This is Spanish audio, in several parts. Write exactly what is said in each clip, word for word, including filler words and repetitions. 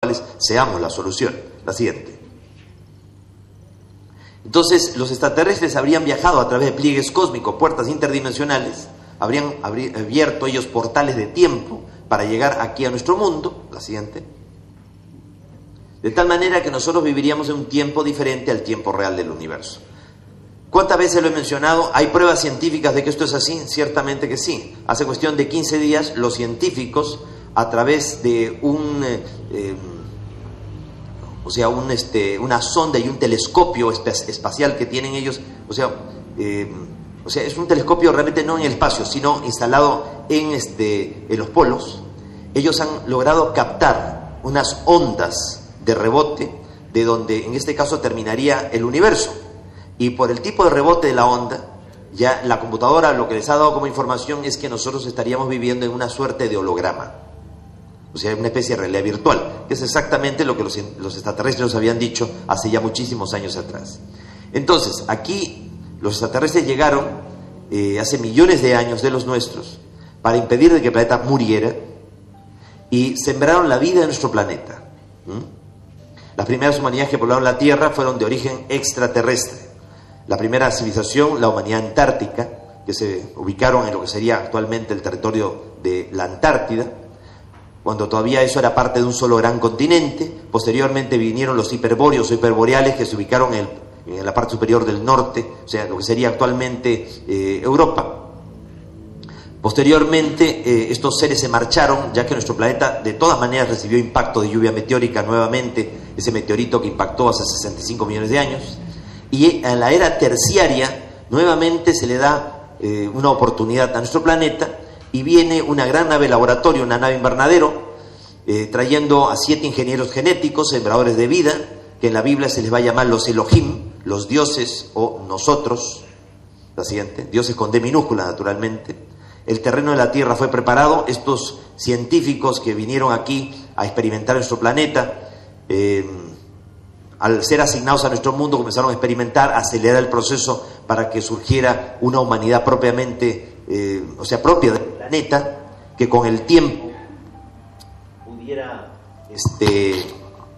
seamos la solución. La siguiente. Entonces, los extraterrestres habrían viajado a través de pliegues cósmicos, puertas interdimensionales, habrían abierto ellos portales de tiempo para llegar aquí a nuestro mundo. La siguiente. De tal manera que nosotros viviríamos en un tiempo diferente al tiempo real del universo. ¿Cuántas veces lo he mencionado? ¿Hay pruebas científicas de que esto es así? Ciertamente que sí. Hace cuestión de quince días, los científicos, a través de un... Eh, eh, o sea, un, este, una sonda y un telescopio espacial que tienen ellos, o sea, eh, o sea, es un telescopio realmente no en el espacio, sino instalado en, este, en los polos. Ellos han logrado captar unas ondas de rebote de donde en este caso terminaría el universo. Y por el tipo de rebote de la onda, ya la computadora lo que les ha dado como información es que nosotros estaríamos viviendo en una suerte de holograma. O sea, una especie de realidad virtual, que es exactamente lo que los, los extraterrestres nos habían dicho hace ya muchísimos años atrás. Entonces, aquí los extraterrestres llegaron eh, hace millones de años de los nuestros para impedir de que el planeta muriera y sembraron la vida en nuestro planeta. ¿Mm? Las primeras humanidades que poblaron la Tierra fueron de origen extraterrestre. La primera civilización, la humanidad antártica, que se ubicaron en lo que sería actualmente el territorio de la Antártida, cuando todavía eso era parte de un solo gran continente. Posteriormente vinieron los hiperbóreos o hiperboreales, que se ubicaron en, el, en la parte superior del norte, o sea, lo que sería actualmente eh, Europa. Posteriormente eh, estos seres se marcharon, ya que nuestro planeta de todas maneras recibió impacto de lluvia meteórica nuevamente, ese meteorito que impactó hace sesenta y cinco millones de años. Y en la era terciaria nuevamente se le da eh, una oportunidad a nuestro planeta, y viene una gran nave laboratorio, una nave invernadero, eh, trayendo a siete ingenieros genéticos, sembradores de vida, que en la Biblia se les va a llamar los Elohim, los dioses o nosotros. La siguiente, dioses con D minúscula naturalmente. El terreno de la Tierra fue preparado. Estos científicos que vinieron aquí a experimentar nuestro planeta, eh, al ser asignados a nuestro mundo, comenzaron a experimentar, a acelerar el proceso para que surgiera una humanidad propiamente, eh, o sea, propia del planeta, que con el tiempo pudiera, este, eh,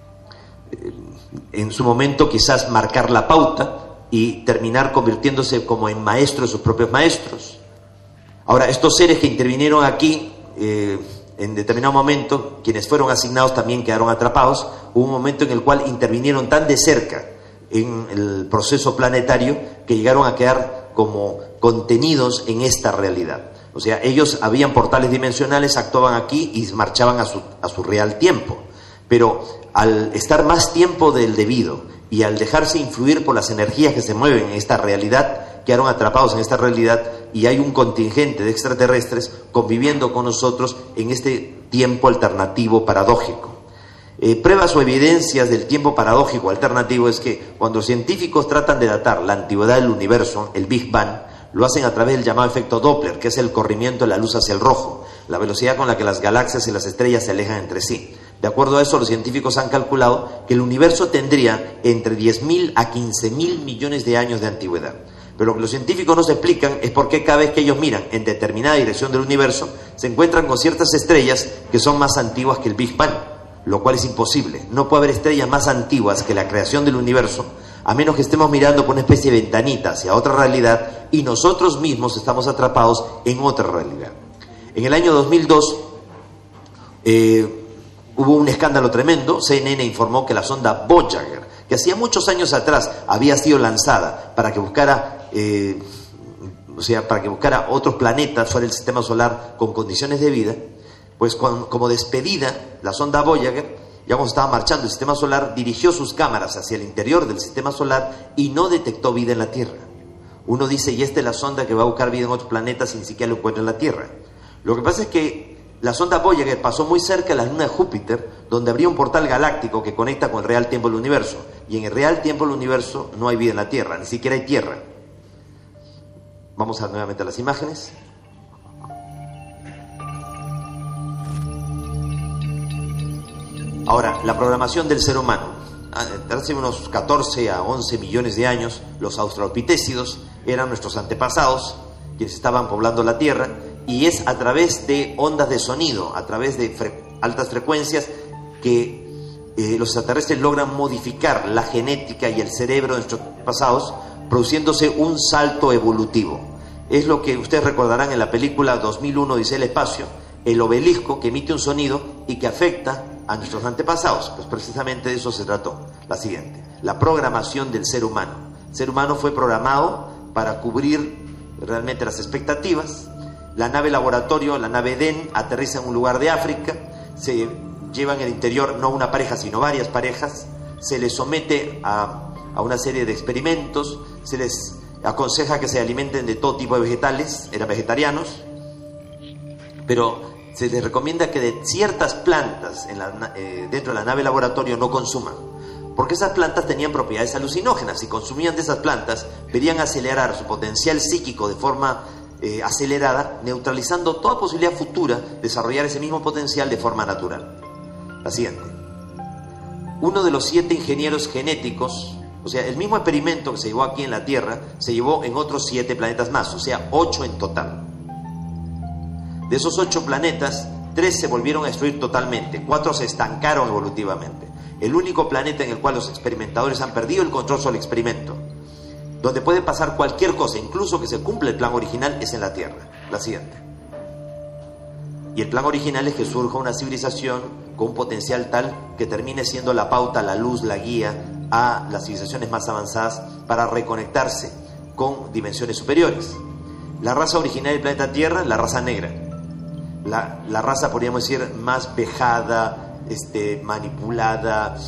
en su momento quizás marcar la pauta y terminar convirtiéndose como en maestros de sus propios maestros. Ahora, estos seres que intervinieron aquí, eh, en determinado momento, quienes fueron asignados también quedaron atrapados. Hubo un momento en el cual intervinieron tan de cerca en el proceso planetario que llegaron a quedar como contenidos en esta realidad. O sea, ellos habían portales dimensionales, actuaban aquí y marchaban a su, a su real tiempo. Pero al estar más tiempo del debido y al dejarse influir por las energías que se mueven en esta realidad, quedaron atrapados en esta realidad, y hay un contingente de extraterrestres conviviendo con nosotros en este tiempo alternativo paradójico. Eh, pruebas o evidencias del tiempo paradójico alternativo es que cuando los científicos tratan de datar la antigüedad del universo, el Big Bang, lo hacen a través del llamado efecto Doppler, que es el corrimiento de la luz hacia el rojo, la velocidad con la que las galaxias y las estrellas se alejan entre sí. De acuerdo a eso, los científicos han calculado que el universo tendría entre diez mil a quince mil millones de años de antigüedad. Pero lo que los científicos no se explican es por qué cada vez que ellos miran en determinada dirección del universo se encuentran con ciertas estrellas que son más antiguas que el Big Bang, lo cual es imposible. No puede haber estrellas más antiguas que la creación del universo, a menos que estemos mirando por una especie de ventanita hacia otra realidad y nosotros mismos estamos atrapados en otra realidad. En el año dos mil dos eh, hubo un escándalo tremendo. C N N informó que la sonda Voyager, que hacía muchos años atrás había sido lanzada para que buscara Eh, o sea, para que buscara otros planetas fuera del sistema solar con condiciones de vida, pues con, como despedida, la sonda Voyager, ya cuando estaba marchando el sistema solar, dirigió sus cámaras hacia el interior del sistema solar y no detectó vida en la Tierra. Uno dice, y esta es la sonda que va a buscar vida en otros planetas sin siquiera lo encuentra en la Tierra. Lo que pasa es que la sonda Voyager pasó muy cerca de la luna de Júpiter, donde habría un portal galáctico que conecta con el real tiempo del universo, y en el real tiempo del universo no hay vida en la Tierra, ni siquiera hay Tierra. Vamos a nuevamente a las imágenes. Ahora, la programación del ser humano. Hace unos catorce a once millones de años, los australopitécidos eran nuestros antepasados, quienes estaban poblando la Tierra, y es a través de ondas de sonido, a través de fre- altas frecuencias, que eh, los extraterrestres logran modificar la genética y el cerebro de nuestros pasados, produciéndose un salto evolutivo. Es lo que ustedes recordarán en la película dos mil uno Odisea del Espacio, el obelisco que emite un sonido y que afecta a nuestros antepasados. Pues precisamente de eso se trató. La siguiente, la programación del ser humano. El ser humano fue programado para cubrir realmente las expectativas. La nave laboratorio, la nave Edén, aterriza en un lugar de África, se lleva en el interior no una pareja sino varias parejas, se les somete a, a una serie de experimentos, se les aconseja que se alimenten de todo tipo de vegetales, eran vegetarianos, pero se les recomienda que de ciertas plantas en la, eh, dentro de la nave laboratorio no consuman, porque esas plantas tenían propiedades alucinógenas. Si consumían de esas plantas, verían acelerar su potencial psíquico de forma eh, acelerada, neutralizando toda posibilidad futura de desarrollar ese mismo potencial de forma natural. La siguiente. Uno de los siete ingenieros genéticos, o sea, el mismo experimento que se llevó aquí en la Tierra, se llevó en otros siete planetas más, o sea, ocho en total. De esos ocho planetas, tres se volvieron a destruir totalmente, cuatro se estancaron evolutivamente. El único planeta en el cual los experimentadores han perdido el control sobre el experimento, donde puede pasar cualquier cosa, incluso que se cumpla el plan original, es en la Tierra. La siguiente. Y el plan original es que surja una civilización con un potencial tal que termine siendo la pauta, la luz, la guía a las civilizaciones más avanzadas para reconectarse con dimensiones superiores. La raza original del planeta Tierra, la raza negra. La, la raza, podríamos decir, más vejada, Este, manipulada,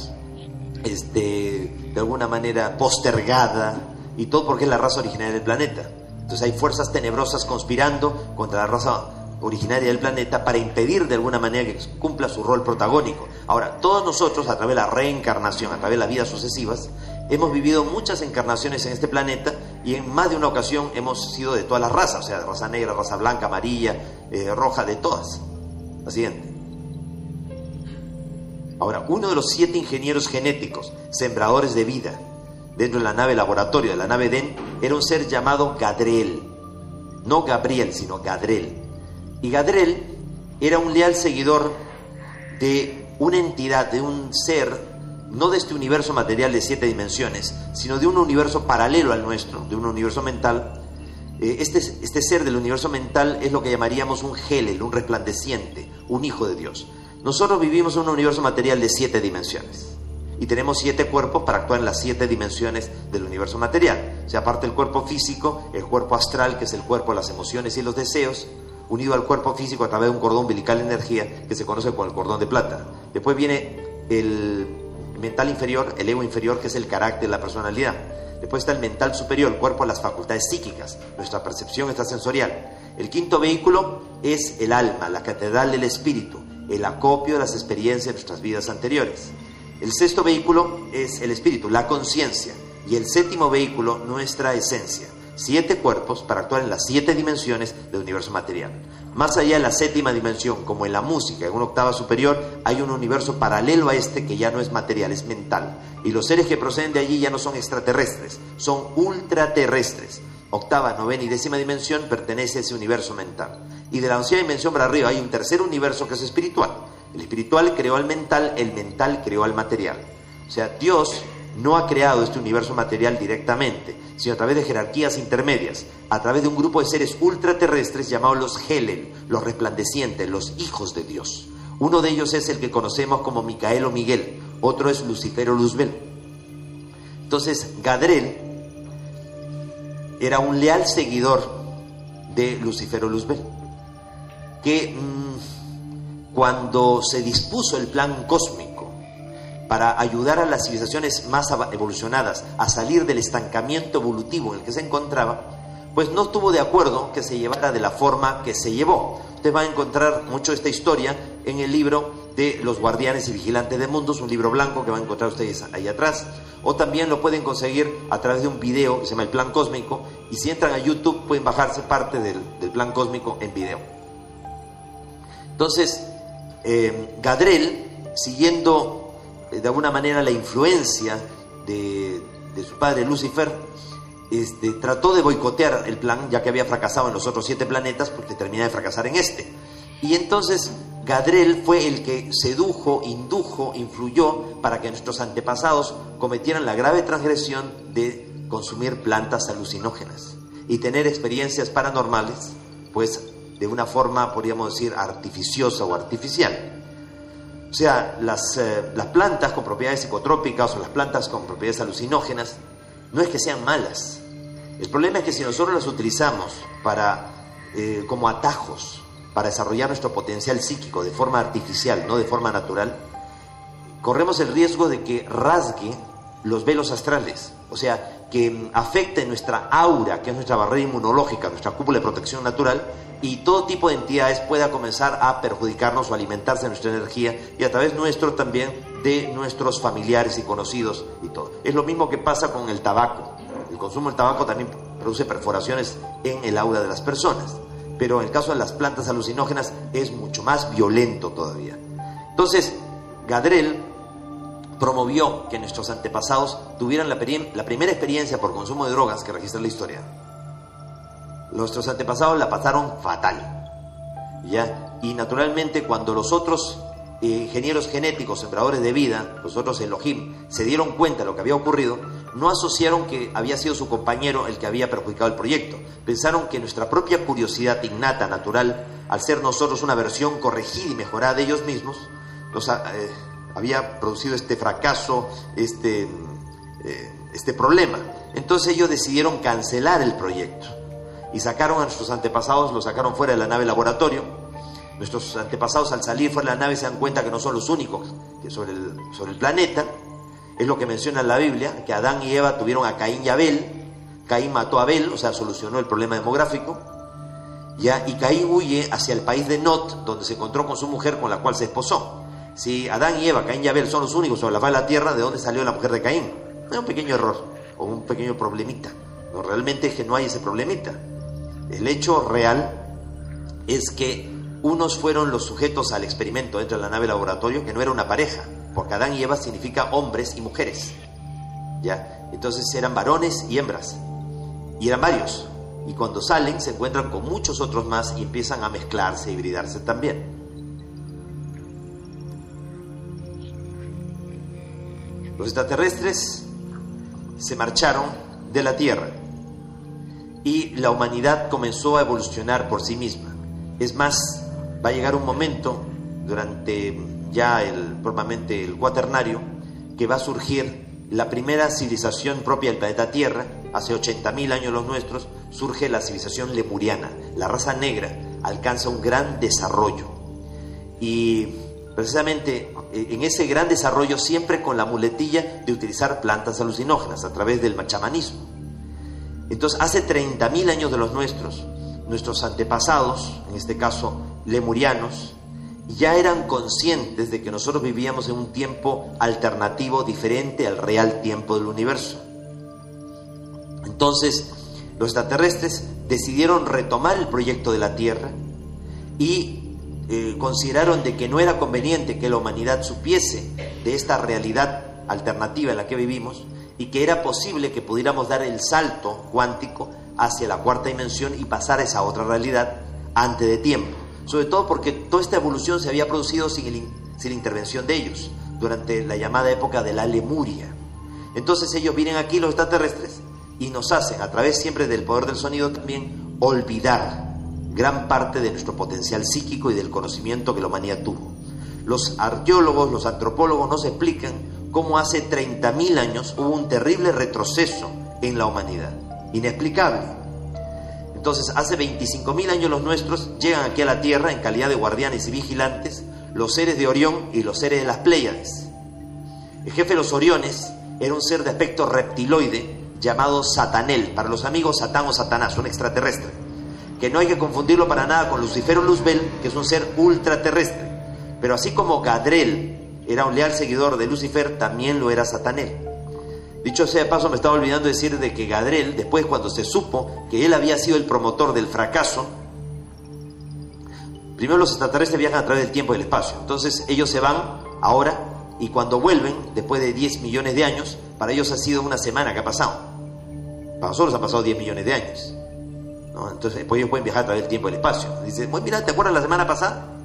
este, de alguna manera postergada, y todo porque es la raza originaria del planeta. Entonces hay fuerzas tenebrosas conspirando contra la raza originaria del planeta para impedir de alguna manera que cumpla su rol protagónico. Ahora, todos nosotros, a través de la reencarnación, a través de las vidas sucesivas, hemos vivido muchas encarnaciones en este planeta, y en más de una ocasión hemos sido de todas las razas, o sea, de raza negra, raza blanca, amarilla, eh, roja, de todas. La siguiente. Ahora, uno de los siete ingenieros genéticos, sembradores de vida, dentro de la nave laboratorio de la nave Edén, era un ser llamado Gadriel. No Gabriel, sino Gadriel. Y Gadriel era un leal seguidor de una entidad, de un ser, no de este universo material de siete dimensiones, sino de un universo paralelo al nuestro, de un universo mental. Este, este ser del universo mental es lo que llamaríamos un Helel, un resplandeciente, un hijo de Dios. Nosotros vivimos en un universo material de siete dimensiones y tenemos siete cuerpos para actuar en las siete dimensiones del universo material. O sea, aparte del cuerpo físico, el cuerpo astral, que es el cuerpo de las emociones y los deseos, unido al cuerpo físico a través de un cordón umbilical de energía que se conoce como el cordón de plata. Después viene el mental inferior, el ego inferior, que es el carácter, la personalidad. Después está el mental superior, el cuerpo de las facultades psíquicas, nuestra percepción extrasensorial. El quinto vehículo es el alma, la catedral del espíritu, el acopio de las experiencias de nuestras vidas anteriores. El sexto vehículo es el espíritu, la conciencia. Y el séptimo vehículo, nuestra esencia. Siete cuerpos para actuar en las siete dimensiones del universo material. Más allá de la séptima dimensión, como en la música, en una octava superior, hay un universo paralelo a este que ya no es material, es mental. Y los seres que proceden de allí ya no son extraterrestres, son ultraterrestres. Octava, novena y décima dimensión pertenece a ese universo mental. Y de la onceava dimensión para arriba hay un tercer universo que es espiritual. El espiritual creó al mental, el mental creó al material. O sea, Dios no ha creado este universo material directamente, sino a través de jerarquías intermedias, a través de un grupo de seres ultraterrestres llamados los Helel, los resplandecientes, los hijos de Dios. Uno de ellos es el que conocemos como Micael o Miguel, otro es Lucifer o Luzbel. Entonces, Gadriel era un leal seguidor de Lucifer o Luzbel, que mmm, cuando se dispuso el plan cósmico para ayudar a las civilizaciones más evolucionadas a salir del estancamiento evolutivo en el que se encontraba, pues no estuvo de acuerdo que se llevara de la forma que se llevó. Usted va a encontrar mucho esta historia en el libro de Los Guardianes y Vigilantes de Mundos, un libro blanco que van a encontrar ustedes ahí atrás, o también lo pueden conseguir a través de un video que se llama El Plan Cósmico, y si entran a YouTube pueden bajarse parte del, del Plan Cósmico en video. Entonces, eh, Gadriel, siguiendo de alguna manera la influencia de, de su padre Lucifer, este, trató de boicotear el plan, ya que había fracasado en los otros siete planetas, porque termina de fracasar en este. Y entonces Gadrel fue el que sedujo, indujo, influyó para que nuestros antepasados cometieran la grave transgresión de consumir plantas alucinógenas y tener experiencias paranormales, pues de una forma, podríamos decir, artificiosa o artificial. O sea, las, eh, las plantas con propiedades psicotrópicas o las plantas con propiedades alucinógenas no es que sean malas. El problema es que si nosotros las utilizamos para, eh, como atajos para desarrollar nuestro potencial psíquico de forma artificial, no de forma natural, corremos el riesgo de que rasgue los velos astrales, o sea, que afecte nuestra aura, que es nuestra barrera inmunológica, nuestra cúpula de protección natural, y todo tipo de entidades pueda comenzar a perjudicarnos o alimentarse de nuestra energía, y a través nuestro también de nuestros familiares y conocidos y todo. Es lo mismo que pasa con el tabaco. El consumo del tabaco también produce perforaciones en el aura de las personas, pero en el caso de las plantas alucinógenas es mucho más violento todavía. Entonces, Gadrel promovió que nuestros antepasados tuvieran la, peri- la primera experiencia por consumo de drogas que registra la historia. Nuestros antepasados la pasaron fatal, ¿ya? Y naturalmente cuando los otros eh, ingenieros genéticos, sembradores de vida, los otros Elohim, se dieron cuenta de lo que había ocurrido, no asociaron que había sido su compañero el que había perjudicado el proyecto. Pensaron que nuestra propia curiosidad innata, natural, al ser nosotros una versión corregida y mejorada de ellos mismos, los, eh, había producido este fracaso, este, eh, este problema. Entonces ellos decidieron cancelar el proyecto y sacaron a nuestros antepasados, los sacaron fuera de la nave laboratorio. Nuestros antepasados al salir fuera de la nave se dan cuenta que no son los únicos que sobre el, sobre el planeta. Es lo que menciona la Biblia, que Adán y Eva tuvieron a Caín y Abel. Caín mató a Abel, o sea, solucionó el problema demográfico. Ya, y Caín huye hacia el país de Not, donde se encontró con su mujer con la cual se esposó. Si Adán y Eva, Caín y Abel son los únicos sobre la faz de la tierra, ¿de dónde salió la mujer de Caín? Es un pequeño error o un pequeño problemita. No, realmente es que no hay ese problemita. El hecho real es que unos fueron los sujetos al experimento dentro de la nave laboratorio, que no era una pareja, porque Adán y Eva significa hombres y mujeres, ¿ya? Entonces eran varones y hembras, y eran varios, y cuando salen se encuentran con muchos otros más y empiezan a mezclarse, a hibridarse también. Los extraterrestres se marcharon de la Tierra y la humanidad comenzó a evolucionar por sí misma. Es más, va a llegar un momento durante ya el, propiamente el cuaternario, que va a surgir la primera civilización propia del planeta Tierra. Hace ochenta mil años los nuestros, surge la civilización lemuriana. La raza negra alcanza un gran desarrollo. Y precisamente en ese gran desarrollo, siempre con la muletilla de utilizar plantas alucinógenas a través del chamanismo. Entonces, hace treinta mil años de los nuestros, nuestros antepasados, en este caso lemurianos, ya eran conscientes de que nosotros vivíamos en un tiempo alternativo, diferente al real tiempo del universo. Entonces, los extraterrestres decidieron retomar el proyecto de la Tierra y eh, consideraron de que no era conveniente que la humanidad supiese de esta realidad alternativa en la que vivimos, y que era posible que pudiéramos dar el salto cuántico hacia la cuarta dimensión y pasar a esa otra realidad antes de tiempo. Sobre todo porque toda esta evolución se había producido sin, el, sin la intervención de ellos, durante la llamada época de la Lemuria. Entonces ellos vienen aquí, los extraterrestres, y nos hacen, a través siempre del poder del sonido también, olvidar gran parte de nuestro potencial psíquico y del conocimiento que la humanidad tuvo. Los arqueólogos, los antropólogos nos explican cómo hace treinta mil años hubo un terrible retroceso en la humanidad, inexplicable. Entonces, hace veinticinco mil años los nuestros llegan aquí a la Tierra en calidad de guardianes y vigilantes, los seres de Orión y los seres de las Pléyades. El jefe de los Oriones era un ser de aspecto reptiloide llamado Satanel, para los amigos Satán o Satanás, un extraterrestre, que no hay que confundirlo para nada con Lucifer o Luzbel, que es un ser ultraterrestre. Pero así como Gadrel era un leal seguidor de Lucifer, también lo era Satanel. Dicho sea de paso, me estaba olvidando decir de que Gadrel, después cuando se supo que él había sido el promotor del fracaso, primero los extraterrestres viajan a través del tiempo y el espacio. Entonces ellos se van ahora, y cuando vuelven, después de diez millones de años, para ellos ha sido una semana que ha pasado. Para nosotros ha pasado diez millones de años, ¿no? Entonces después ellos pueden viajar a través del tiempo y el espacio. Dice, mira, ¿te acuerdas la semana pasada?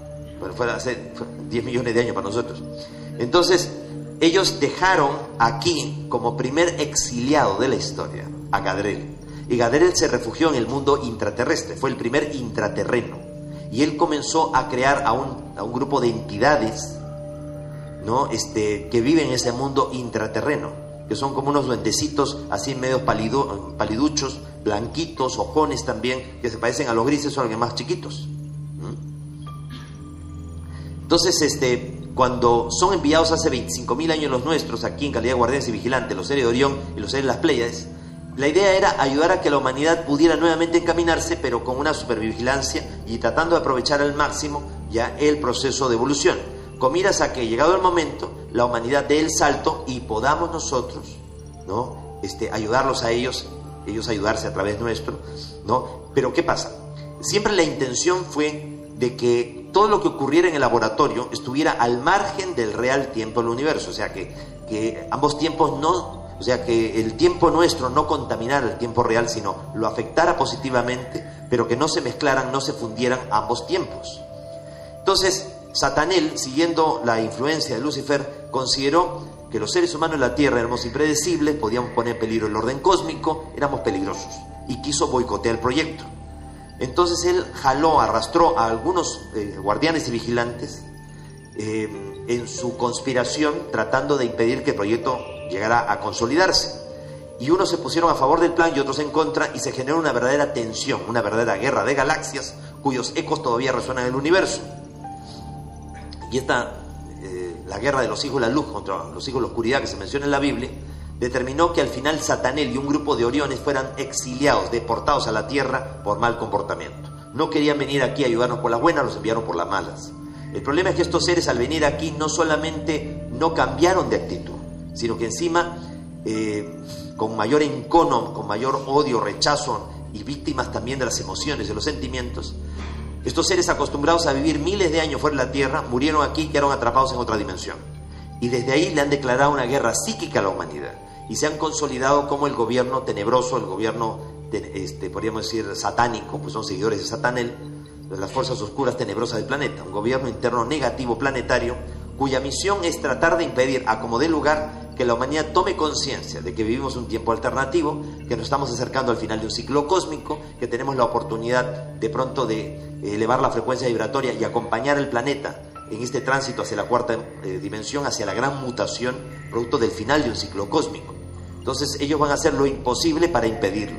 bueno, fue hace diez millones de años para nosotros. Entonces, ellos dejaron aquí como primer exiliado de la historia a Gadriel. Y Gadriel se refugió en el mundo intraterrestre, fue el primer intraterreno. Y él comenzó a crear a un, a un grupo de entidades, ¿no? este, que viven en ese mundo intraterreno, que son como unos duendecitos así medio palido, paliduchos, blanquitos, ojones también, que se parecen a los grises, son los más chiquitos. ¿Mm? Entonces, este, cuando son enviados hace veinticinco mil años los nuestros, aquí en calidad de guardianes y vigilantes, los seres de Orión y los seres de las Pléyades, la idea era ayudar a que la humanidad pudiera nuevamente encaminarse, pero con una supervigilancia y tratando de aprovechar al máximo ya el proceso de evolución, con miras a que, llegado el momento, la humanidad dé el salto y podamos nosotros, ¿no? este, ayudarlos a ellos, ellos ayudarse a través nuestro, ¿no? Pero ¿qué pasa? Siempre la intención fue de que todo lo que ocurriera en el laboratorio estuviera al margen del real tiempo del universo, o sea, que, que ambos tiempos no... O sea, que el tiempo nuestro no contaminara el tiempo real, sino lo afectara positivamente, pero que no se mezclaran, no se fundieran ambos tiempos. Entonces, Satanel, siguiendo la influencia de Lucifer, consideró que los seres humanos en la Tierra éramos impredecibles, podíamos poner en peligro el orden cósmico, éramos peligrosos, y quiso boicotear el proyecto. Entonces él jaló, arrastró a algunos eh, guardianes y vigilantes eh, en su conspiración, tratando de impedir que el proyecto llegara a consolidarse. Y unos se pusieron a favor del plan y otros en contra, y se generó una verdadera tensión, una verdadera guerra de galaxias cuyos ecos todavía resuenan en el universo. Y esta, eh, la guerra de los hijos de la luz contra los hijos de la oscuridad que se menciona en la Biblia, determinó que al final Satanel y un grupo de Oriones fueran exiliados, deportados a la Tierra por mal comportamiento. No querían venir aquí a ayudarnos por las buenas, los enviaron por las malas. El problema es que estos seres, al venir aquí, no solamente no cambiaron de actitud, sino que encima, eh, con mayor encono, con mayor odio, rechazo y víctimas también de las emociones, de los sentimientos, estos seres acostumbrados a vivir miles de años fuera de la Tierra, murieron aquí y quedaron atrapados en otra dimensión. Y desde ahí le han declarado una guerra psíquica a la humanidad. Y se han consolidado como el gobierno tenebroso, el gobierno, este, podríamos decir, satánico, pues son seguidores de Satanel, de las fuerzas oscuras tenebrosas del planeta. Un gobierno interno negativo planetario, cuya misión es tratar de impedir, a como dé lugar, que la humanidad tome conciencia de que vivimos un tiempo alternativo, que nos estamos acercando al final de un ciclo cósmico, que tenemos la oportunidad de pronto de elevar la frecuencia vibratoria y acompañar al planeta en este tránsito hacia la cuarta eh, dimensión, hacia la gran mutación, producto del final de un ciclo cósmico. Entonces ellos van a hacer lo imposible para impedirlo.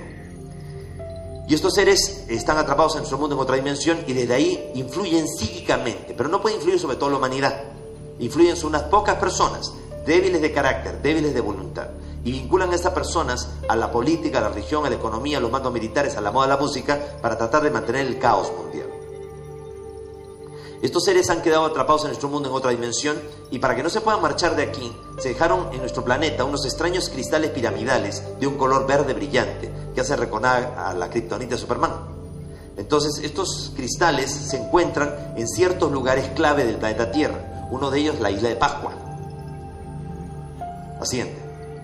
Y estos seres están atrapados en nuestro mundo en otra dimensión y desde ahí influyen psíquicamente, pero no pueden influir sobre toda la humanidad. Influyen sobre unas pocas personas, débiles de carácter, débiles de voluntad, y vinculan a estas personas a la política, a la religión, a la economía, a los mandos militares, a la moda, a la música, para tratar de mantener el caos mundial. Estos seres han quedado atrapados en nuestro mundo en otra dimensión, y para que no se puedan marchar de aquí, se dejaron en nuestro planeta unos extraños cristales piramidales de un color verde brillante que hace recordar a la kriptonita de Superman. Entonces estos cristales se encuentran en ciertos lugares clave del planeta Tierra, uno de ellos la isla de Pascua. La siguiente.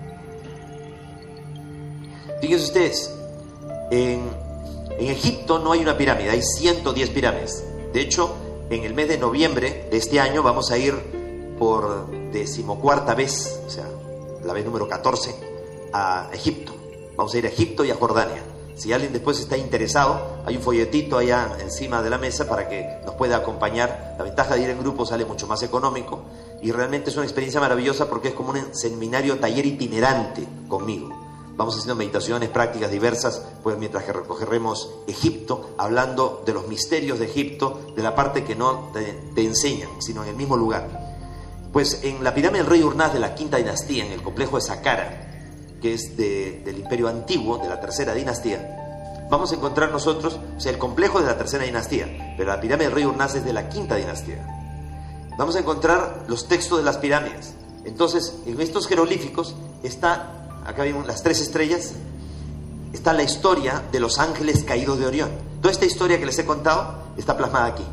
Fíjense ustedes, en, en Egipto no hay una pirámide, hay ciento diez pirámides. De hecho, en el mes de noviembre de este año vamos a ir por decimocuarta vez, o sea, la vez número catorce, a Egipto. Vamos a ir a Egipto y a Jordania. Si alguien después está interesado, hay un folletito allá encima de la mesa para que nos pueda acompañar. La ventaja de ir en grupo, sale mucho más económico y realmente es una experiencia maravillosa porque es como un seminario taller itinerante conmigo. Vamos haciendo meditaciones, prácticas diversas, pues mientras que recorremos Egipto, hablando de los misterios de Egipto, de la parte que no te, te enseñan, sino en el mismo lugar. Pues en la pirámide del rey Urnaz de la quinta dinastía, en el complejo de Saqqara, que es de, del imperio antiguo, de la tercera dinastía, vamos a encontrar nosotros, o sea, el complejo de la tercera dinastía, pero la pirámide del rey Urnaz es de la quinta dinastía. Vamos a encontrar los textos de las pirámides. Entonces, en estos jeroglíficos está, acá vemos las tres estrellas, está la historia de los ángeles caídos de Orión. Toda esta historia que les he contado está plasmada aquí,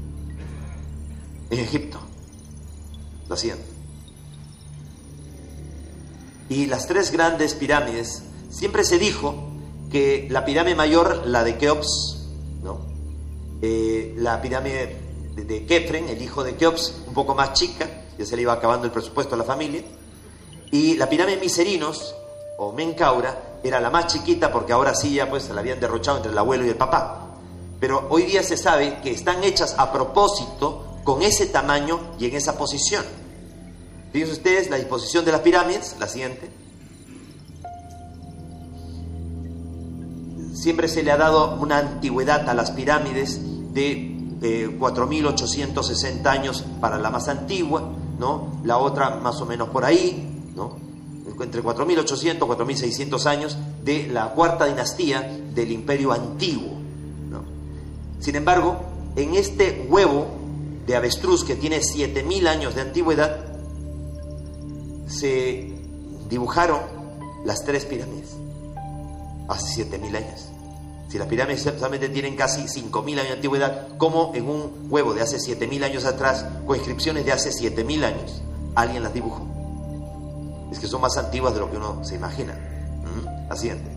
en Egipto. La siguiente. Y las tres grandes pirámides, siempre se dijo que la pirámide mayor, la de Keops, ¿no? eh, la pirámide de, de Kefren, el hijo de Keops, un poco más chica, ya se le iba acabando el presupuesto a la familia. Y la pirámide de Miserinos, o Menkaura, era la más chiquita porque ahora sí ya pues se la habían derrochado entre el abuelo y el papá. Pero hoy día se sabe que están hechas a propósito, con ese tamaño y en esa posición. Fíjense ustedes la disposición de las pirámides, la siguiente. Siempre se le ha dado una antigüedad a las pirámides de eh, cuatro mil ochocientos sesenta años para la más antigua, ¿no? La otra más o menos por ahí, ¿no? Entre cuatro mil ochocientos y cuatro mil seiscientos años de la cuarta dinastía del Imperio Antiguo, ¿no? Sin embargo, en este huevo de avestruz que tiene siete mil años de antigüedad, se dibujaron las tres pirámides hace siete mil años. Si las pirámides solamente tienen casi cinco mil años de antigüedad, como en un huevo de hace siete mil años atrás, con inscripciones de hace siete mil años, alguien las dibujó. Es que son más antiguas de lo que uno se imagina. ¿Mm? La siguiente.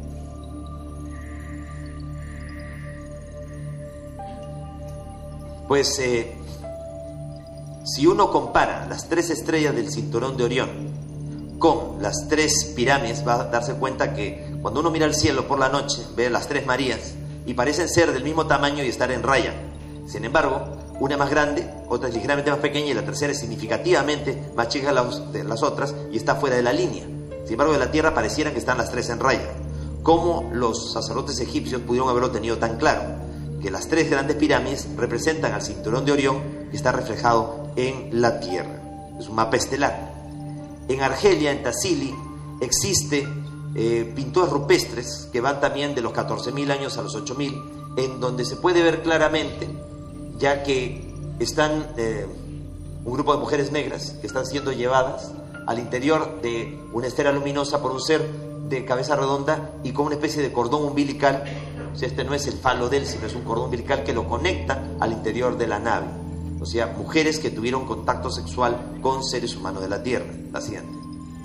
Pues eh, si uno compara las tres estrellas del cinturón de Orión con las tres pirámides, va a darse cuenta que cuando uno mira el cielo por la noche, ve las tres Marías y parecen ser del mismo tamaño y estar en raya. Sin embargo, una es más grande, otra es ligeramente más pequeña y la tercera es significativamente más chica que las, de las otras y está fuera de la línea. Sin embargo, de la Tierra parecieran que están las tres en raya. ¿Cómo los sacerdotes egipcios pudieron haberlo tenido tan claro? Que las tres grandes pirámides representan al cinturón de Orión que está reflejado en la Tierra. Es un mapa estelar. En Argelia, en Tassili, existe eh, pinturas rupestres que van también de los catorce mil años a los ocho mil, en donde se puede ver claramente, ya que están eh, un grupo de mujeres negras que están siendo llevadas al interior de una esfera luminosa por un ser de cabeza redonda y con una especie de cordón umbilical. O sea, este no es el falo de él, sino es un cordón umbilical que lo conecta al interior de la nave. O sea, mujeres que tuvieron contacto sexual con seres humanos de la Tierra. La siguiente.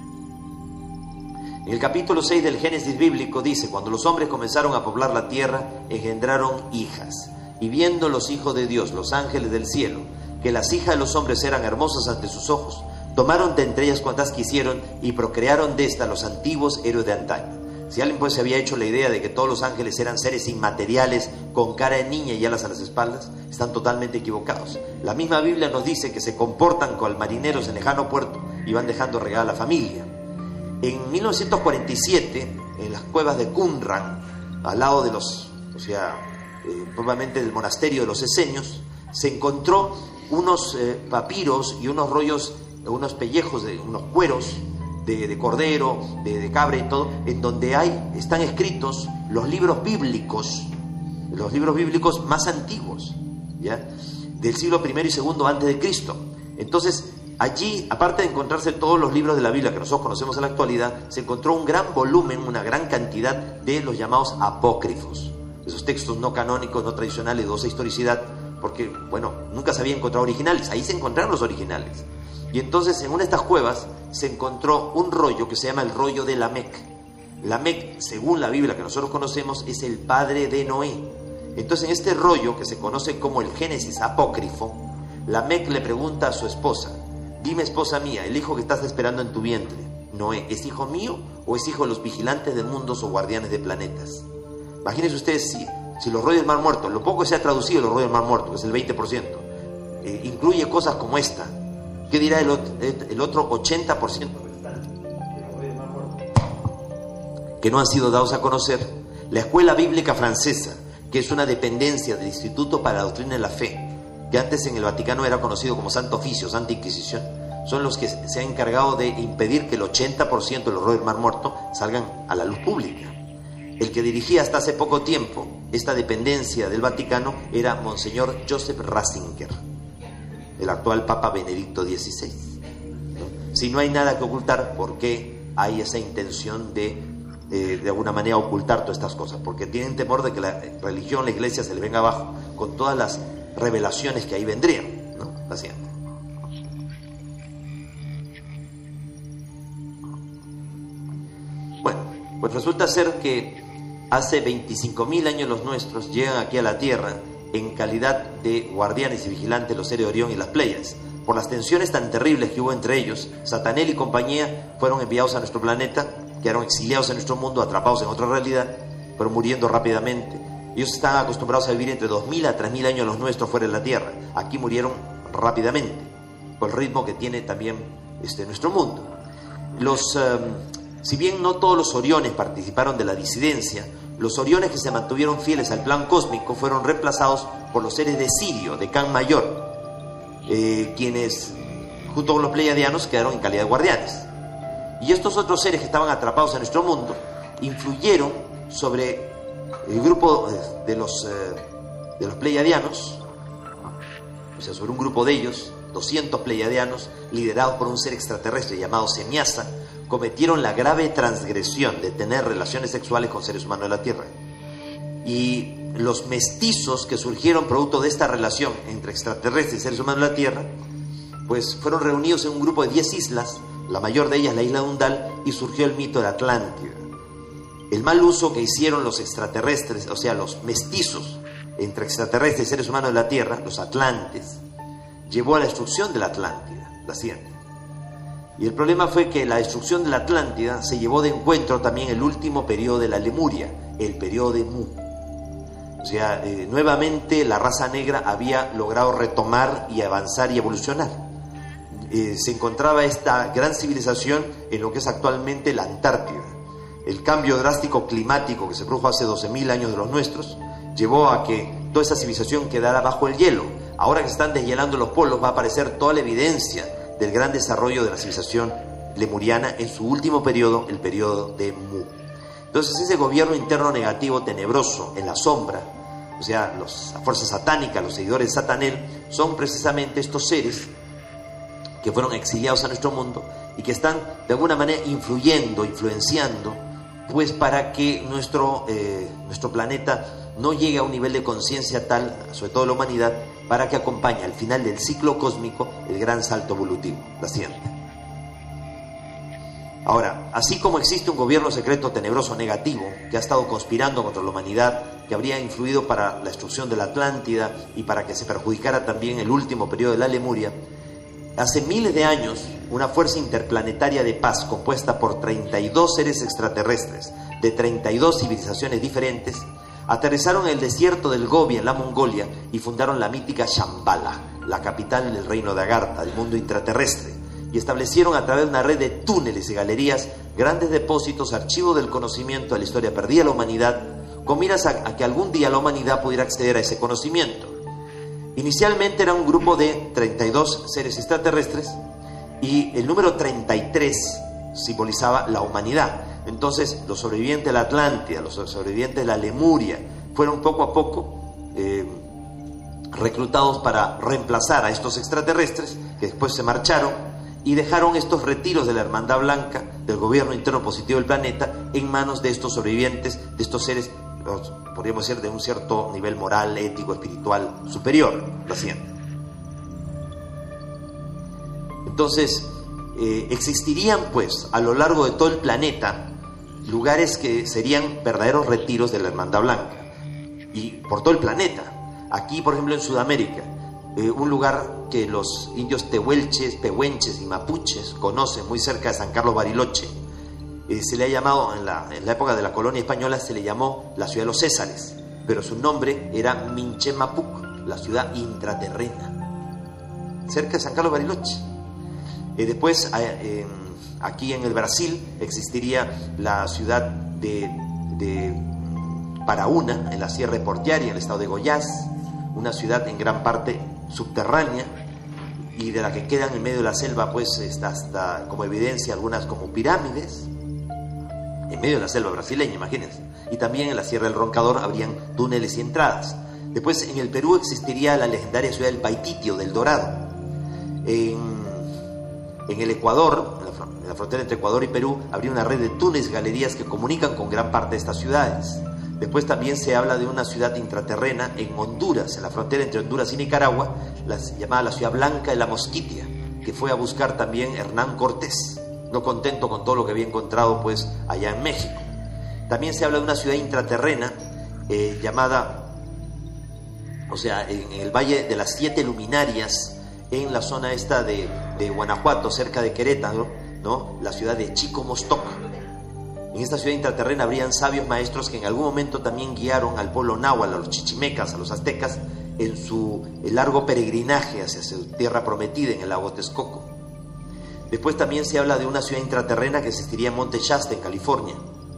En el capítulo seis del Génesis bíblico dice: cuando los hombres comenzaron a poblar la tierra, engendraron hijas. Y viendo los hijos de Dios, los ángeles del cielo, que las hijas de los hombres eran hermosas ante sus ojos, tomaron de entre ellas cuantas quisieron y procrearon de estas los antiguos héroes de antaño. Si alguien pues se había hecho la idea de que todos los ángeles eran seres inmateriales con cara de niña y alas a las espaldas, están totalmente equivocados. La misma Biblia nos dice que se comportan cual marineros en lejano puerto y van dejando regada a la familia. En mil novecientos cuarenta y siete, en las cuevas de Qumran, al lado de los, o sea, eh, probablemente del monasterio de los Esenios, se encontró unos eh, papiros y unos rollos, unos pellejos, de unos cueros de, de cordero, de, de cabra y todo, en donde hay, están escritos los libros bíblicos, los libros bíblicos más antiguos, ¿ya? Del siglo primero y segundo antes de Cristo. Entonces, allí, aparte de encontrarse todos los libros de la Biblia que nosotros conocemos en la actualidad, se encontró un gran volumen, una gran cantidad de los llamados apócrifos, esos textos no canónicos, no tradicionales, de dudosa historicidad, porque, bueno, nunca se había encontrado originales. Ahí se encontraron los originales. Y entonces, en una de estas cuevas se encontró un rollo que se llama el rollo de Lamec. Lamec, según la Biblia que nosotros conocemos, es el padre de Noé. Entonces, en este rollo, que se conoce como el Génesis apócrifo, Lamec le pregunta a su esposa: dime, esposa mía, el hijo que estás esperando en tu vientre, Noé, ¿es hijo mío o es hijo de los vigilantes de mundos o guardianes de planetas? Imagínense ustedes si, si los rollos del Mar Muerto, lo poco que se ha traducido los rollos del Mar Muerto, que es el veinte por ciento, eh, incluye cosas como esta. ¿Qué dirá el, el otro ochenta por ciento que no han sido dados a conocer? La Escuela Bíblica Francesa, que es una dependencia del Instituto para la Doctrina de la Fe, que antes en el Vaticano era conocido como Santo Oficio, Santa Inquisición, son los que se han encargado de impedir que el ochenta por ciento de los rollos del Mar Muerto salgan a la luz pública. El que dirigía hasta hace poco tiempo esta dependencia del Vaticano era Monseñor Joseph Ratzinger, el actual Papa Benedicto dieciséis. ¿No? Si no hay nada que ocultar, ¿por qué hay esa intención de, eh, de alguna manera, ocultar todas estas cosas? Porque tienen temor de que la religión, la iglesia, se les venga abajo con todas las revelaciones que ahí vendrían, ¿no? La siguiente. Bueno, pues resulta ser que hace veinticinco mil años los nuestros llegan aquí a la Tierra en calidad de guardianes y vigilantes de los seres de Orión y las Pléyades. Por las tensiones tan terribles que hubo entre ellos, Satanel y compañía fueron enviados a nuestro planeta, quedaron exiliados en nuestro mundo, atrapados en otra realidad, pero muriendo rápidamente. Ellos están acostumbrados a vivir entre dos mil a tres mil años los nuestros fuera de la Tierra. Aquí murieron rápidamente, por el ritmo que tiene también este, nuestro mundo. Los, um, si bien no todos los Oriones participaron de la disidencia, los Oriones que se mantuvieron fieles al plan cósmico fueron reemplazados por los seres de Sirio, de Can Mayor, eh, quienes, junto con los pleiadianos, quedaron en calidad de guardianes. Y estos otros seres que estaban atrapados en nuestro mundo influyeron sobre el grupo de los, eh, de los pleiadianos, o sea, sobre un grupo de ellos, doscientos pleiadianos, liderados por un ser extraterrestre llamado Semiasa, cometieron la grave transgresión de tener relaciones sexuales con seres humanos de la Tierra. Y los mestizos que surgieron producto de esta relación entre extraterrestres y seres humanos de la Tierra, pues fueron reunidos en un grupo de diez islas, la mayor de ellas la isla de Undal, y surgió el mito de la Atlántida. El mal uso que hicieron los extraterrestres, o sea, los mestizos entre extraterrestres y seres humanos de la Tierra, los atlantes, llevó a la destrucción de la Atlántida, la siguiente. Y el problema fue que la destrucción de la Atlántida se llevó de encuentro también el último periodo de la Lemuria, el periodo de Mu. O sea, eh, nuevamente la raza negra había logrado retomar y avanzar y evolucionar. Eh, se encontraba esta gran civilización en lo que es actualmente la Antártida. El cambio drástico climático que se produjo hace doce mil años de los nuestros llevó a que toda esa civilización quedara bajo el hielo. Ahora que se están deshielando los polos, va a aparecer toda la evidencia del gran desarrollo de la civilización lemuriana en su último periodo, el periodo de Mu. Entonces ese gobierno interno negativo, tenebroso, en la sombra, o sea, los, las fuerzas satánicas, los seguidores de Satanel, son precisamente estos seres que fueron exiliados a nuestro mundo y que están de alguna manera influyendo, influenciando, pues para que nuestro, eh, nuestro planeta no llegue a un nivel de conciencia tal, sobre todo la humanidad, para que acompañe al final del ciclo cósmico el gran salto evolutivo, la siguiente. Ahora, así como existe un gobierno secreto tenebroso negativo que ha estado conspirando contra la humanidad, que habría influido para la destrucción de la Atlántida y para que se perjudicara también el último periodo de la Lemuria, hace miles de años una fuerza interplanetaria de paz compuesta por treinta y dos seres extraterrestres de treinta y dos civilizaciones diferentes aterrizaron en el desierto del Gobi en la Mongolia y fundaron la mítica Shambhala, la capital del reino de Agartha, del mundo intraterrestre, y establecieron a través de una red de túneles y galerías grandes depósitos, archivos del conocimiento de la historia perdida de la humanidad, con miras a, a que algún día la humanidad pudiera acceder a ese conocimiento. Inicialmente era un grupo de treinta y dos seres extraterrestres y el número treinta y tres simbolizaba la humanidad. Entonces los sobrevivientes de la Atlántida, los sobrevivientes de la Lemuria, fueron poco a poco eh, reclutados para reemplazar a estos extraterrestres, que después se marcharon y dejaron estos retiros de la Hermandad Blanca, del gobierno interno positivo del planeta, en manos de estos sobrevivientes, de estos seres, podríamos decir, de un cierto nivel moral, ético, espiritual superior. La siguiente. Entonces, eh, existirían pues a lo largo de todo el planeta lugares que serían verdaderos retiros de la Hermandad Blanca, y por todo el planeta. Aquí, por ejemplo, en Sudamérica, eh, un lugar que los indios tehuelches, pehuenches y mapuches conocen muy cerca de San Carlos Bariloche, eh, se le ha llamado, en la, en la época de la colonia española, se le llamó la ciudad de los Césares, pero su nombre era Minchemapuc, la ciudad intraterrena, cerca de San Carlos Bariloche. Eh, después, eh, eh, aquí en el Brasil, existiría la ciudad de, de Paraúna, en la Sierra de Portiari, en el estado de Goiás, una ciudad en gran parte subterránea y de la que quedan en medio de la selva, pues está hasta como evidencia algunas como pirámides, en medio de la selva brasileña, imagínense. Y también en la Sierra del Roncador habrían túneles y entradas. Después en el Perú existiría la legendaria ciudad del Paititio, del Dorado. En, en el Ecuador, en la, en la frontera entre Ecuador y Perú, habría una red de túneles y galerías que comunican con gran parte de estas ciudades. Después también se habla de una ciudad intraterrena en Honduras, en la frontera entre Honduras y Nicaragua, la, llamada la Ciudad Blanca de la Mosquitia, que fue a buscar también Hernán Cortés, no contento con todo lo que había encontrado pues allá en México. También se habla de una ciudad intraterrena eh, llamada o sea, en el Valle de las Siete Luminarias, en la zona esta de, de Guanajuato, cerca de Querétaro, ¿no? La ciudad de Chicomostoc. En esta ciudad intraterrena habrían sabios maestros que en algún momento también guiaron al pueblo náhuatl, a los chichimecas, a los aztecas, en su largo peregrinaje hacia su tierra prometida en el lago Texcoco. Después también se habla de una ciudad intraterrena que existiría en Monte Shasta, en California,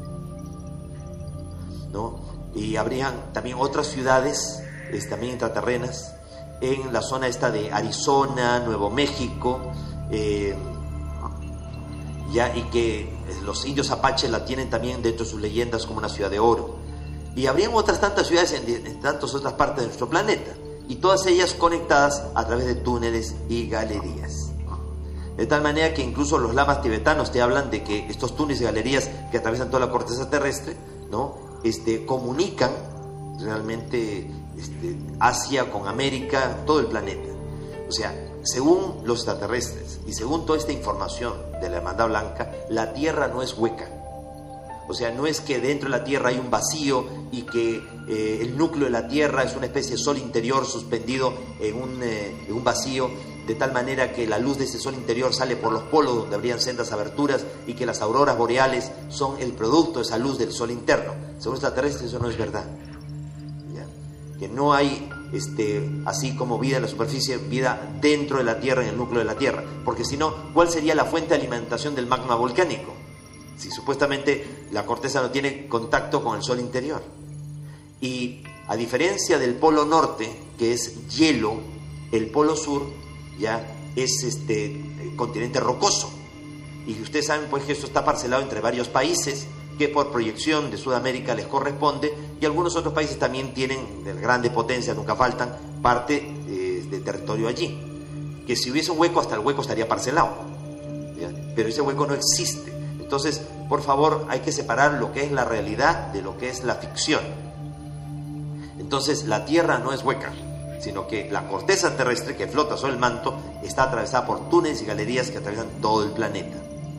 ¿no? Y habrían también otras ciudades es, también intraterrenas en la zona esta de Arizona, Nuevo México, eh, ya, y que los indios apaches la tienen también dentro de sus leyendas como una ciudad de oro. Y habrían otras tantas ciudades en, en tantas otras partes de nuestro planeta, y todas ellas conectadas a través de túneles y galerías. De tal manera que incluso los lamas tibetanos te hablan de que estos túneles y galerías que atraviesan toda la corteza terrestre, ¿no? este, comunican realmente este, Asia con América, todo el planeta. O sea, según los extraterrestres y según toda esta información de la Hermandad Blanca, la Tierra no es hueca. O sea, no es que dentro de la Tierra hay un vacío y que eh, el núcleo de la Tierra es una especie de sol interior suspendido en un, eh, en un vacío, de tal manera que la luz de ese sol interior sale por los polos donde habrían sendas aberturas y que las auroras boreales son el producto de esa luz del sol interno. Según los extraterrestres eso no es verdad. ¿Ya? Que no hay, este, así como vida en la superficie, vida dentro de la Tierra, en el núcleo de la Tierra. Porque si no, ¿cuál sería la fuente de alimentación del magma volcánico? Si supuestamente la corteza no tiene contacto con el sol interior. Y a diferencia del polo norte, que es hielo, el polo sur ya es este continente rocoso. Y ustedes saben pues que esto está parcelado entre varios países que por proyección de Sudamérica les corresponde, y algunos otros países también tienen, de grandes potencias, nunca faltan, parte eh, de territorio allí. Que si hubiese un hueco, hasta el hueco estaría parcelado, ¿ya? Pero ese hueco no existe. Entonces, por favor, hay que separar lo que es la realidad de lo que es la ficción. Entonces, la Tierra no es hueca, sino que la corteza terrestre que flota sobre el manto está atravesada por túneles y galerías que atraviesan todo el planeta.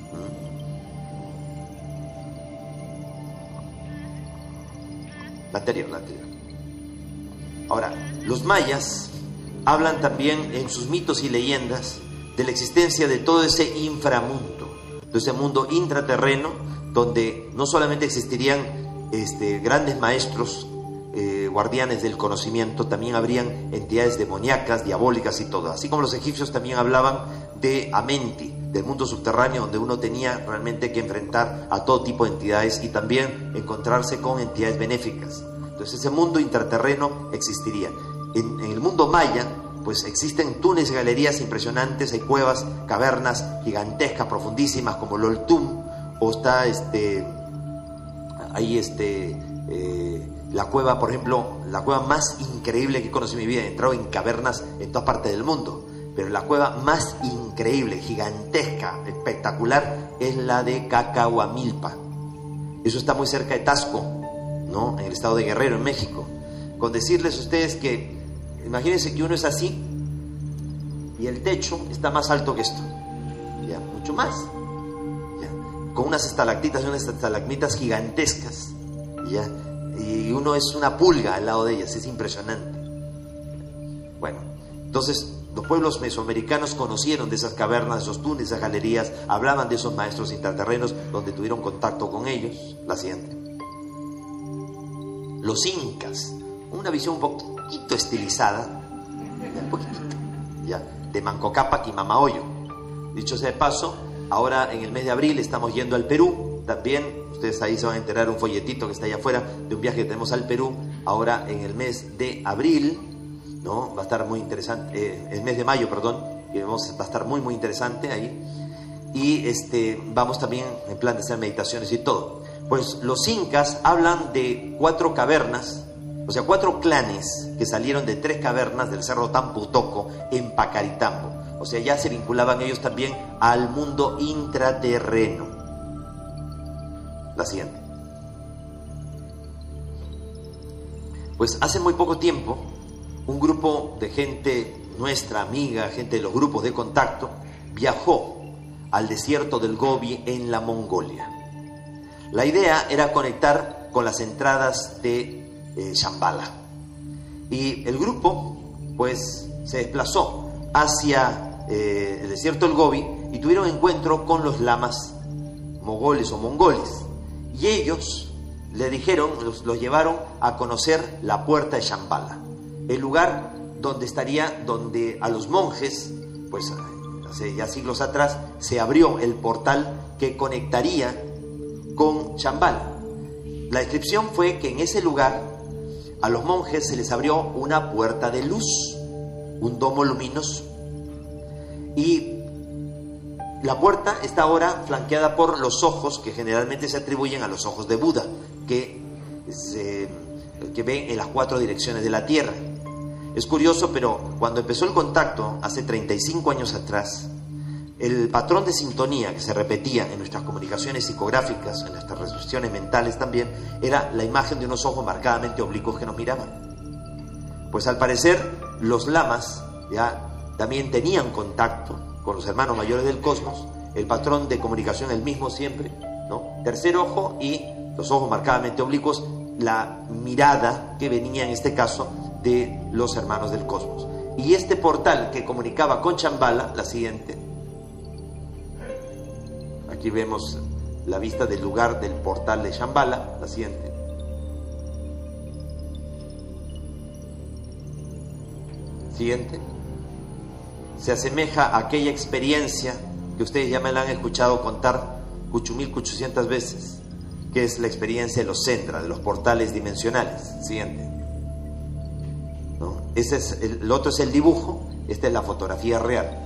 ¿Mm? La anterior, la anterior. Ahora, los mayas hablan también en sus mitos y leyendas de la existencia de todo ese inframundo, de ese mundo intraterreno, donde no solamente existirían este, grandes maestros, eh, guardianes del conocimiento, también habrían entidades demoníacas, diabólicas y todo. Así como los egipcios también hablaban de Amenti, del mundo subterráneo, donde uno tenía realmente que enfrentar a todo tipo de entidades y también encontrarse con entidades benéficas. Entonces ese mundo intraterreno existiría. En, en el mundo maya, pues existen túneles y galerías impresionantes, hay cuevas, cavernas gigantescas, profundísimas, como el Oltum, o está este, ahí este, eh, la cueva, por ejemplo, la cueva más increíble que he conocido en mi vida. He entrado en cavernas en todas partes del mundo, pero la cueva más increíble, gigantesca, espectacular, es la de Cacahuamilpa. Eso está muy cerca de Tasco, ¿no? En el estado de Guerrero, en México. Con decirles a ustedes que imagínense que uno es así y el techo está más alto que esto, ya, mucho más, ya, con unas estalactitas y unas estalagmitas gigantescas, ya, y uno es una pulga al lado de ellas, es impresionante. Bueno, entonces los pueblos mesoamericanos conocieron de esas cavernas, de esos túneles, esas galerías, hablaban de esos maestros intraterrenos donde tuvieron contacto con ellos. La siguiente. Los incas, una visión un poquito estilizada, un poquitito, ya, de Manco Cápac y Mamahoyo. Dicho sea de paso, ahora en el mes de abril estamos yendo al Perú, también, ustedes ahí se van a enterar un folletito que está allá afuera de un viaje que tenemos al Perú, ahora en el mes de abril, ¿no? Va a estar muy interesante, eh, el mes de mayo, perdón, que vamos, va a estar muy muy interesante ahí, y este, vamos también en plan de hacer meditaciones y todo. Pues los incas hablan de cuatro cavernas, o sea, cuatro clanes que salieron de tres cavernas del cerro Tamputoco en Pacaritambo. O sea, ya se vinculaban ellos también al mundo intraterreno. La siguiente. Pues hace muy poco tiempo, un grupo de gente nuestra, amiga, gente de los grupos de contacto, viajó al desierto del Gobi en la Mongolia. La idea era conectar con las entradas de eh, Shambhala. Y el grupo, pues, se desplazó hacia eh, el desierto del Gobi y tuvieron encuentro con los lamas mogoles o mongoles. Y ellos le dijeron, los, los llevaron a conocer la puerta de Shambhala, el lugar donde estaría, donde a los monjes, pues hace ya siglos atrás, se abrió el portal que conectaría con Shambhala. La descripción fue que en ese lugar a los monjes se les abrió una puerta de luz, un domo luminoso. Y la puerta está ahora flanqueada por los ojos que generalmente se atribuyen a los ojos de Buda, que, se, que ven en las cuatro direcciones de la tierra. Es curioso, pero cuando empezó el contacto, hace treinta y cinco años atrás, el patrón de sintonía que se repetía en nuestras comunicaciones psicográficas, en nuestras resoluciones mentales también, era la imagen de unos ojos marcadamente oblicuos que nos miraban. Pues al parecer los lamas ya también tenían contacto con los hermanos mayores del cosmos, el patrón de comunicación el mismo siempre, ¿no? Tercer ojo y los ojos marcadamente oblicuos, la mirada que venía en este caso de los hermanos del cosmos. Y este portal que comunicaba con Shambhala, la siguiente, aquí vemos la vista del lugar del portal de Shambhala, la siguiente. Siguiente. Se asemeja a aquella experiencia que ustedes ya me la han escuchado contar cucho mil cuchocientas veces, que es la experiencia de los centra, de los portales dimensionales. Siguiente. ¿No? Ese es el, el otro es el dibujo, esta es la fotografía real.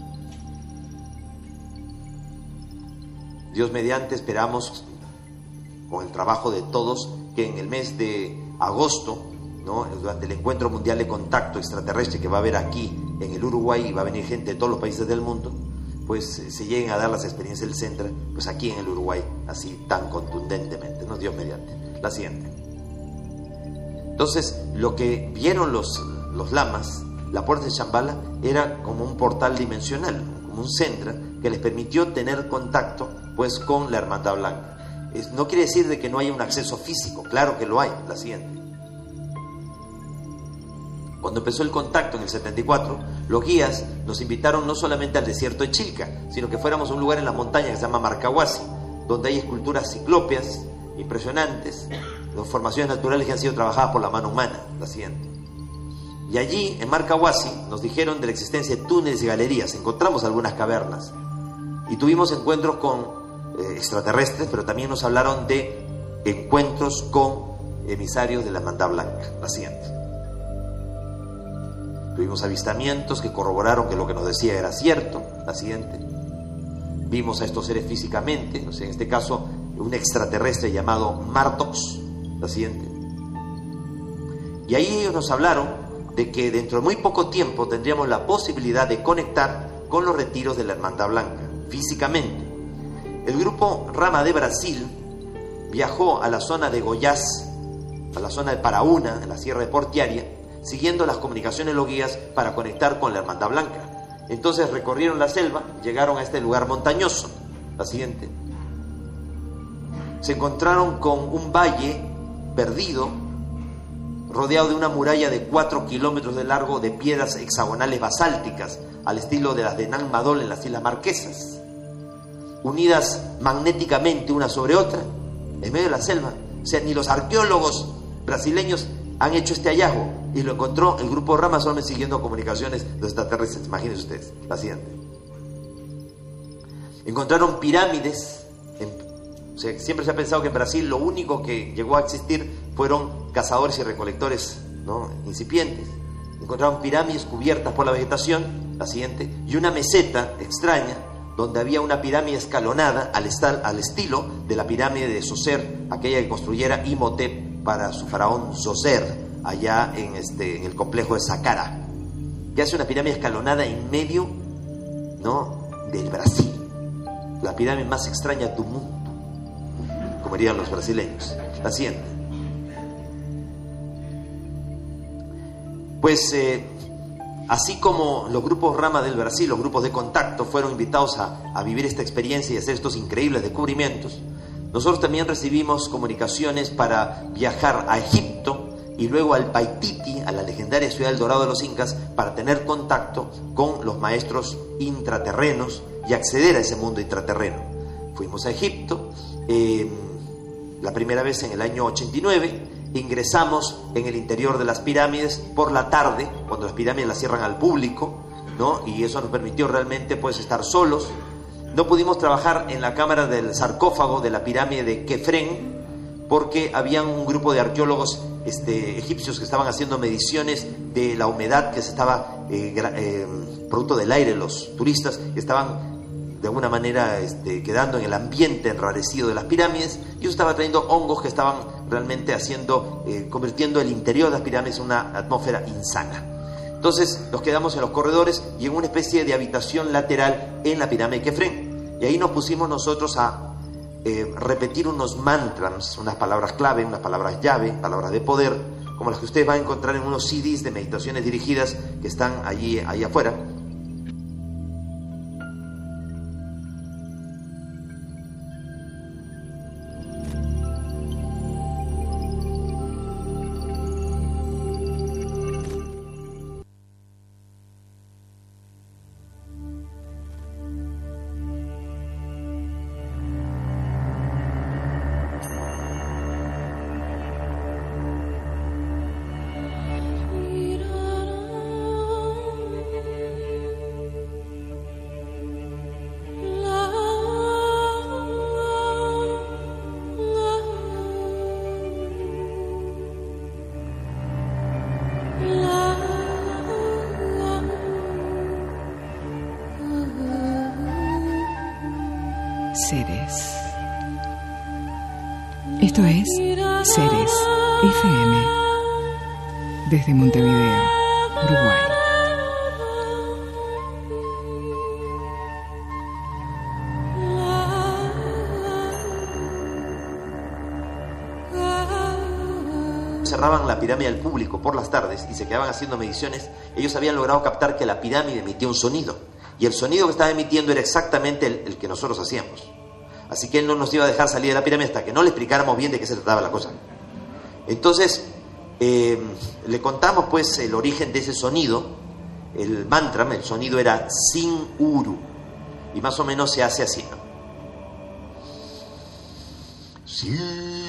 Dios mediante, esperamos, con el trabajo de todos, que en el mes de agosto, ¿no?, durante el encuentro mundial de contacto extraterrestre que va a haber aquí en el Uruguay, y va a venir gente de todos los países del mundo, pues se lleguen a dar las experiencias del centro, pues aquí en el Uruguay, así tan contundentemente, ¿no? Dios mediante. La siguiente. Entonces, lo que vieron los, los lamas, la puerta de Shambhala, era como un portal dimensional, como un centro que les permitió tener contacto, pues, con la Hermandad Blanca. Es, no quiere decir de que no haya un acceso físico, claro que lo hay. La siguiente. Cuando empezó el contacto en el setenta y cuatro, los guías nos invitaron no solamente al desierto de Chilca, sino que fuéramos a un lugar en la montaña que se llama Marcahuasi, donde hay esculturas ciclópeas impresionantes, las formaciones naturales que han sido trabajadas por la mano humana. La siguiente. Y allí, en Marcahuasi, nos dijeron de la existencia de túneles y galerías. Encontramos algunas cavernas y tuvimos encuentros con eh, extraterrestres, pero también nos hablaron de encuentros con emisarios de la Hermandad Blanca. La siguiente. Tuvimos avistamientos que corroboraron que lo que nos decía era cierto. La siguiente. Vimos a estos seres físicamente, o sea, en este caso un extraterrestre llamado Martox. La siguiente. Y ahí ellos nos hablaron de que dentro de muy poco tiempo tendríamos la posibilidad de conectar con los retiros de la Hermandad Blanca, físicamente. El grupo Rama de Brasil viajó a la zona de Goiás, a la zona de Paraúna, en la Sierra de Portiaria, siguiendo las comunicaciones de los guías para conectar con la Hermandad Blanca. Entonces recorrieron la selva, llegaron a este lugar montañoso. La siguiente. Se encontraron con un valle perdido, rodeado de una muralla de cuatro kilómetros de largo de piedras hexagonales basálticas, al estilo de las de Nan Madol en las Islas Marquesas, unidas magnéticamente una sobre otra, en medio de la selva. O sea, ni los arqueólogos brasileños han hecho este hallazgo, y lo encontró el grupo Rama solamente siguiendo comunicaciones de los extraterrestres. Imagínense ustedes. La siguiente. Encontraron pirámides. En, o sea, siempre se ha pensado que en Brasil lo único que llegó a existir fueron cazadores y recolectores, ¿no?, incipientes. Encontraron pirámides cubiertas por la vegetación. La siguiente. Y una meseta extraña donde había una pirámide escalonada al, estal, al estilo de la pirámide de Zoser, aquella que construyera Imhotep para su faraón Zoser, allá en, este, en el complejo de Saqqara, que hace una pirámide escalonada en medio, ¿no?, del Brasil, la pirámide más extraña del mundo, como dirían los brasileños. La siguiente. Pues eh, así como los grupos Rama del Brasil, los grupos de contacto, fueron invitados a, a vivir esta experiencia y hacer estos increíbles descubrimientos, nosotros también recibimos comunicaciones para viajar a Egipto, y luego al Paititi, a la legendaria ciudad del Dorado de los Incas, para tener contacto con los maestros intraterrenos y acceder a ese mundo intraterreno. Fuimos a Egipto, eh, la primera vez en el año ochenta y nueve, ingresamos en el interior de las pirámides por la tarde, cuando las pirámides las cierran al público, ¿no? Y eso nos permitió realmente pues estar solos. No pudimos trabajar en la cámara del sarcófago de la pirámide de Kefren, porque había un grupo de arqueólogos este, egipcios que estaban haciendo mediciones de la humedad que se estaba, eh, eh, producto del aire, los turistas que estaban de alguna manera este, quedando en el ambiente enrarecido de las pirámides, y eso estaba trayendo hongos que estaban realmente haciendo, eh, convirtiendo el interior de las pirámides en una atmósfera insana. Entonces nos quedamos en los corredores y en una especie de habitación lateral en la pirámide de Kefren, y ahí nos pusimos nosotros a eh, repetir unos mantras, unas palabras clave, unas palabras llave, palabras de poder, como las que ustedes van a encontrar en unos C Ds de meditaciones dirigidas que están allí, ahí afuera. Seres. Esto es Seres F M desde Montevideo, Uruguay. Cerraban la pirámide al público por las tardes y se quedaban haciendo mediciones. Ellos habían logrado captar que la pirámide emitía un sonido, y el sonido que estaba emitiendo era exactamente el, el que nosotros hacíamos. Así que él no nos iba a dejar salir de la pirámide hasta que no le explicáramos bien de qué se trataba la cosa. Entonces eh, le contamos pues el origen de ese sonido. El mantra, el sonido era Sin Uru, y más o menos se hace así, ¿no? Sin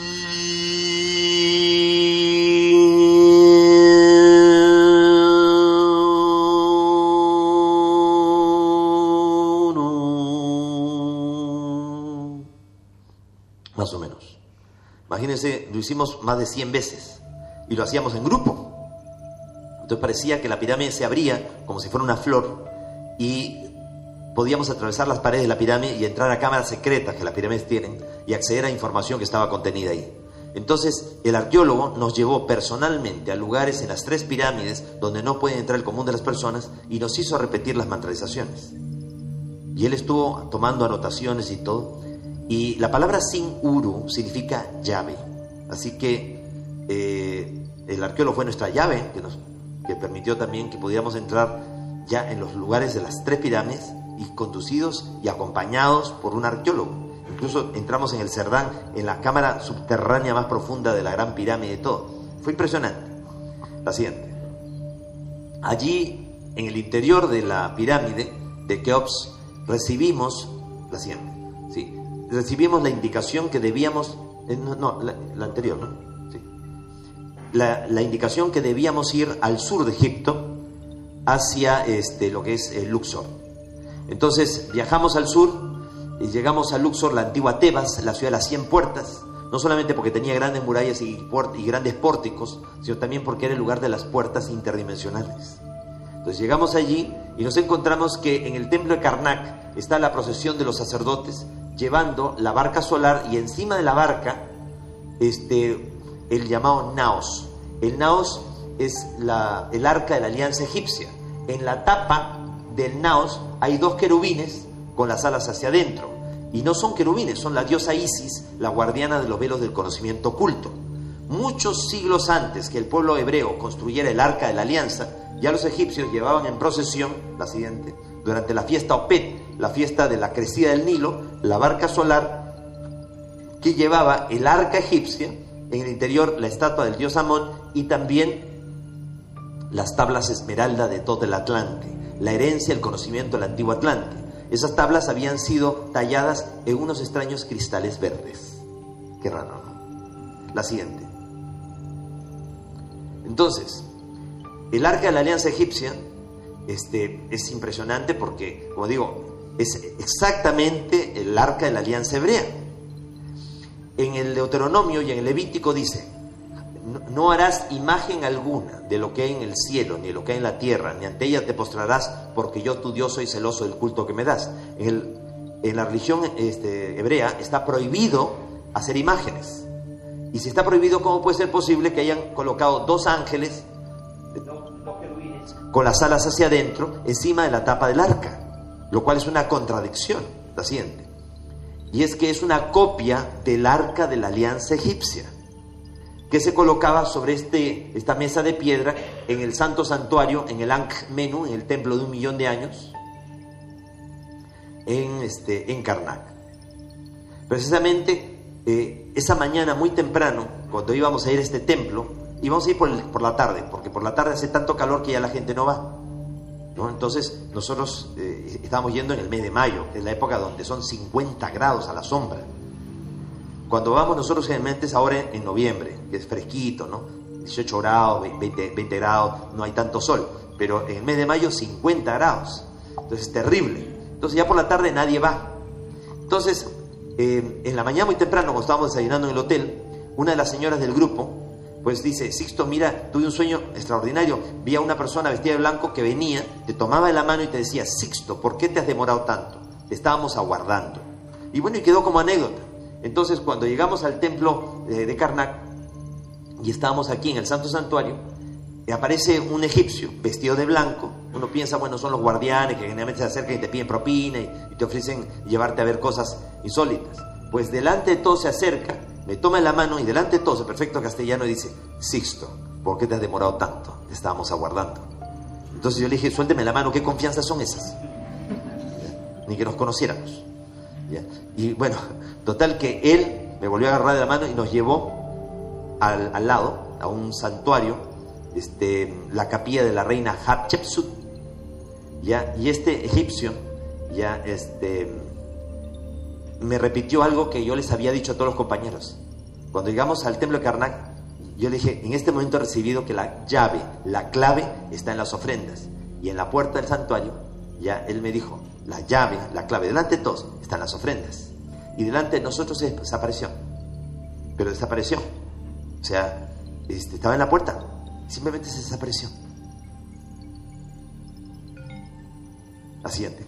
más o menos. Imagínense, lo hicimos más de cien veces y lo hacíamos en grupo. Entonces parecía que la pirámide se abría como si fuera una flor y podíamos atravesar las paredes de la pirámide y entrar a cámaras secretas que las pirámides tienen y acceder a información que estaba contenida ahí. Entonces el arqueólogo nos llevó personalmente a lugares en las tres pirámides donde no puede entrar el común de las personas y nos hizo repetir las mantralizaciones. Y él estuvo tomando anotaciones y todo. Y la palabra Sin Uru significa llave. Así que eh, el arqueólogo fue nuestra llave, que nos que permitió también que pudiéramos entrar ya en los lugares de las tres pirámides y conducidos y acompañados por un arqueólogo. Incluso entramos en el Cerdán, en la cámara subterránea más profunda de la gran pirámide y todo. Fue impresionante. La siguiente. Allí, en el interior de la pirámide de Keops, recibimos la siguiente. Sí. Recibimos la indicación que debíamos, eh, no, no la, la anterior, ¿no? Sí. La, la indicación que debíamos ir al sur de Egipto, hacia este, lo que es el Luxor. Entonces viajamos al sur y llegamos a Luxor, la antigua Tebas, la ciudad de las cien puertas, no solamente porque tenía grandes murallas y, puert- y grandes pórticos, sino también porque era el lugar de las puertas interdimensionales. Entonces llegamos allí y nos encontramos que en el templo de Karnak está la procesión de los sacerdotes llevando la barca solar, y encima de la barca este, el llamado Naos. El Naos es la, el arca de la alianza egipcia. En la tapa del Naos hay dos querubines con las alas hacia adentro, y no son querubines, son la diosa Isis, la guardiana de los velos del conocimiento oculto. Muchos siglos antes que el pueblo hebreo construyera el arca de la alianza, ya los egipcios llevaban en procesión, la siguiente, durante la fiesta Opet, la fiesta de la crecida del Nilo, la barca solar que llevaba el arca egipcia, en el interior la estatua del dios Amón y también las tablas esmeralda de todo el Atlante, la herencia, el conocimiento del antiguo Atlante. Esas tablas habían sido talladas en unos extraños cristales verdes. Qué raro, ¿no? La siguiente. Entonces, el arca de la alianza egipcia este, es impresionante porque, como digo, es exactamente el arca de la alianza hebrea. En el Deuteronomio y en el Levítico dice: no, no harás imagen alguna de lo que hay en el cielo, ni de lo que hay en la tierra, ni ante ella te postrarás, porque yo tu Dios soy celoso del culto que me das. En, el, en la religión este, hebrea está prohibido hacer imágenes. Y si está prohibido, ¿cómo puede ser posible que hayan colocado dos ángeles con las alas hacia adentro encima de la tapa del arca? Lo cual es una contradicción. La siguiente. Y es que es una copia del arca de la alianza egipcia, que se colocaba sobre este, esta mesa de piedra en el santo santuario, en el Ankh Menu, en el templo de un millón de años, en, este, en Karnak. Precisamente eh, esa mañana muy temprano, cuando íbamos a ir a este templo, íbamos a ir por, el, por la tarde, porque por la tarde hace tanto calor que ya la gente no va, ¿no? Entonces nosotros eh, estábamos yendo en el mes de mayo, que es la época donde son cincuenta grados a la sombra. Cuando vamos nosotros generalmente es ahora en, en noviembre, que es fresquito, ¿no? dieciocho grados, veinte, veinte grados, no hay tanto sol. Pero en el mes de mayo cincuenta grados. Entonces es terrible. Entonces ya por la tarde nadie va. Entonces, eh, en la mañana muy temprano, cuando estábamos desayunando en el hotel, una de las señoras del grupo, pues dice: Sixto, mira, tuve un sueño extraordinario. Vi a una persona vestida de blanco que venía, te tomaba de la mano y te decía: Sixto, ¿por qué te has demorado tanto? Te estábamos aguardando. Y bueno, y quedó como anécdota. Entonces, cuando llegamos al templo de, de Karnak y estábamos aquí en el santo santuario, aparece un egipcio vestido de blanco. Uno piensa, bueno, son los guardianes que generalmente se acercan y te piden propina y, y te ofrecen llevarte a ver cosas insólitas. Pues delante de todos se acerca, me toma la mano y delante de todos, en perfecto castellano, dice: Sixto, ¿por qué te has demorado tanto? Te estábamos aguardando. Entonces yo le dije: suélteme la mano, ¿qué confianza son esas? ¿Ya? Ni que nos conociéramos. ¿Ya? Y bueno, total que él me volvió a agarrar de la mano y nos llevó al, al lado, a un santuario, este, la capilla de la reina Hatshepsut, ¿ya? Y este egipcio ya este, me repitió algo que yo les había dicho a todos los compañeros. Cuando llegamos al templo de Karnak, yo le dije: en este momento he recibido que la llave, la clave está en las ofrendas, y en la puerta del santuario, ya él me dijo: la llave, la clave, delante de todos están las ofrendas, y delante de nosotros desapareció. Pero desapareció, o sea, este, estaba en la puerta, simplemente se desapareció. La siguiente.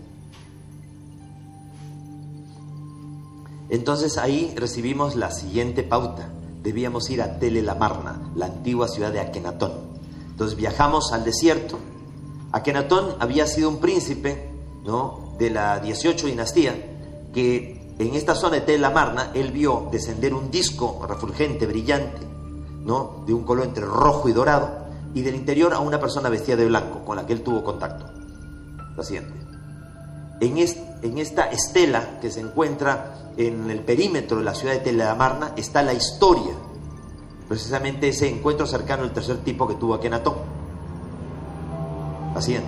Entonces ahí recibimos la siguiente pauta: debíamos ir a Tel El Amarna, la antigua ciudad de Akenatón. Entonces viajamos al desierto. Akenatón había sido un príncipe, ¿no?, de la dieciocho dinastía, que en esta zona de Tel El Amarna él vio descender un disco refulgente, brillante, ¿no?, de un color entre rojo y dorado, y del interior a una persona vestida de blanco con la que él tuvo contacto. La siguiente. En, est, en esta estela que se encuentra en el perímetro de la ciudad de Tel El Amarna está la historia, precisamente ese encuentro cercano al tercer tipo que tuvo Akenatón. La siguiente.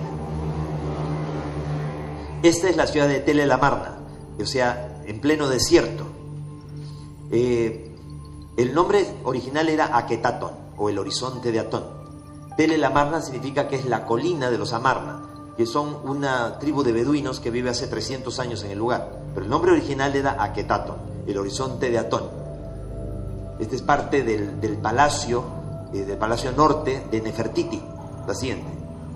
Esta es la ciudad de Tel El Amarna, o sea, en pleno desierto. Eh, el nombre original era Aketatón, o el horizonte de Atón. Tel El Amarna significa que es la colina de los Amarna, que son una tribu de beduinos que vive hace trescientos años en el lugar. Pero el nombre original era Aketatón, el horizonte de Atón. Este es parte del, del palacio, eh, del palacio norte de Nefertiti. La siguiente.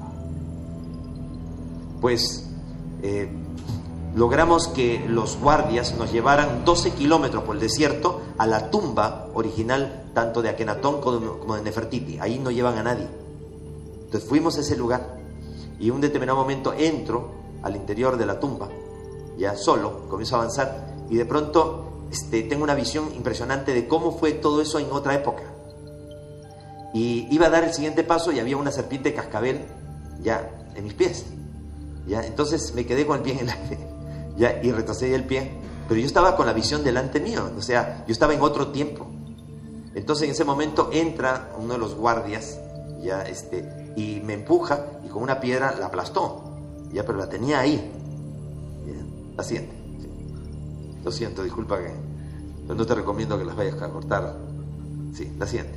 Pues eh, logramos que los guardias nos llevaran doce kilómetros por el desierto a la tumba original, tanto de Akenatón como, como de Nefertiti. Ahí no llevan a nadie. Entonces fuimos a ese lugar. Y en un determinado momento entro al interior de la tumba, ya solo, comienzo a avanzar, y de pronto este, tengo una visión impresionante de cómo fue todo eso en otra época. Y iba a dar el siguiente paso y había una serpiente de cascabel ya en mis pies. Ya, entonces me quedé con el pie en el aire, ya, y retrocedí el pie, pero yo estaba con la visión delante mío, o sea, yo estaba en otro tiempo. Entonces en ese momento entra uno de los guardias, ya este, y me empuja y con una piedra la aplastó, ya, pero la tenía ahí. Bien, la siente. Sí. Lo siento, disculpa que pero no te recomiendo que las vayas a cortar. Sí, la siente.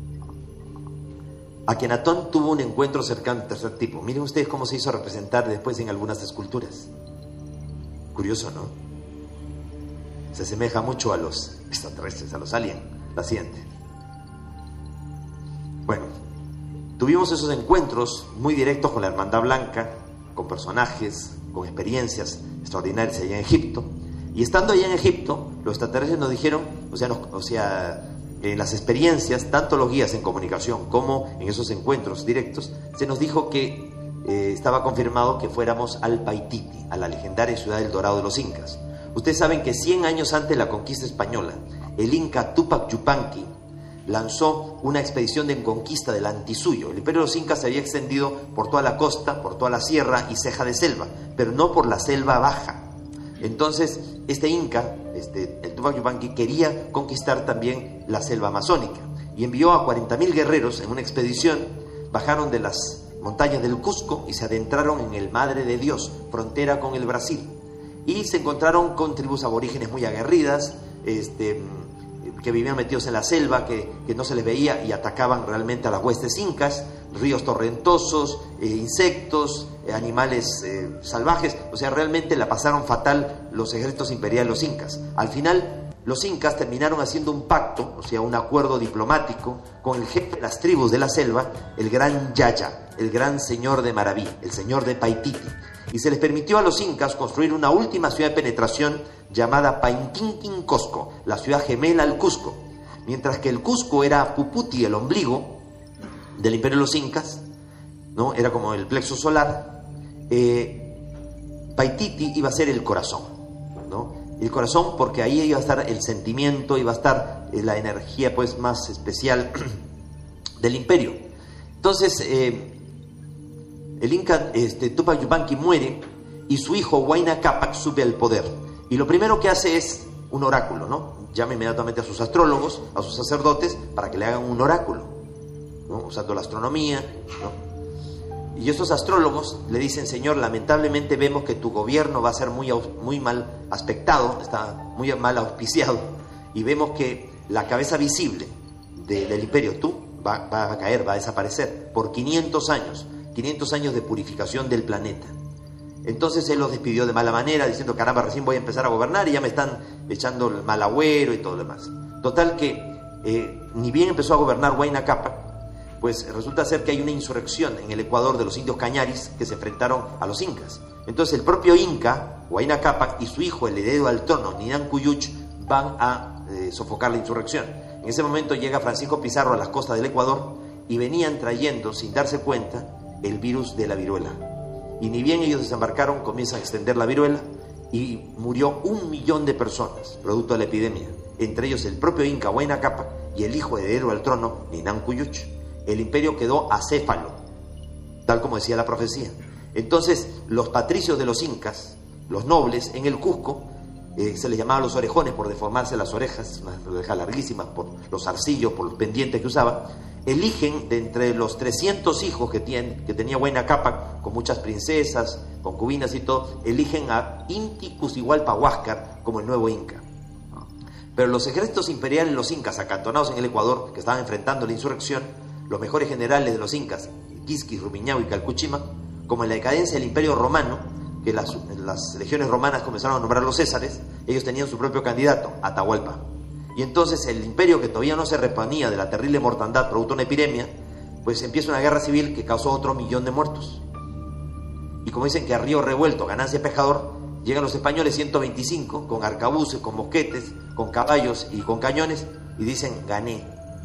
Akenatón tuvo un encuentro cercano al tercer tipo. Miren ustedes cómo se hizo representar después en algunas esculturas. Curioso, ¿no? Se asemeja mucho a los extraterrestres, a los aliens. La siente. Bueno, tuvimos esos encuentros muy directos con la Hermandad Blanca, con personajes, con experiencias extraordinarias allá en Egipto. Y estando allá en Egipto, los extraterrestres nos dijeron, o sea, nos, o sea, en las experiencias, tanto los guías en comunicación como en esos encuentros directos, se nos dijo que eh, estaba confirmado que fuéramos al Paititi, a la legendaria ciudad del Dorado de los Incas. Ustedes saben que cien años antes de la conquista española, el Inca Tupac Yupanqui lanzó una expedición de conquista del Antisuyo. El imperio de los Incas se había extendido por toda la costa, por toda la sierra y ceja de selva, pero no por la selva baja. Entonces, este Inca, este, el Tupac Yupanqui, quería conquistar también la selva amazónica y envió a cuarenta mil guerreros en una expedición. Bajaron de las montañas del Cusco y se adentraron en el Madre de Dios, frontera con el Brasil, y se encontraron con tribus aborígenes muy aguerridas, este, que vivían metidos en la selva, que, que no se les veía y atacaban realmente a las huestes incas, ríos torrentosos, eh, insectos, eh, animales eh, salvajes. O sea, realmente la pasaron fatal los ejércitos imperiales, los incas. Al final, los incas terminaron haciendo un pacto, o sea, un acuerdo diplomático con el jefe de las tribus de la selva, el gran Yaya, el gran señor de Maraví, el señor de Paititi. Y se les permitió a los incas construir una última ciudad de penetración llamada Painquinquín Cosco, la ciudad gemela al Cusco. Mientras que el Cusco era Puputi, el ombligo del imperio de los incas, ¿no? Era como el plexo solar, eh, Paititi iba a ser el corazón, ¿no? El corazón, porque ahí iba a estar el sentimiento, iba a estar eh, la energía pues más especial del imperio. Entonces, eh, el Inca este, Tupac Yupanqui muere y su hijo Huayna Cápac sube al poder. Y lo primero que hace es un oráculo, ¿no? Llama inmediatamente a sus astrólogos, a sus sacerdotes, para que le hagan un oráculo, ¿no? Usando la astronomía, ¿no? Y estos astrólogos le dicen: Señor, lamentablemente vemos que tu gobierno va a ser muy, muy mal aspectado, está muy mal auspiciado, y vemos que la cabeza visible de, del imperio, tú, va, va a caer, va a desaparecer por quinientos años. quinientos años de purificación del planeta. Entonces él los despidió de mala manera, diciendo: caramba, recién voy a empezar a gobernar y ya me están echando el mal agüero y todo lo demás. Total que eh, ni bien empezó a gobernar Huayna Cápac, pues resulta ser que hay una insurrección en el Ecuador de los indios cañaris que se enfrentaron a los incas. Entonces el propio Inca, Huayna Cápac, y su hijo, el heredero al trono, Ninan Cuyuch, van a eh, sofocar la insurrección. En ese momento llega Francisco Pizarro a las costas del Ecuador y venían trayendo, sin darse cuenta, el virus de la viruela. Y ni bien ellos desembarcaron, comienzan a extender la viruela y murió un millón de personas producto de la epidemia, entre ellos el propio Inca Huayna Cápac y el hijo heredero al trono, Ninan Cuyuch. El imperio quedó acéfalo, tal como decía la profecía. Entonces los patricios de los incas, los nobles en el Cusco, eh, se les llamaba los orejones por deformarse las orejas, unas orejas larguísimas por los zarcillos, por los pendientes que usaba. Eligen de entre los trescientos hijos que, tiene, que tenía Huayna Cápac, con muchas princesas, concubinas y todo, eligen a Inti Cusihualpa Huáscar como el nuevo Inca. Pero los ejércitos imperiales, los incas acantonados en el Ecuador, que estaban enfrentando la insurrección, los mejores generales de los incas, Quisquis, Rumiñahui y Calcuchima, como en la decadencia del imperio romano, que las, las legiones romanas comenzaron a nombrar los césares, ellos tenían su propio candidato, Atahualpa. Y entonces el imperio, que todavía no se reponía de la terrible mortandad producto de una epidemia, pues empieza una guerra civil que causó otro millón de muertos. Y como dicen que a río revuelto, ganancia pescador, llegan los españoles ciento veinticinco con arcabuces, con mosquetes, con caballos y con cañones, y dicen: gané.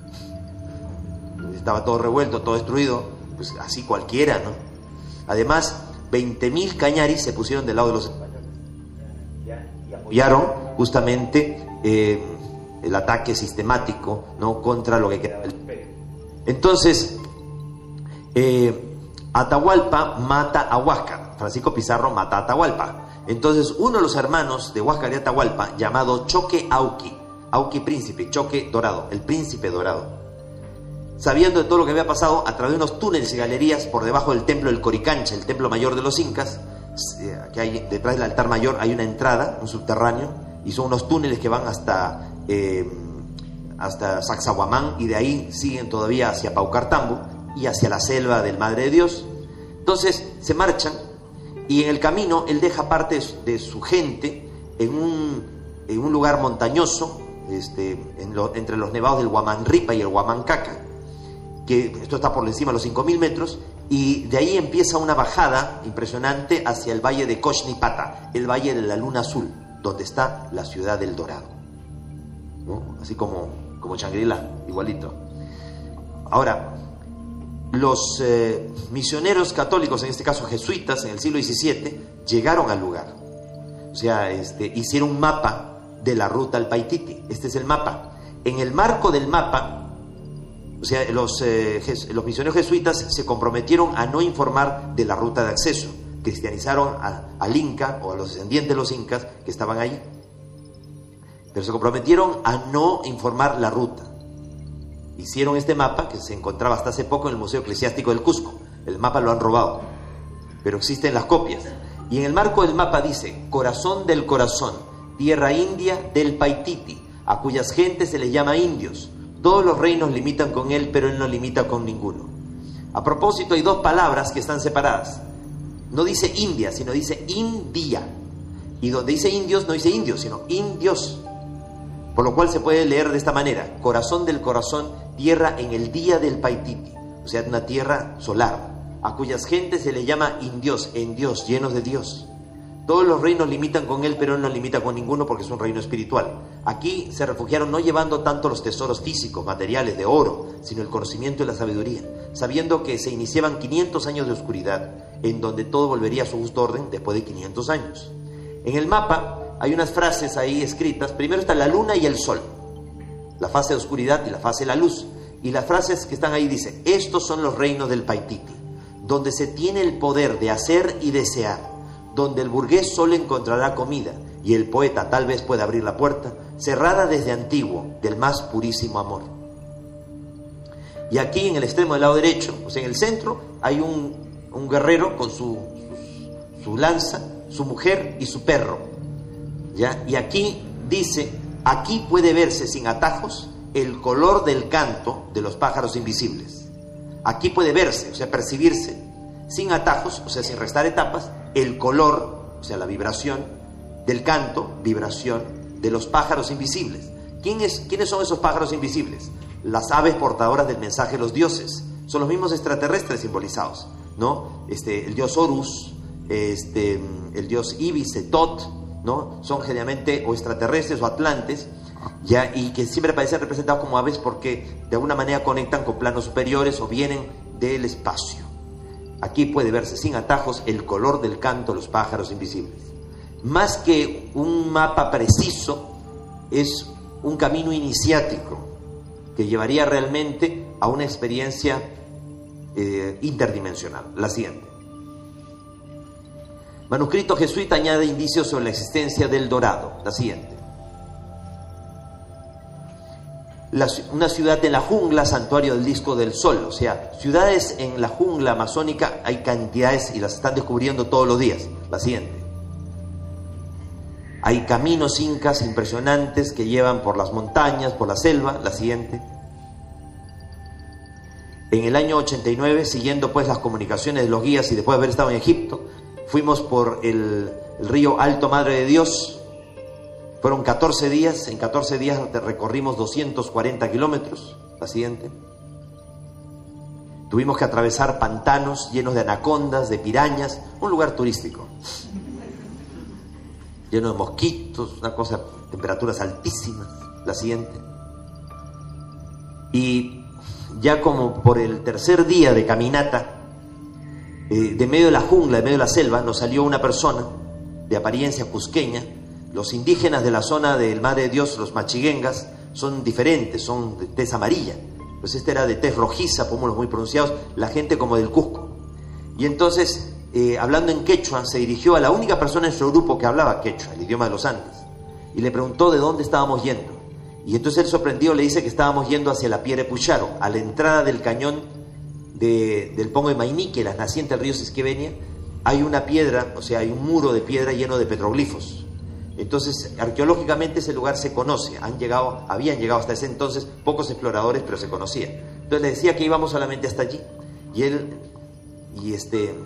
Estaba todo revuelto, todo destruido, pues así cualquiera, ¿no? Además, veinte mil cañaris se pusieron del lado de los españoles y apoyaron justamente eh, el ataque sistemático, ¿no?, contra lo que quedaba del imperio. Entonces, eh, Atahualpa mata a Huáscar, Francisco Pizarro mata a Atahualpa. Entonces, uno de los hermanos de Huáscar y Atahualpa, llamado Choque Auqui, Auqui príncipe, choque dorado, el príncipe dorado. Sabiendo de todo lo que había pasado, a través de unos túneles y galerías por debajo del templo del Coricancha, el templo mayor de los incas, que hay detrás del altar mayor hay una entrada, un subterráneo, y son unos túneles que van hasta eh, hasta Sacsayhuamán, y de ahí siguen todavía hacia Paucartambo y hacia la selva del Madre de Dios. Entonces se marchan, y en el camino él deja parte de su gente en un, en un lugar montañoso, este, en lo, entre los nevados del Huamanripa y el Huamancaca, que esto está por encima de los cinco mil metros, y de ahí empieza una bajada impresionante hacia el valle de Cochnipata, el valle de la Luna Azul, donde está la ciudad del Dorado, ¿no? Así como, como Shangri-La, igualito. Ahora, los eh, misioneros católicos, en este caso jesuitas, en el siglo diecisiete, llegaron al lugar. O sea, este, hicieron un mapa de la ruta al Paititi. Este es el mapa. En el marco del mapa, o sea, los, eh, los misioneros jesuitas se comprometieron a no informar de la ruta de acceso. Cristianizaron a, al Inca o a los descendientes de los incas que estaban ahí, pero se comprometieron a no informar la ruta. Hicieron este mapa que se encontraba hasta hace poco en el Museo Eclesiástico del Cusco. El mapa lo han robado, pero existen las copias. Y en el marco del mapa dice: corazón del corazón, tierra india del Paititi, a cuyas gentes se les llama indios. Todos los reinos limitan con él, pero él no limita con ninguno. A propósito, hay dos palabras que están separadas. No dice India, sino dice India. Y donde dice indios, no dice indios, sino indios. Por lo cual se puede leer de esta manera: corazón del corazón, tierra en el día del Paititi. O sea, una tierra solar, a cuyas gentes se le llama indios, en Dios, llenos de Dios. Todos los reinos limitan con él, pero él no limita con ninguno porque es un reino espiritual. Aquí se refugiaron no llevando tanto los tesoros físicos, materiales, de oro, sino el conocimiento y la sabiduría, sabiendo que se iniciaban quinientos años de oscuridad, en donde todo volvería a su justo orden después de quinientos años. En el mapa hay unas frases ahí escritas. Primero está la luna y el sol, la fase de oscuridad y la fase de la luz. Y las frases que están ahí dicen: estos son los reinos del Paititi, donde se tiene el poder de hacer y desear, donde el burgués solo encontrará comida y el poeta tal vez pueda abrir la puerta, cerrada desde antiguo, del más purísimo amor. Y aquí en el extremo del lado derecho, o sea, en el centro, hay un, un guerrero con su, su, su lanza, su mujer y su perro, ¿ya? Y aquí dice: aquí puede verse sin atajos el color del canto de los pájaros invisibles. Aquí puede verse, o sea, percibirse, sin atajos, o sea, sin restar etapas, el color, o sea, la vibración del canto, vibración de los pájaros invisibles. ¿Quién es, ¿Quiénes son esos pájaros invisibles? Las aves portadoras del mensaje de los dioses. Son los mismos extraterrestres simbolizados, ¿no? Este, el dios Horus, este, el dios Ibis, Setot, ¿no? Son generalmente o extraterrestres o atlantes, ya, y que siempre parecen representados como aves porque de alguna manera conectan con planos superiores o vienen del espacio. Aquí puede verse sin atajos el color del canto de los pájaros invisibles. Más que un mapa preciso, es un camino iniciático que llevaría realmente a una experiencia eh, interdimensional. La siguiente. Manuscrito jesuita añade indicios sobre la existencia del Dorado. La siguiente. La, una ciudad en la jungla, santuario del disco del sol. O sea, ciudades en la jungla amazónica hay cantidades y las están descubriendo todos los días. La siguiente. Hay caminos incas impresionantes que llevan por las montañas, por la selva. La siguiente. En el año ochenta y nueve, siguiendo pues las comunicaciones de los guías y después de haber estado en Egipto, fuimos por el, el río Alto Madre de Dios. Fueron catorce días, en catorce días recorrimos doscientos cuarenta kilómetros. La siguiente. Tuvimos que atravesar pantanos llenos de anacondas, de pirañas, un lugar turístico. Lleno de mosquitos, una cosa, temperaturas altísimas. La siguiente. Y ya como por el tercer día de caminata, eh, de medio de la jungla, de medio de la selva, nos salió una persona de apariencia cusqueña. Los indígenas de la zona del Madre de Dios, los machiguengas, son diferentes, son de tez amarilla. Pues este era de tez rojiza, pómulos muy pronunciados, la gente como del Cusco. Y entonces, eh, hablando en quechua, se dirigió a la única persona en su grupo que hablaba quechua, el idioma de los Andes, y le preguntó de dónde estábamos yendo. Y entonces él sorprendido le dice que estábamos yendo hacia la Piedra de Pucharo, a la entrada del cañón de, del Pongo de Mainique, las nacientes del río Sisqueveña. Hay una piedra, o sea, hay un muro de piedra lleno de petroglifos. Entonces, arqueológicamente ese lugar se conoce. Han llegado, habían llegado hasta ese entonces pocos exploradores, pero se conocía. Entonces le decía que íbamos solamente hasta allí. Y él, y este,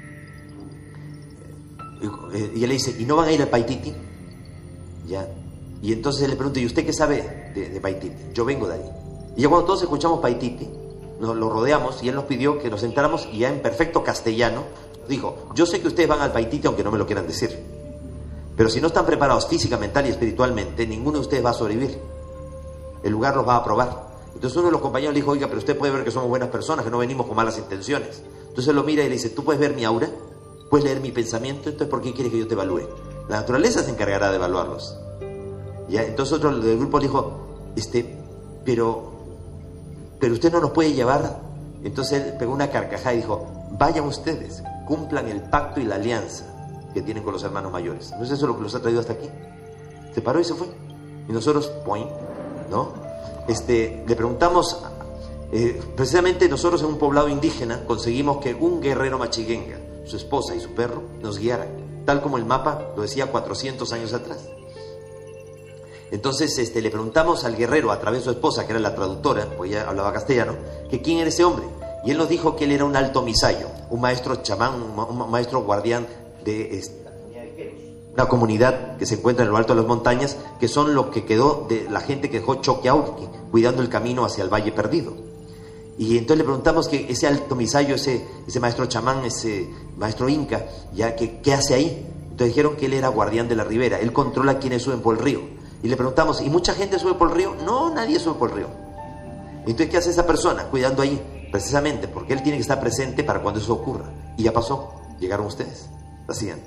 y él le dice, ¿y no van a ir al Paititi? Ya. Y entonces él le pregunta, ¿y usted qué sabe de, de Paititi? Yo vengo de ahí. Y ya cuando todos escuchamos Paititi, nos lo rodeamos y él nos pidió que nos sentáramos y ya en perfecto castellano dijo, yo sé que ustedes van al Paititi aunque no me lo quieran decir, pero si no están preparados física, mental y espiritualmente, ninguno de ustedes va a sobrevivir. El lugar los va a aprobar. Entonces uno de los compañeros le dijo, oiga, pero usted puede ver que somos buenas personas, que no venimos con malas intenciones. Entonces él lo mira y le dice, ¿tú puedes ver mi aura? ¿Puedes leer mi pensamiento? Entonces ¿por qué quieres que yo te evalúe? La naturaleza se encargará de evaluarlos. ¿Ya? Entonces otro del grupo le dijo, este, pero, pero usted no nos puede llevar. Entonces él pegó una carcajada y dijo, vayan ustedes, cumplan el pacto y la alianza que tienen con los hermanos mayores. ¿No es eso lo que los ha traído hasta aquí? Se paró y se fue. Y nosotros, point, ¿no? Este, le preguntamos, eh, precisamente nosotros en un poblado indígena conseguimos que un guerrero machiguenga, su esposa y su perro, nos guiaran, tal como el mapa lo decía cuatrocientos años atrás. Entonces este, le preguntamos al guerrero, a través de su esposa, que era la traductora, porque ella hablaba castellano, que quién era ese hombre. Y él nos dijo que él era un alto misayo, un maestro chamán, un, un maestro guardián de esta, una comunidad que se encuentra en lo alto de las montañas, que son lo que quedó de la gente que dejó Choqueaurqui, cuidando el camino hacia el Valle Perdido. Y entonces le preguntamos que ese alto misayo, ese, ese maestro chamán, ese maestro inca, ya que ¿qué hace ahí? Entonces dijeron que él era guardián de la ribera, él controla quienes suben por el río. Y le preguntamos, ¿y mucha gente sube por el río? No, nadie sube por el río. Entonces, ¿qué hace esa persona? Cuidando ahí, precisamente, porque él tiene que estar presente para cuando eso ocurra. Y ya pasó, llegaron ustedes. La siguiente.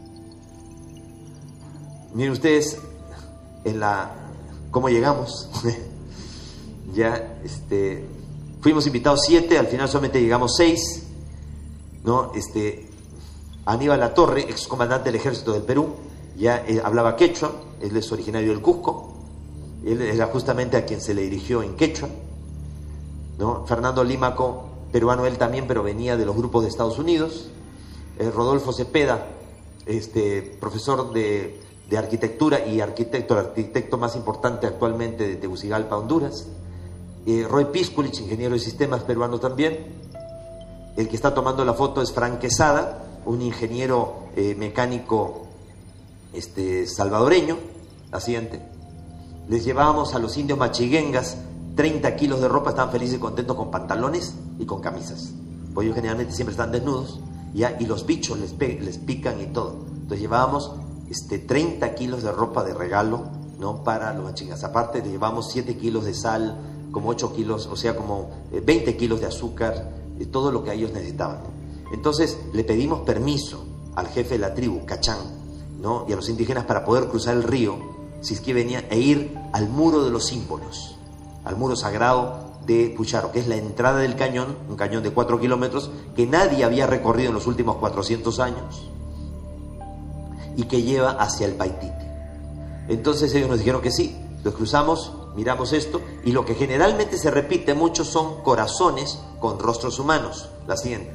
Miren ustedes, en la, cómo llegamos. Ya, este, fuimos invitados siete, al final solamente llegamos seis, ¿no? Este, Aníbal Latorre, excomandante del ejército del Perú, ya eh, hablaba quechua, él es originario del Cusco, él era justamente a quien se le dirigió en quechua, ¿no? Fernando Límaco, peruano él también, pero venía de los grupos de Estados Unidos. eh, Rodolfo Cepeda, este, profesor de, de arquitectura y arquitecto, el arquitecto más importante actualmente de Tegucigalpa, Honduras. eh, Roy Pisculich, ingeniero de sistemas peruano también. El que está tomando la foto es Frank Quesada, un ingeniero eh, mecánico este, salvadoreño. La siguiente. Les llevábamos a los indios machiguengas treinta kilos de ropa, estaban felices y contentos con pantalones y con camisas, pues ellos generalmente siempre están desnudos, ¿ya? Y los bichos les, pe les pican y todo. Entonces llevábamos este, treinta kilos de ropa de regalo, ¿no? Para los machiguengas. Aparte les llevamos siete kilos de sal, como ocho kilos, o sea, como veinte kilos de azúcar, de todo lo que ellos necesitaban, ¿no? Entonces le pedimos permiso al jefe de la tribu, Cachán, ¿no? Y a los indígenas para poder cruzar el río Sisqueveña e ir al muro de los símbolos, al muro sagrado de Pucharo, que es la entrada del cañón, un cañón de cuatro kilómetros que nadie había recorrido en los últimos cuatrocientos años y que lleva hacia el Paititi. Entonces ellos nos dijeron que sí, los cruzamos, miramos esto, y lo que generalmente se repite mucho son corazones con rostros humanos. La siguiente.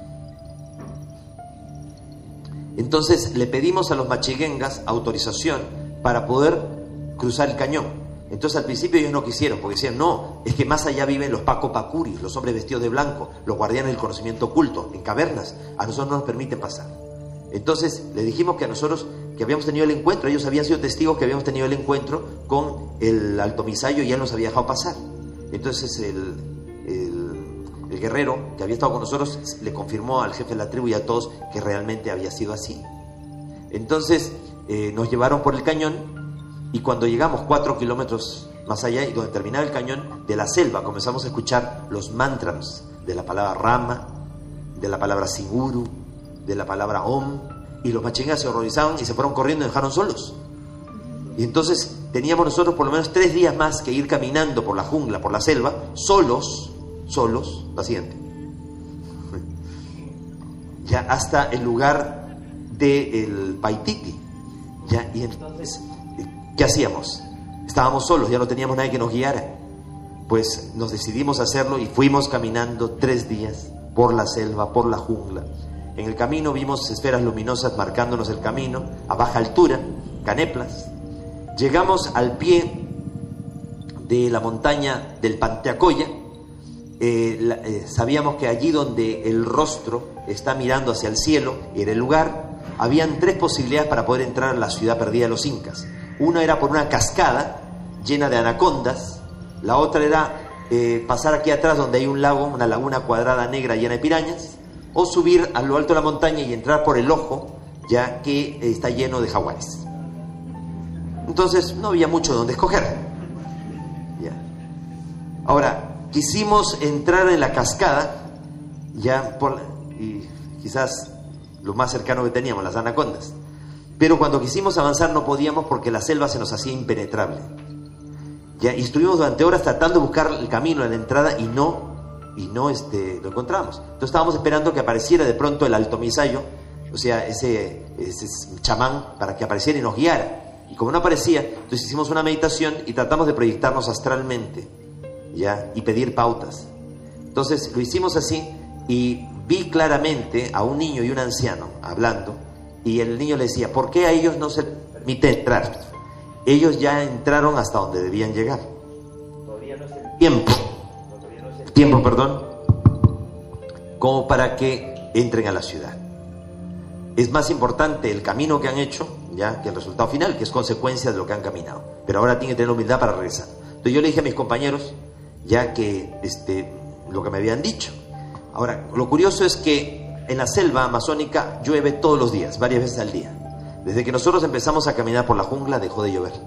Entonces le pedimos a los machiguengas autorización para poder cruzar el cañón. Entonces al principio ellos no quisieron, porque decían, no, es que más allá viven los Paco Pacuris, los hombres vestidos de blanco, los guardianes del conocimiento oculto, en cavernas, a nosotros no nos permiten pasar. Entonces le dijimos que a nosotros, que habíamos tenido el encuentro, ellos habían sido testigos que habíamos tenido el encuentro con el Alto Misayo y él nos había dejado pasar. Entonces el, el, el guerrero que había estado con nosotros le confirmó al jefe de la tribu y a todos que realmente había sido así. Entonces eh, nos llevaron por el cañón. Y cuando llegamos cuatro kilómetros más allá y donde terminaba el cañón, de la selva comenzamos a escuchar los mantras de la palabra Rama, de la palabra Singuru, de la palabra Om, y los machiguengas se horrorizaron y se fueron corriendo y dejaron solos. Y entonces teníamos nosotros por lo menos tres días más que ir caminando por la jungla, por la selva, solos, solos, la siguiente, ya hasta el lugar del Paititi, ya, y entonces ¿qué hacíamos? Estábamos solos, ya no teníamos nadie que nos guiara. Pues nos decidimos a hacerlo y fuimos caminando tres días por la selva, por la jungla. En el camino vimos esferas luminosas marcándonos el camino, a baja altura, caneplas. Llegamos al pie de la montaña del Panteacoya. Eh, la, eh, sabíamos que allí donde el rostro está mirando hacia el cielo era el lugar. Habían tres posibilidades para poder entrar a la ciudad perdida de los incas. Una era por una cascada llena de anacondas. La otra era eh, pasar aquí atrás donde hay un lago, una laguna cuadrada negra llena de pirañas, o subir a lo alto de la montaña y entrar por el ojo, ya que está lleno de jaguares. Entonces no había mucho donde escoger. Ya. Ahora, quisimos entrar en la cascada, ya por, y quizás lo más cercano que teníamos, las anacondas. Pero cuando quisimos avanzar no podíamos porque la selva se nos hacía impenetrable. Ya, y estuvimos durante horas tratando de buscar el camino a la entrada y no, y no este, lo encontramos. Entonces estábamos esperando que apareciera de pronto el Alto Misayo, o sea, ese, ese chamán, para que apareciera y nos guiara. Y como no aparecía, entonces hicimos una meditación y tratamos de proyectarnos astralmente, ya, y pedir pautas. Entonces lo hicimos así y vi claramente a un niño y un anciano hablando, y el niño le decía, ¿por qué a ellos no se les permite entrar? Ellos ya entraron hasta donde debían llegar. Todavía no es el tiempo, no, no es el tiempo, perdón, como para que entren a la ciudad. Es más importante el camino que han hecho, ya, que el resultado final, que es consecuencia de lo que han caminado. Pero ahora tienen que tener humildad para regresar. Entonces yo le dije a mis compañeros, ya que este, lo que me habían dicho. Ahora, lo curioso es que en la selva amazónica llueve todos los días, varias veces al día. Desde que nosotros empezamos a caminar por la jungla dejó de llover.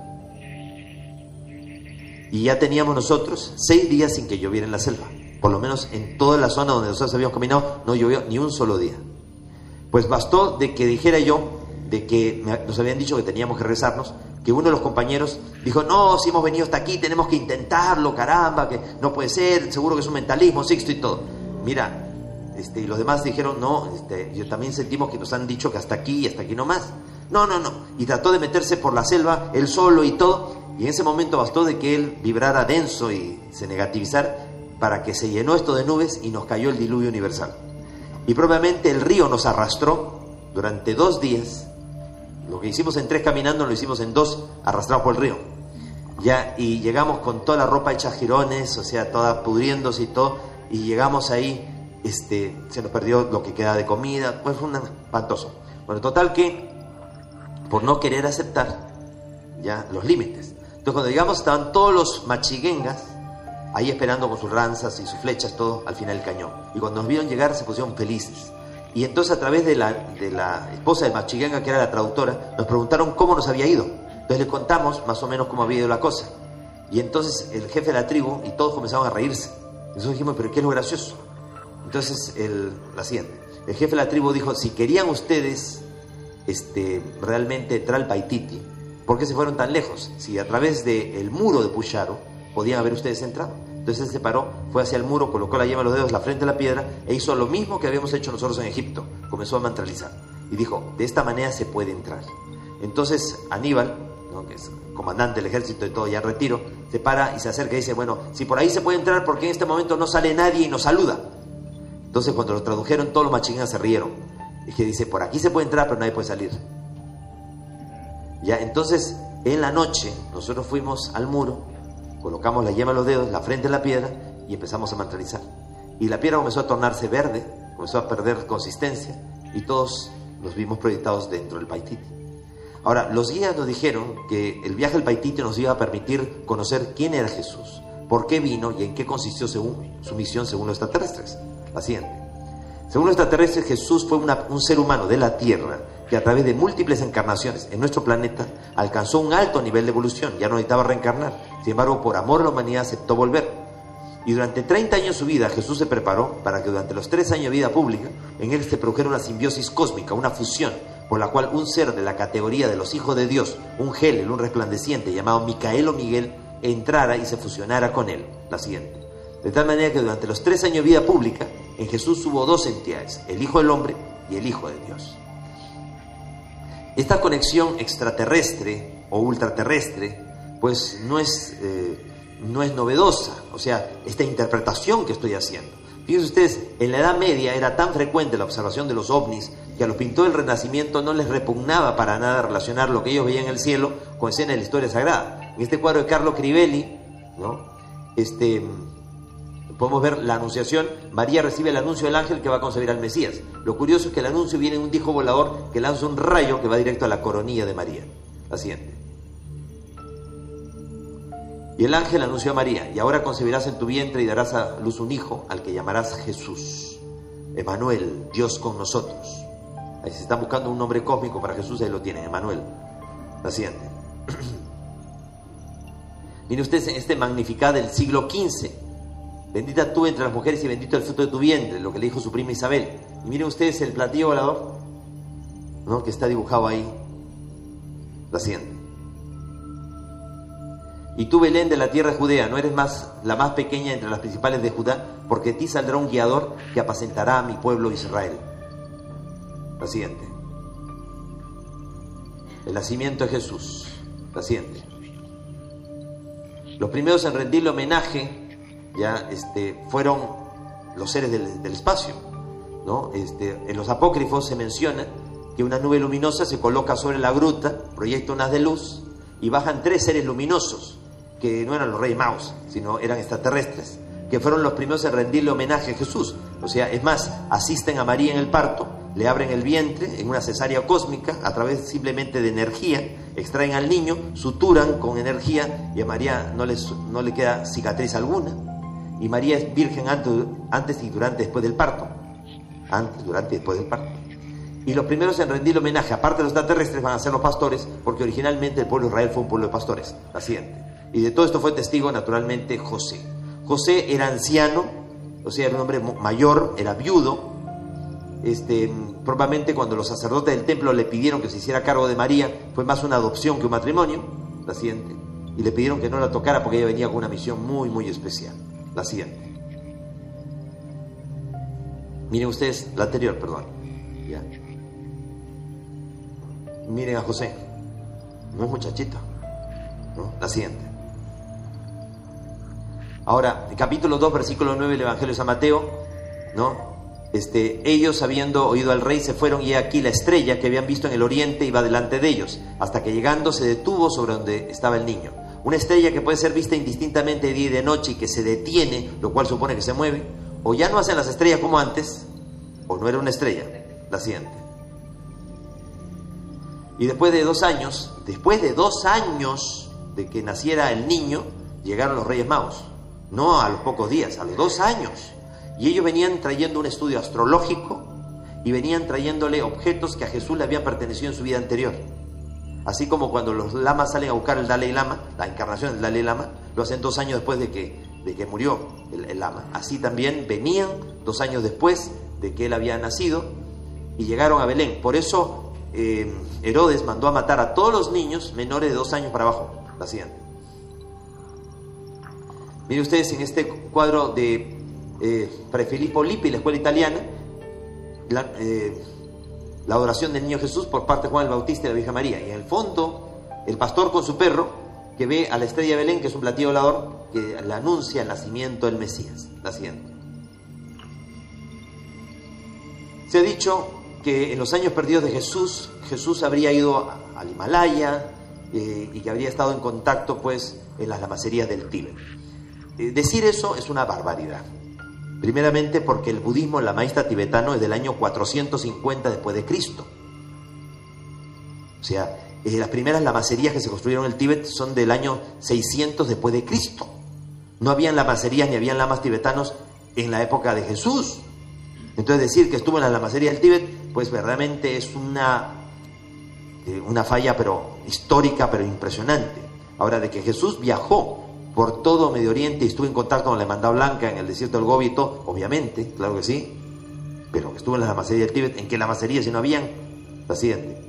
Y ya teníamos nosotros seis días sin que lloviera en la selva. Por lo menos en toda la zona donde nosotros habíamos caminado no llovió ni un solo día. Pues bastó de que dijera yo, de que nos habían dicho que teníamos que rezarnos, que uno de los compañeros dijo, no, si hemos venido hasta aquí tenemos que intentarlo, caramba, que no puede ser, seguro que es un mentalismo, Sixto y todo. Mira, este, y los demás dijeron, no, este, yo también sentimos que nos han dicho que hasta aquí y hasta aquí no más. No, no, no. Y trató de meterse por la selva, él solo y todo. Y en ese momento bastó de que él vibrara denso y se negativizara para que se llenó esto de nubes y nos cayó el diluvio universal. Y propiamente el río nos arrastró durante dos días. Lo que hicimos en tres caminando lo hicimos en dos arrastrados por el río. Ya, y llegamos con toda la ropa hecha jirones, o sea, toda pudriéndose y todo. Y llegamos ahí, este, se nos perdió lo que queda de comida. Pues fue un espantoso. Bueno, total que por no querer aceptar ya los límites. Entonces cuando llegamos estaban todos los machiguengas ahí esperando con sus lanzas y sus flechas, todo al final del cañón. Y cuando nos vieron llegar se pusieron felices. Y entonces a través de la, de la esposa de Machiguenga, que era la traductora, nos preguntaron cómo nos había ido. Entonces le contamos más o menos cómo había ido la cosa. Y entonces el jefe de la tribu y todos comenzaron a reírse. Nosotros dijimos, pero ¿qué es lo gracioso? Entonces el, la siguiente, el jefe de la tribu dijo, si querían ustedes Este, realmente entrar al Paititi, ¿por qué se fueron tan lejos? Si a través del muro de Pucharo podían haber ustedes entrado. Entonces él se paró, fue hacia el muro, colocó la yema de los dedos, la frente de la piedra, e hizo lo mismo que habíamos hecho nosotros en Egipto. Comenzó a mantralizar y dijo, de esta manera se puede entrar. Entonces Aníbal, ¿no?, que es comandante del ejército y todo, ya en retiro, se para y se acerca y dice, bueno, si por ahí se puede entrar, ¿por qué en este momento no sale nadie y nos saluda? Entonces cuando lo tradujeron, todos los machiguenas se rieron. Es que dice, por aquí se puede entrar, pero nadie puede salir. Ya, entonces, en la noche, nosotros fuimos al muro, colocamos la yema en los dedos, la frente en la piedra, y empezamos a mantralizar. Y la piedra comenzó a tornarse verde, comenzó a perder consistencia, y todos nos vimos proyectados dentro del Paititi. Ahora, los guías nos dijeron que el viaje al Paititi nos iba a permitir conocer quién era Jesús, por qué vino y en qué consistió según su misión según los extraterrestres. La siguiente. Según los extraterrestres, Jesús fue una, un ser humano de la Tierra que a través de múltiples encarnaciones en nuestro planeta alcanzó un alto nivel de evolución, ya no necesitaba reencarnar. Sin embargo, por amor a la humanidad aceptó volver. Y durante treinta años de su vida, Jesús se preparó para que durante los tres años de vida pública, en él se produjera una simbiosis cósmica, una fusión, por la cual un ser de la categoría de los hijos de Dios, un Gelel, un resplandeciente llamado Micael o Miguel, entrara y se fusionara con él. La siguiente. De tal manera que durante los tres años de vida pública, en Jesús hubo dos entidades, el Hijo del Hombre y el Hijo de Dios. Esta conexión extraterrestre o ultraterrestre pues no es, eh, no es novedosa, o sea, esta interpretación que estoy haciendo. Fíjense ustedes, en la Edad Media era tan frecuente la observación de los ovnis que a los pintores del Renacimiento no les repugnaba para nada relacionar lo que ellos veían en el cielo con escenas de la historia sagrada. En este cuadro de Carlo Crivelli, ¿no? este, podemos ver la anunciación. María recibe el anuncio del ángel que va a concebir al Mesías. Lo curioso es que el anuncio viene de un disco volador que lanza un rayo que va directo a la coronilla de María. La siguiente. Y el ángel anunció a María: y ahora concebirás en tu vientre y darás a luz un hijo, al que llamarás Jesús. Emmanuel, Dios con nosotros. Ahí se está buscando un nombre cósmico para Jesús, ahí lo tienen, Emmanuel. La siguiente. Miren ustedes en este Magnificat del siglo quince. Bendita tú entre las mujeres y bendito el fruto de tu vientre, lo que le dijo su prima Isabel. Y miren ustedes el platillo volador, ¿no?, que está dibujado ahí. La siguiente. Y tú, Belén, de la tierra de Judea, no eres más la más pequeña entre las principales de Judá, porque de ti saldrá un guiador que apacentará a mi pueblo Israel. La siguiente. El nacimiento de Jesús. La siguiente. Los primeros en rendirle homenaje ya este, fueron los seres del, del espacio, ¿no? Este, en los apócrifos se menciona que una nube luminosa se coloca sobre la gruta, proyecta unas de luz y bajan tres seres luminosos, que no eran los Reyes Magos, sino eran extraterrestres, que fueron los primeros en rendirle homenaje a Jesús. O sea, es más, asisten a María en el parto, le abren el vientre en una cesárea cósmica, a través simplemente de energía, extraen al niño, suturan con energía y a María no, les, no le queda cicatriz alguna. Y María es virgen antes, antes y durante, después del parto. Antes, durante y después del parto. Y los primeros en rendirle homenaje, aparte de los extraterrestres, van a ser los pastores, porque originalmente el pueblo de Israel fue un pueblo de pastores. La siguiente. Y de todo esto fue testigo, naturalmente, José. José era anciano, o sea, era un hombre mayor, era viudo. Este, probablemente cuando los sacerdotes del templo le pidieron que se hiciera cargo de María, fue más una adopción que un matrimonio. La siguiente. Y le pidieron que no la tocara porque ella venía con una misión muy, muy especial. La siguiente. Miren ustedes, la anterior, perdón. Ya. Miren a José. No es muchachito, ¿no? La siguiente. Ahora, capítulo dos, versículo nueve del Evangelio de San Mateo, ¿no? Este, ellos, habiendo oído al rey, se fueron, y he aquí la estrella que habían visto en el oriente iba delante de ellos, hasta que llegando se detuvo sobre donde estaba el niño. Una estrella que puede ser vista indistintamente de día y de noche y que se detiene, lo cual supone que se mueve. O ya no hacen las estrellas como antes, o no era una estrella. La siguiente. Y después de dos años, después de dos años de que naciera el niño, llegaron los Reyes Magos. No a los pocos días, a los dos años. Y ellos venían trayendo un estudio astrológico y venían trayéndole objetos que a Jesús le habían pertenecido en su vida anterior. Así como cuando los lamas salen a buscar el Dalai Lama, la encarnación del Dalai Lama, lo hacen dos años después de que, de que murió el, el lama. Así también venían dos años después de que él había nacido y llegaron a Belén. Por eso eh, Herodes mandó a matar a todos los niños menores de dos años para abajo. La siguiente. Miren ustedes en este cuadro de eh, Fray Filippo Lippi, la escuela italiana, la, eh, la adoración del niño Jesús por parte de Juan el Bautista y la Virgen María. Y en el fondo, el pastor con su perro, que ve a la estrella de Belén, que es un platillo volador, que le anuncia el nacimiento del Mesías. La siguiente. Se ha dicho que en los años perdidos de Jesús, Jesús habría ido al Himalaya eh, y que habría estado en contacto, pues, en las lamacerías del Tíbet. Eh, decir eso es una barbaridad. Primeramente porque el budismo, la maestra tibetano, es del año cuatrocientos cincuenta después de Cristo. O sea, eh, las primeras lamacerías que se construyeron en el Tíbet son del año seiscientos después de Cristo. No habían lamacerías ni habían lamas tibetanos en la época de Jesús. Entonces decir que estuvo en la lamacería del Tíbet, pues verdaderamente es una, eh, una falla pero histórica, pero impresionante. Ahora, de que Jesús viajó por todo Medio Oriente y estuvo en contacto con la Hermandad Blanca en el desierto del Gobi, obviamente, claro que sí, pero estuvo en la lamacería del Tíbet. ¿En qué lamacería si no habían? La siguiente.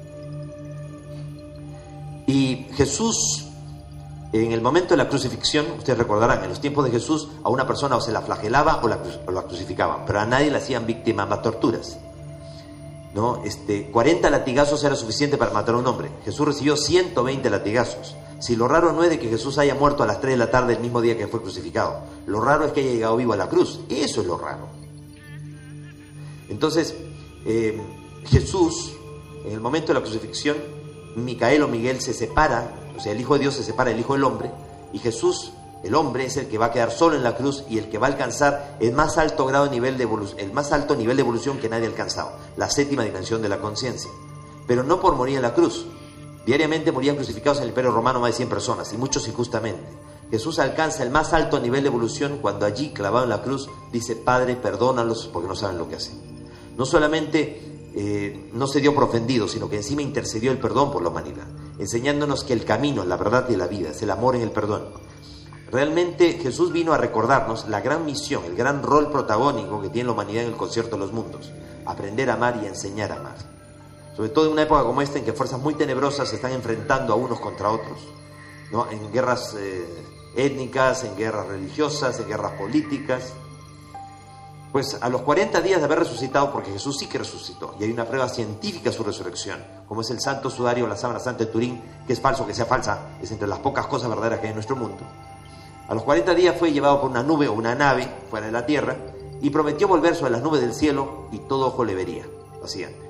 Y Jesús, en el momento de la crucifixión, ustedes recordarán, en los tiempos de Jesús, a una persona o se la flagelaba o la, o la crucificaban, pero a nadie le hacían víctima a torturas. ¿no? Este, cuarenta latigazos era suficiente para matar a un hombre. Jesús recibió ciento veinte latigazos. Si lo raro no es de que Jesús haya muerto a las tres de la tarde el mismo día que fue crucificado, lo raro es que haya llegado vivo a la cruz. Eso es lo raro. Entonces, eh, Jesús, en el momento de la crucifixión, Micael o Miguel se separa, o sea, el Hijo de Dios se separa del Hijo del Hombre, y Jesús, el hombre, es el que va a quedar solo en la cruz y el que va a alcanzar el más alto grado de nivel de evolución, el más alto nivel de evolución que nadie ha alcanzado, la séptima dimensión de la conciencia. Pero no por morir en la cruz. Diariamente morían crucificados en el Imperio Romano más de cien personas, y muchos injustamente. Jesús alcanza el más alto nivel de evolución cuando allí, clavado en la cruz, dice: Padre, perdónalos porque no saben lo que hacen. No solamente eh, no se dio por ofendido, sino que encima intercedió el perdón por la humanidad, enseñándonos que el camino, la verdad y la vida es el amor en el perdón. Realmente Jesús vino a recordarnos la gran misión, el gran rol protagónico que tiene la humanidad en el concierto de los mundos: aprender a amar y a enseñar a amar. Sobre todo en una época como esta en que fuerzas muy tenebrosas se están enfrentando a unos contra otros, ¿no? En guerras eh, étnicas, en guerras religiosas, en guerras políticas. Pues a los cuarenta días de haber resucitado, porque Jesús sí que resucitó, y hay una prueba científica de su resurrección, como es el Santo Sudario, la Sábana Santa de Turín, que es falso, que sea falsa, es entre las pocas cosas verdaderas que hay en nuestro mundo. A los cuarenta días fue llevado por una nube o una nave fuera de la tierra y prometió volver sobre las nubes del cielo y todo ojo le vería. Lo siguiente.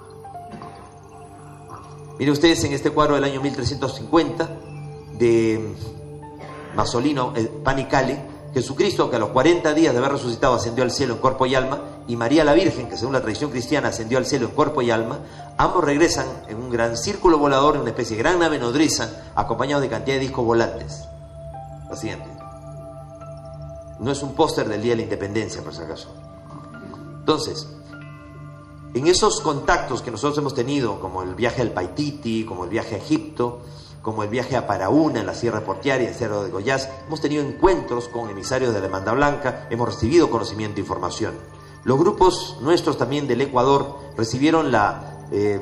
Miren ustedes en este cuadro del año mil trescientos cincuenta de Masolino, el Panicale, Jesucristo, que a los cuarenta días de haber resucitado ascendió al cielo en cuerpo y alma, y María la Virgen, que según la tradición cristiana ascendió al cielo en cuerpo y alma, ambos regresan en un gran círculo volador, en una especie de gran nave nodriza, acompañados de cantidad de discos volantes. Lo siguiente. No es un póster del Día de la Independencia, por si acaso. Entonces, en esos contactos que nosotros hemos tenido, como el viaje al Paititi, como el viaje a Egipto, como el viaje a Paraúna, en la Sierra Portiaria, en Cerro de Goiás, hemos tenido encuentros con emisarios de la Hermandad Blanca, hemos recibido conocimiento e información. Los grupos nuestros también del Ecuador recibieron la, eh,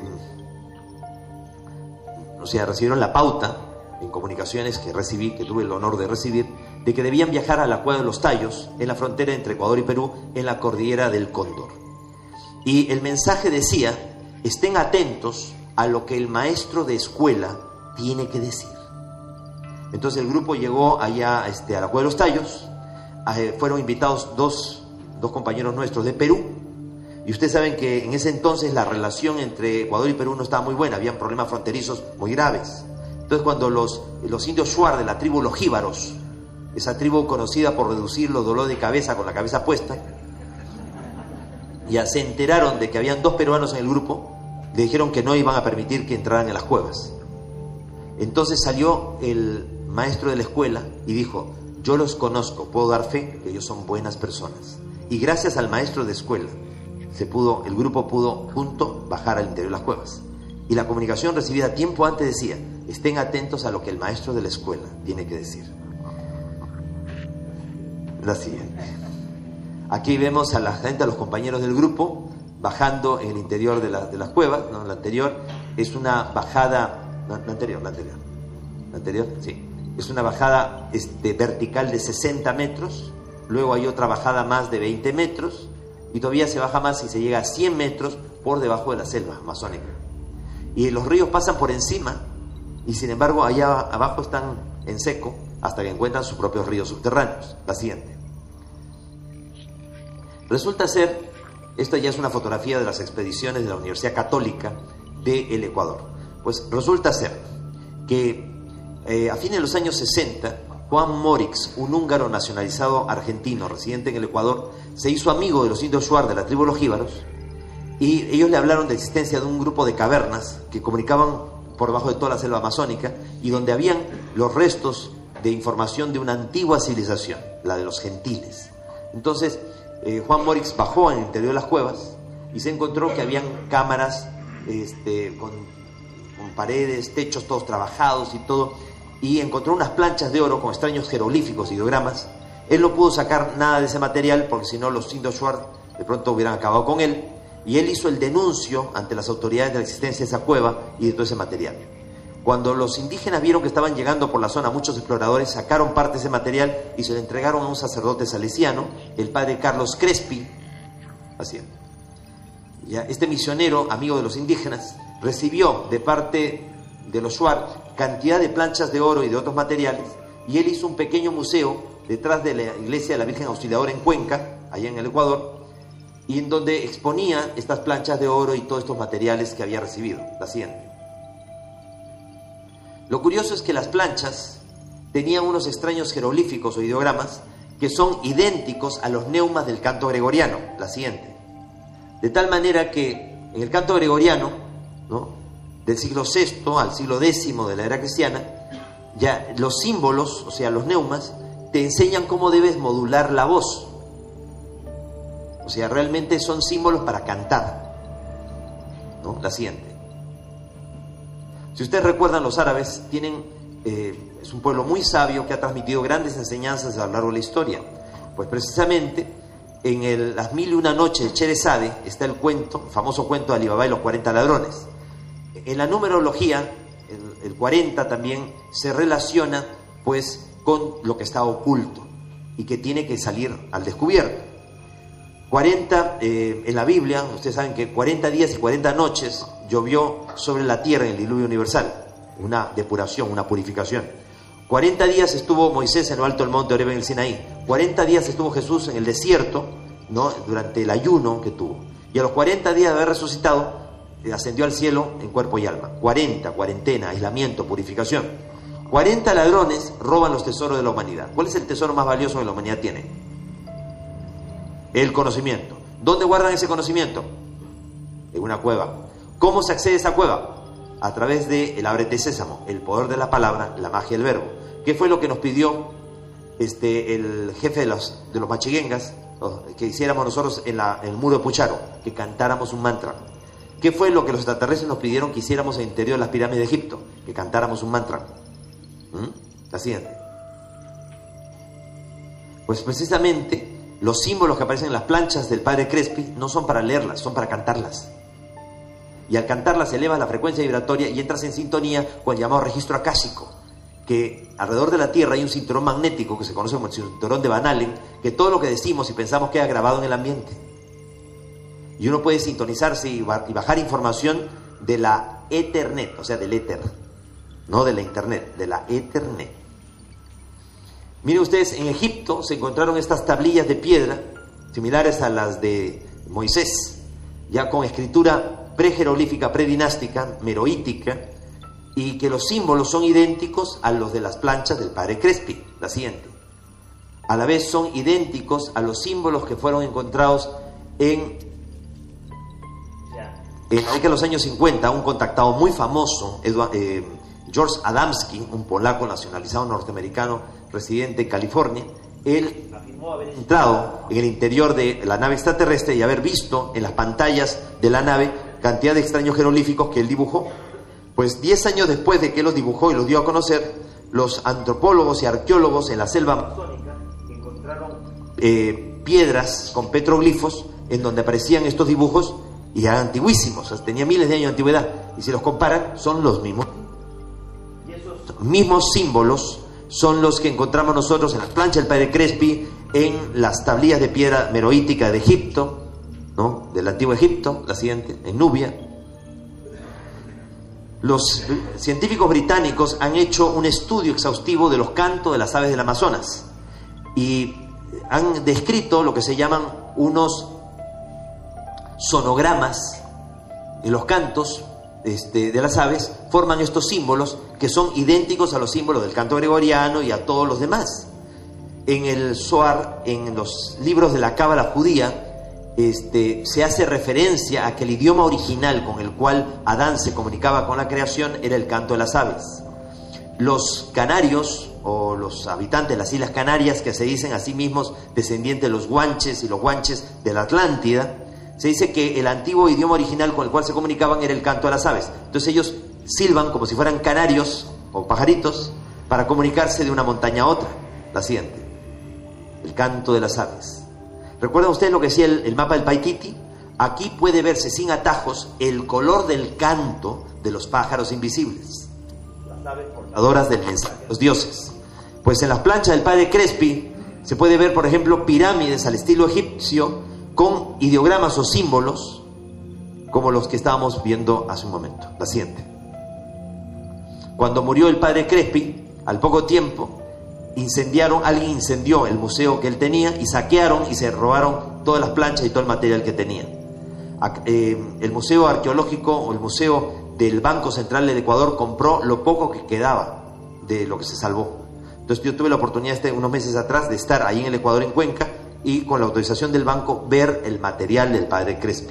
o sea, recibieron la pauta en comunicaciones que recibí, que tuve el honor de recibir, de que debían viajar a la Cueva de los Tallos, en la frontera entre Ecuador y Perú, en la cordillera del Cóndor. Y el mensaje decía: estén atentos a lo que el maestro de escuela tiene que decir. Entonces el grupo llegó allá este, a la Cueva de los Tallos, eh, fueron invitados dos, dos compañeros nuestros de Perú, y ustedes saben que en ese entonces la relación entre Ecuador y Perú no estaba muy buena, habían problemas fronterizos muy graves. Entonces cuando los, los indios Shuar de la tribu Los Jíbaros, esa tribu conocida por reducir los dolores de cabeza con la cabeza puesta, ya se enteraron de que habían dos peruanos en el grupo, le dijeron que no iban a permitir que entraran en las cuevas. Entonces salió el maestro de la escuela y dijo: yo los conozco, puedo dar fe que ellos son buenas personas. Y gracias al maestro de escuela se pudo, el grupo pudo junto bajar al interior de las cuevas. Y la comunicación recibida tiempo antes decía: estén atentos a lo que el maestro de la escuela tiene que decir. La siguiente. Aquí vemos a la gente, a los compañeros del grupo, bajando en el interior de, la, de las cuevas, ¿no? La anterior es una bajada, no, la anterior, la anterior, la anterior, sí, es una bajada este, vertical de sesenta metros, luego hay otra bajada más de veinte metros, y todavía se baja más y se llega a cien metros por debajo de la selva amazónica. Y los ríos pasan por encima, y sin embargo allá abajo están en seco, hasta que encuentran sus propios ríos subterráneos. La siguiente. Resulta ser, esta ya es una fotografía de las expediciones de la Universidad Católica del Ecuador. Pues resulta ser que eh, a fines de los años sesenta, Juan Morix, un húngaro nacionalizado argentino residente en el Ecuador, se hizo amigo de los indios Shuar de la tribu Los Jíbaros, y ellos le hablaron de la existencia de un grupo de cavernas que comunicaban por debajo de toda la selva amazónica y donde habían los restos de información de una antigua civilización, la de los gentiles. Entonces eh, Juan Morix bajó en el interior de las cuevas y se encontró que habían cámaras este, con, con paredes, techos todos trabajados y todo, y encontró unas planchas de oro con extraños jeroglíficos y ideogramas. Él no pudo sacar nada de ese material porque si no los indios Shuar de pronto hubieran acabado con él, y él hizo el denuncio ante las autoridades de la existencia de esa cueva y de todo ese material. Cuando los indígenas vieron que estaban llegando por la zona muchos exploradores, sacaron parte de ese material y se lo entregaron a un sacerdote salesiano, el padre Carlos Crespi. Así es. ya, este misionero, amigo de los indígenas, recibió de parte de los Shuar cantidad de planchas de oro y de otros materiales, y él hizo un pequeño museo detrás de la iglesia de la Virgen Auxiliadora en Cuenca, allá en el Ecuador, y en donde exponía estas planchas de oro y todos estos materiales que había recibido. La siguiente. Lo curioso es que las planchas tenían unos extraños jeroglíficos o ideogramas que son idénticos a los neumas del canto gregoriano. La siguiente. De tal manera que en el canto gregoriano, ¿no?, del siglo sexto al siglo décimo de la era cristiana, ya los símbolos, o sea, los neumas, te enseñan cómo debes modular la voz. O sea, realmente son símbolos para cantar, ¿no? La siguiente. Si ustedes recuerdan, los árabes tienen, eh, es un pueblo muy sabio que ha transmitido grandes enseñanzas a lo largo de la historia. Pues precisamente en el, las mil y una noches de Sherezade está el cuento, el famoso cuento de Alibaba y los cuarenta ladrones. En la numerología, el, el cuarenta también se relaciona pues con lo que está oculto y que tiene que salir al descubierto. cuarenta, eh, en la Biblia, ustedes saben que cuarenta días y cuarenta noches llovió sobre la tierra en el diluvio universal, una depuración, una purificación. cuarenta días estuvo Moisés en lo alto del monte Oreb en el Sinaí, cuarenta días estuvo Jesús en el desierto, ¿no?, durante el ayuno que tuvo, y a los cuarenta días de haber resucitado, ascendió al cielo en cuerpo y alma. cuarenta, cuarentena, aislamiento, purificación. cuarenta ladrones roban los tesoros de la humanidad. ¿Cuál es el tesoro más valioso que la humanidad tiene? El conocimiento. ¿Dónde guardan ese conocimiento? En una cueva. ¿Cómo se accede a esa cueva? A través de el ábrete sésamo, el poder de la palabra, la magia del verbo. ¿Qué fue lo que nos pidió este, el jefe de los, de los machiguengas que hiciéramos nosotros en, la, en el muro de Pucharo? Que cantáramos un mantra. ¿Qué fue lo que los extraterrestres nos pidieron que hiciéramos en el interior de las pirámides de Egipto? Que cantáramos un mantra. ¿Mm? La siguiente. Pues precisamente los símbolos que aparecen en las planchas del padre Crespi no son para leerlas, son para cantarlas. Y al cantarlas elevas la frecuencia vibratoria y entras en sintonía con el llamado registro acásico, que alrededor de la Tierra hay un cinturón magnético que se conoce como el cinturón de Van Allen, que todo lo que decimos y pensamos queda grabado en el ambiente. Y uno puede sintonizarse y bajar información de la Ethernet, o sea, del éter, no de la Internet, de la Ethernet. Miren ustedes, en Egipto se encontraron estas tablillas de piedra, similares a las de Moisés, ya con escritura prejeroglífica, predinástica, meroítica, y que los símbolos son idénticos a los de las planchas del padre Crespi. La siguiente. A la vez son idénticos a los símbolos que fueron encontrados en... En la década de los años cincuenta, un contactado muy famoso, Edward, eh, George Adamski, un polaco nacionalizado norteamericano residente en California, él afirmó haber entrado en el interior de la nave extraterrestre y haber visto en las pantallas de la nave cantidad de extraños jeroglíficos que él dibujó. Pues diez años después de que él los dibujó y los dio a conocer, los antropólogos y arqueólogos en la selva amazónica encontraron eh, piedras con petroglifos en donde aparecían estos dibujos y eran antiguísimos, o sea, tenía miles de años de antigüedad, y si los comparan son los mismos. Y esos mismos símbolos son los que encontramos nosotros en las planchas del padre Crespi, en las tablillas de piedra meroítica de Egipto, ¿no?, del antiguo Egipto, la siguiente, en Nubia. Los científicos británicos han hecho un estudio exhaustivo de los cantos de las aves del Amazonas y han descrito lo que se llaman unos sonogramas. En los cantos este, de las aves forman estos símbolos que son idénticos a los símbolos del canto gregoriano y a todos los demás. En el Zohar, en los libros de la Cábala judía, este, se hace referencia a que el idioma original con el cual Adán se comunicaba con la creación era el canto de las aves. Los canarios, o los habitantes de las Islas Canarias, que se dicen a sí mismos descendientes de los guanches y los guanches de la Atlántida, se dice que el antiguo idioma original con el cual se comunicaban era el canto de las aves. Entonces ellos silban como si fueran canarios o pajaritos para comunicarse de una montaña a otra. La siguiente. El canto de las aves. ¿Recuerdan ustedes lo que decía el, el mapa del Paititi? Aquí puede verse sin atajos el color del canto de los pájaros invisibles, las aves portadoras del mensaje de los dioses. Pues en las planchas del padre Crespi se puede ver, por ejemplo, pirámides al estilo egipcio con ideogramas o símbolos como los que estábamos viendo hace un momento. La siguiente. Cuando murió el padre Crespi, al poco tiempo, incendiaron, alguien incendió el museo que él tenía y saquearon y se robaron todas las planchas y todo el material que tenía. El Museo Arqueológico o el Museo del Banco Central del Ecuador compró lo poco que quedaba de lo que se salvó. Entonces yo tuve la oportunidad este, unos meses atrás de estar ahí en el Ecuador, en Cuenca, y con la autorización del banco ver el material del padre Crespi.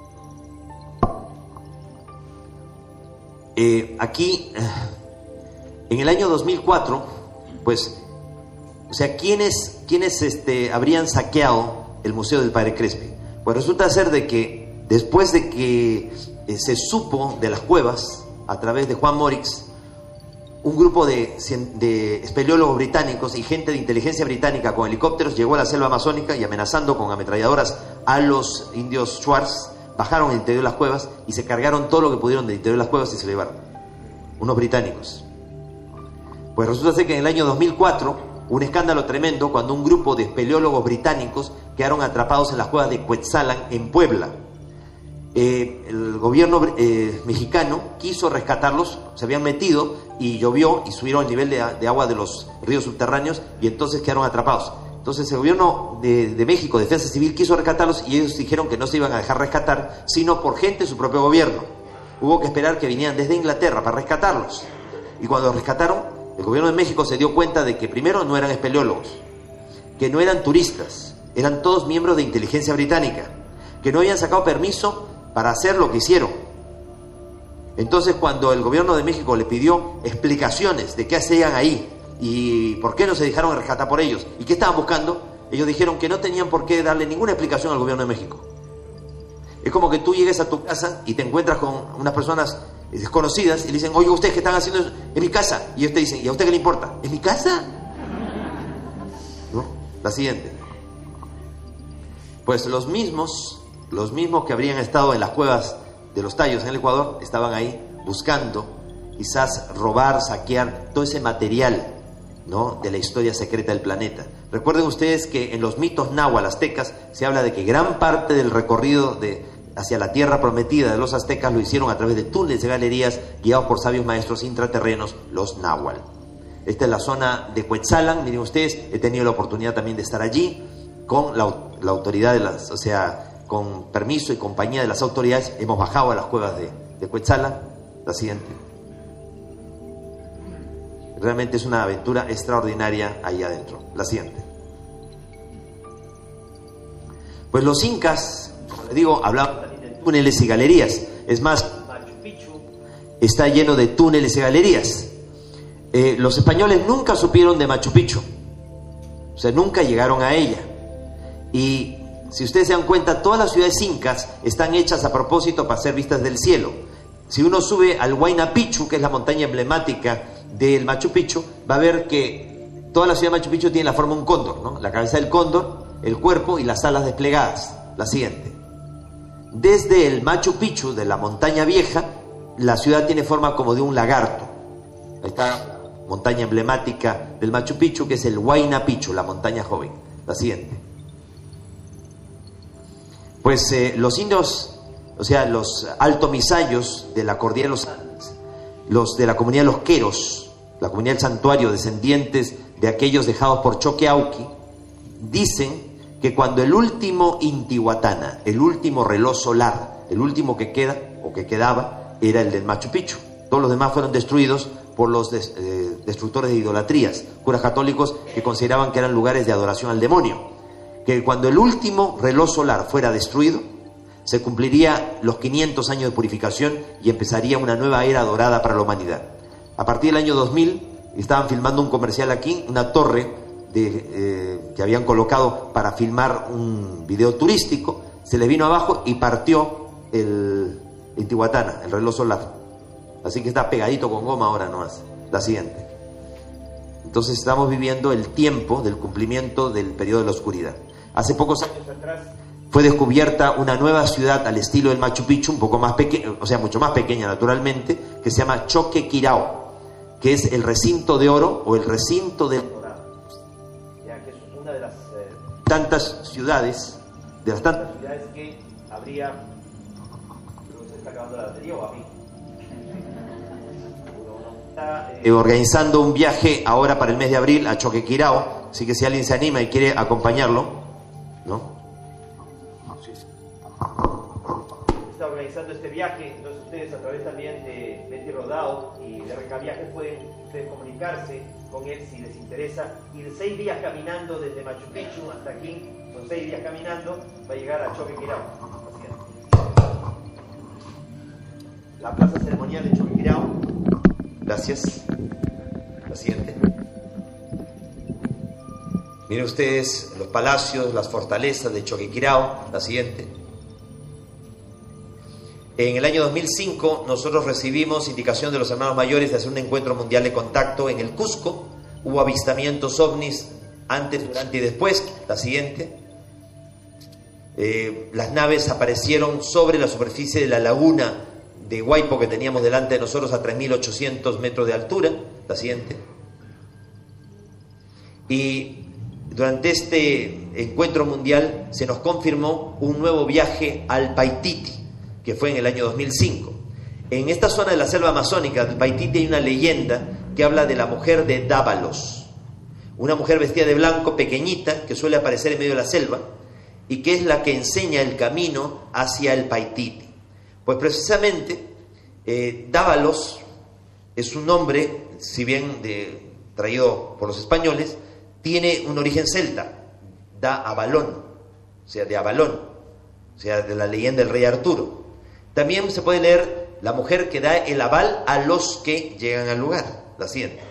Eh, aquí, en el año dos mil cuatro, pues, o sea, ¿quiénes, quiénes este, habrían saqueado el Museo del padre Crespi? Pues resulta ser de que después de que eh, se supo de las cuevas, a través de Juan Morix, un grupo de, de espeleólogos británicos y gente de inteligencia británica con helicópteros llegó a la selva amazónica y amenazando con ametralladoras a los indios Schwartz, bajaron al interior de las cuevas y se cargaron todo lo que pudieron del interior de las cuevas y se lo llevaron. Unos británicos. Pues resulta ser que en el año dos mil cuatro, un escándalo tremendo cuando un grupo de espeleólogos británicos quedaron atrapados en las cuevas de Cuetzalan, en Puebla. Eh, el gobierno eh, mexicano quiso rescatarlos, se habían metido y llovió y subieron el nivel de, de agua de los ríos subterráneos y entonces quedaron atrapados. Entonces el gobierno de, de México, Defensa Civil, quiso rescatarlos y ellos dijeron que no se iban a dejar rescatar, sino por gente de su propio gobierno. Hubo que esperar que vinieran desde Inglaterra para rescatarlos. Y cuando los rescataron, el gobierno de México se dio cuenta de que primero no eran espeleólogos, que no eran turistas, eran todos miembros de inteligencia británica, que no habían sacado permiso para hacer lo que hicieron. Entonces, cuando el gobierno de México le pidió explicaciones de qué hacían ahí y por qué no se dejaron rescatar por ellos y qué estaban buscando, ellos dijeron que no tenían por qué darle ninguna explicación al gobierno de México. Es como que tú llegues a tu casa y te encuentras con unas personas desconocidas y le dicen: oye, ¿ustedes qué están haciendo eso? En mi casa. Y ellos te dicen: ¿y a usted qué le importa? ¿En mi casa? ¿No? La siguiente. Pues los mismos Los mismos que habrían estado en las cuevas de los Tallos en el Ecuador estaban ahí buscando quizás robar, saquear todo ese material, ¿no?, de la historia secreta del planeta. Recuerden ustedes que en los mitos náhuatl aztecas se habla de que gran parte del recorrido de, hacia la tierra prometida de los aztecas lo hicieron a través de túneles de galerías guiados por sabios maestros intraterrenos, los náhuatl. Esta es la zona de Cuetzalan. Miren ustedes, he tenido la oportunidad también de estar allí con la, la autoridad de las, o sea, con permiso y compañía de las autoridades, hemos bajado a las cuevas de, de Cuetzalan. La siguiente. Realmente es una aventura extraordinaria ahí adentro. La siguiente. Pues los incas, como les digo, hablaban de túneles y galerías. Es más, Machu Picchu está lleno de túneles y galerías. Eh, los españoles nunca supieron de Machu Picchu, o sea, nunca llegaron a ella. Y si ustedes se dan cuenta, todas las ciudades incas están hechas a propósito para ser vistas del cielo. Si uno sube al Huayna Picchu, que es la montaña emblemática del Machu Picchu, va a ver que toda la ciudad de Machu Picchu tiene la forma de un cóndor, ¿no? La cabeza del cóndor, el cuerpo y las alas desplegadas. La siguiente. Desde el Machu Picchu, de la montaña vieja, la ciudad tiene forma como de un lagarto. Ahí está la montaña emblemática del Machu Picchu, que es el Huayna Picchu, la montaña joven. La siguiente. Pues eh, los indios, o sea, los altomisayos de la cordillera de los Andes, los de la comunidad de los Queros, la comunidad del santuario, descendientes de aquellos dejados por Choqueauqui, dicen que cuando el último Intihuatana, el último reloj solar, el último que queda o que quedaba, era el del Machu Picchu. Todos los demás fueron destruidos por los des, eh, destructores de idolatrías, curas católicos que consideraban que eran lugares de adoración al demonio. Que cuando el último reloj solar fuera destruido, se cumpliría los quinientos años de purificación y empezaría una nueva era dorada para la humanidad. A partir del año dos mil, estaban filmando un comercial aquí, una torre de, eh, que habían colocado para filmar un video turístico, se les vino abajo y partió el Intihuatana, el reloj solar. Así que está pegadito con goma ahora nomás. La siguiente. Entonces estamos viviendo el tiempo del cumplimiento del periodo de la oscuridad. Hace pocos años atrás fue descubierta una nueva ciudad al estilo del Machu Picchu, un poco más pequeña, o sea, mucho más pequeña naturalmente, que se llama Choquequirao, que es el recinto de oro o el recinto del dorado. Ya que es una de las eh, tantas ciudades, de las tantas ciudades que habría está acabando la batería o a mí. Está eh, organizando un viaje ahora para el mes de abril a Choquequirao, así que si alguien se anima y quiere acompañarlo, ¿no? Está organizando este viaje, entonces ustedes a través también de Betty Rodao y de R K Viajes pueden ustedes comunicarse con él si les interesa ir seis días caminando desde Machu Picchu hasta aquí, son seis días caminando, va a llegar a Choquequirao. La plaza ceremonial de Choquequirao. Gracias. La siguiente. Miren ustedes los palacios, las fortalezas de Choquequirao. La siguiente. En el año dos mil cinco nosotros recibimos indicación de los hermanos mayores de hacer un encuentro mundial de contacto en el Cusco. Hubo avistamientos ovnis antes, durante y después. La siguiente. Eh, las naves aparecieron sobre la superficie de la laguna de Huaypo que teníamos delante de nosotros a tres mil ochocientos metros de altura. La siguiente. Y durante este encuentro mundial se nos confirmó un nuevo viaje al Paititi, que fue en el año dos mil cinco. En esta zona de la selva amazónica del Paititi hay una leyenda que habla de la mujer de Dávalos, una mujer vestida de blanco, pequeñita, que suele aparecer en medio de la selva y que es la que enseña el camino hacia el Paititi. Pues precisamente eh, Dávalos es un nombre, si bien de, traído por los españoles, tiene un origen celta, da Avalón, o sea, de Avalón, o sea, de la leyenda del rey Arturo. También se puede leer la mujer que da el aval a los que llegan al lugar. La siguiente.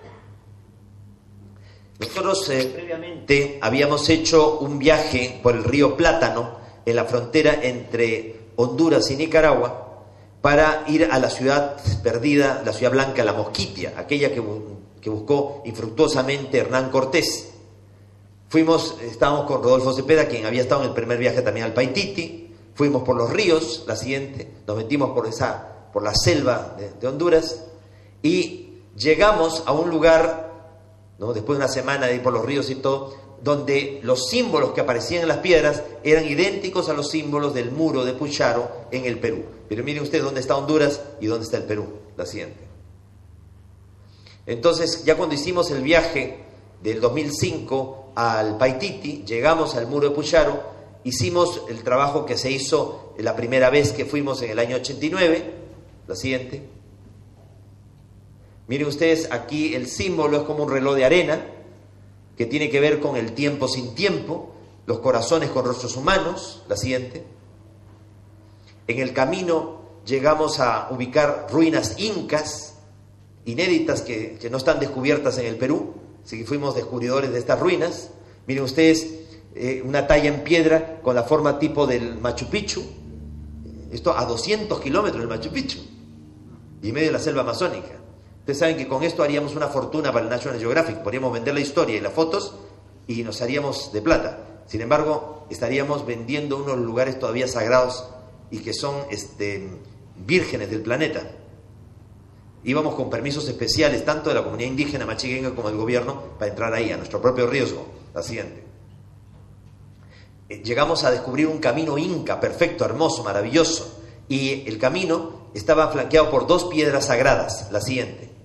Nosotros eh, previamente habíamos hecho un viaje por el río Plátano en la frontera entre Honduras y Nicaragua para ir a la ciudad perdida, la ciudad blanca, la Mosquitia, aquella que, que buscó infructuosamente Hernán Cortés. Fuimos, estábamos con Rodolfo Cepeda, quien había estado en el primer viaje también al Paititi. Fuimos por los ríos, la siguiente, nos metimos por esa, por la selva de, de Honduras y llegamos a un lugar, ¿no?, después de una semana de ir por los ríos y todo, donde los símbolos que aparecían en las piedras eran idénticos a los símbolos del muro de Pucharo en el Perú. Pero miren ustedes dónde está Honduras y dónde está el Perú. La siguiente. Entonces, ya cuando hicimos el viaje del dos mil cinco al Paititi, llegamos al muro de Pucharo, hicimos el trabajo que se hizo la primera vez que fuimos en el año ochenta y nueve. La siguiente. Miren ustedes, aquí el símbolo es como un reloj de arena, que tiene que ver con el tiempo sin tiempo, los corazones con rostros humanos. La siguiente. En el camino llegamos a ubicar ruinas incas, inéditas, que, que no están descubiertas en el Perú, así que fuimos descubridores de estas ruinas. Miren ustedes, eh, una talla en piedra con la forma tipo del Machu Picchu, esto a doscientos kilómetros del Machu Picchu, y en medio de la selva amazónica. Ustedes saben que con esto haríamos una fortuna para el National Geographic, podríamos vender la historia y las fotos y nos haríamos de plata. Sin embargo, estaríamos vendiendo unos lugares todavía sagrados y que son este, vírgenes del planeta. Íbamos con permisos especiales tanto de la comunidad indígena machiguenga como del gobierno para entrar ahí a nuestro propio riesgo. La siguiente. Llegamos a descubrir un camino inca perfecto, hermoso, maravilloso, y el camino estaba flanqueado por dos piedras sagradas. La siguiente.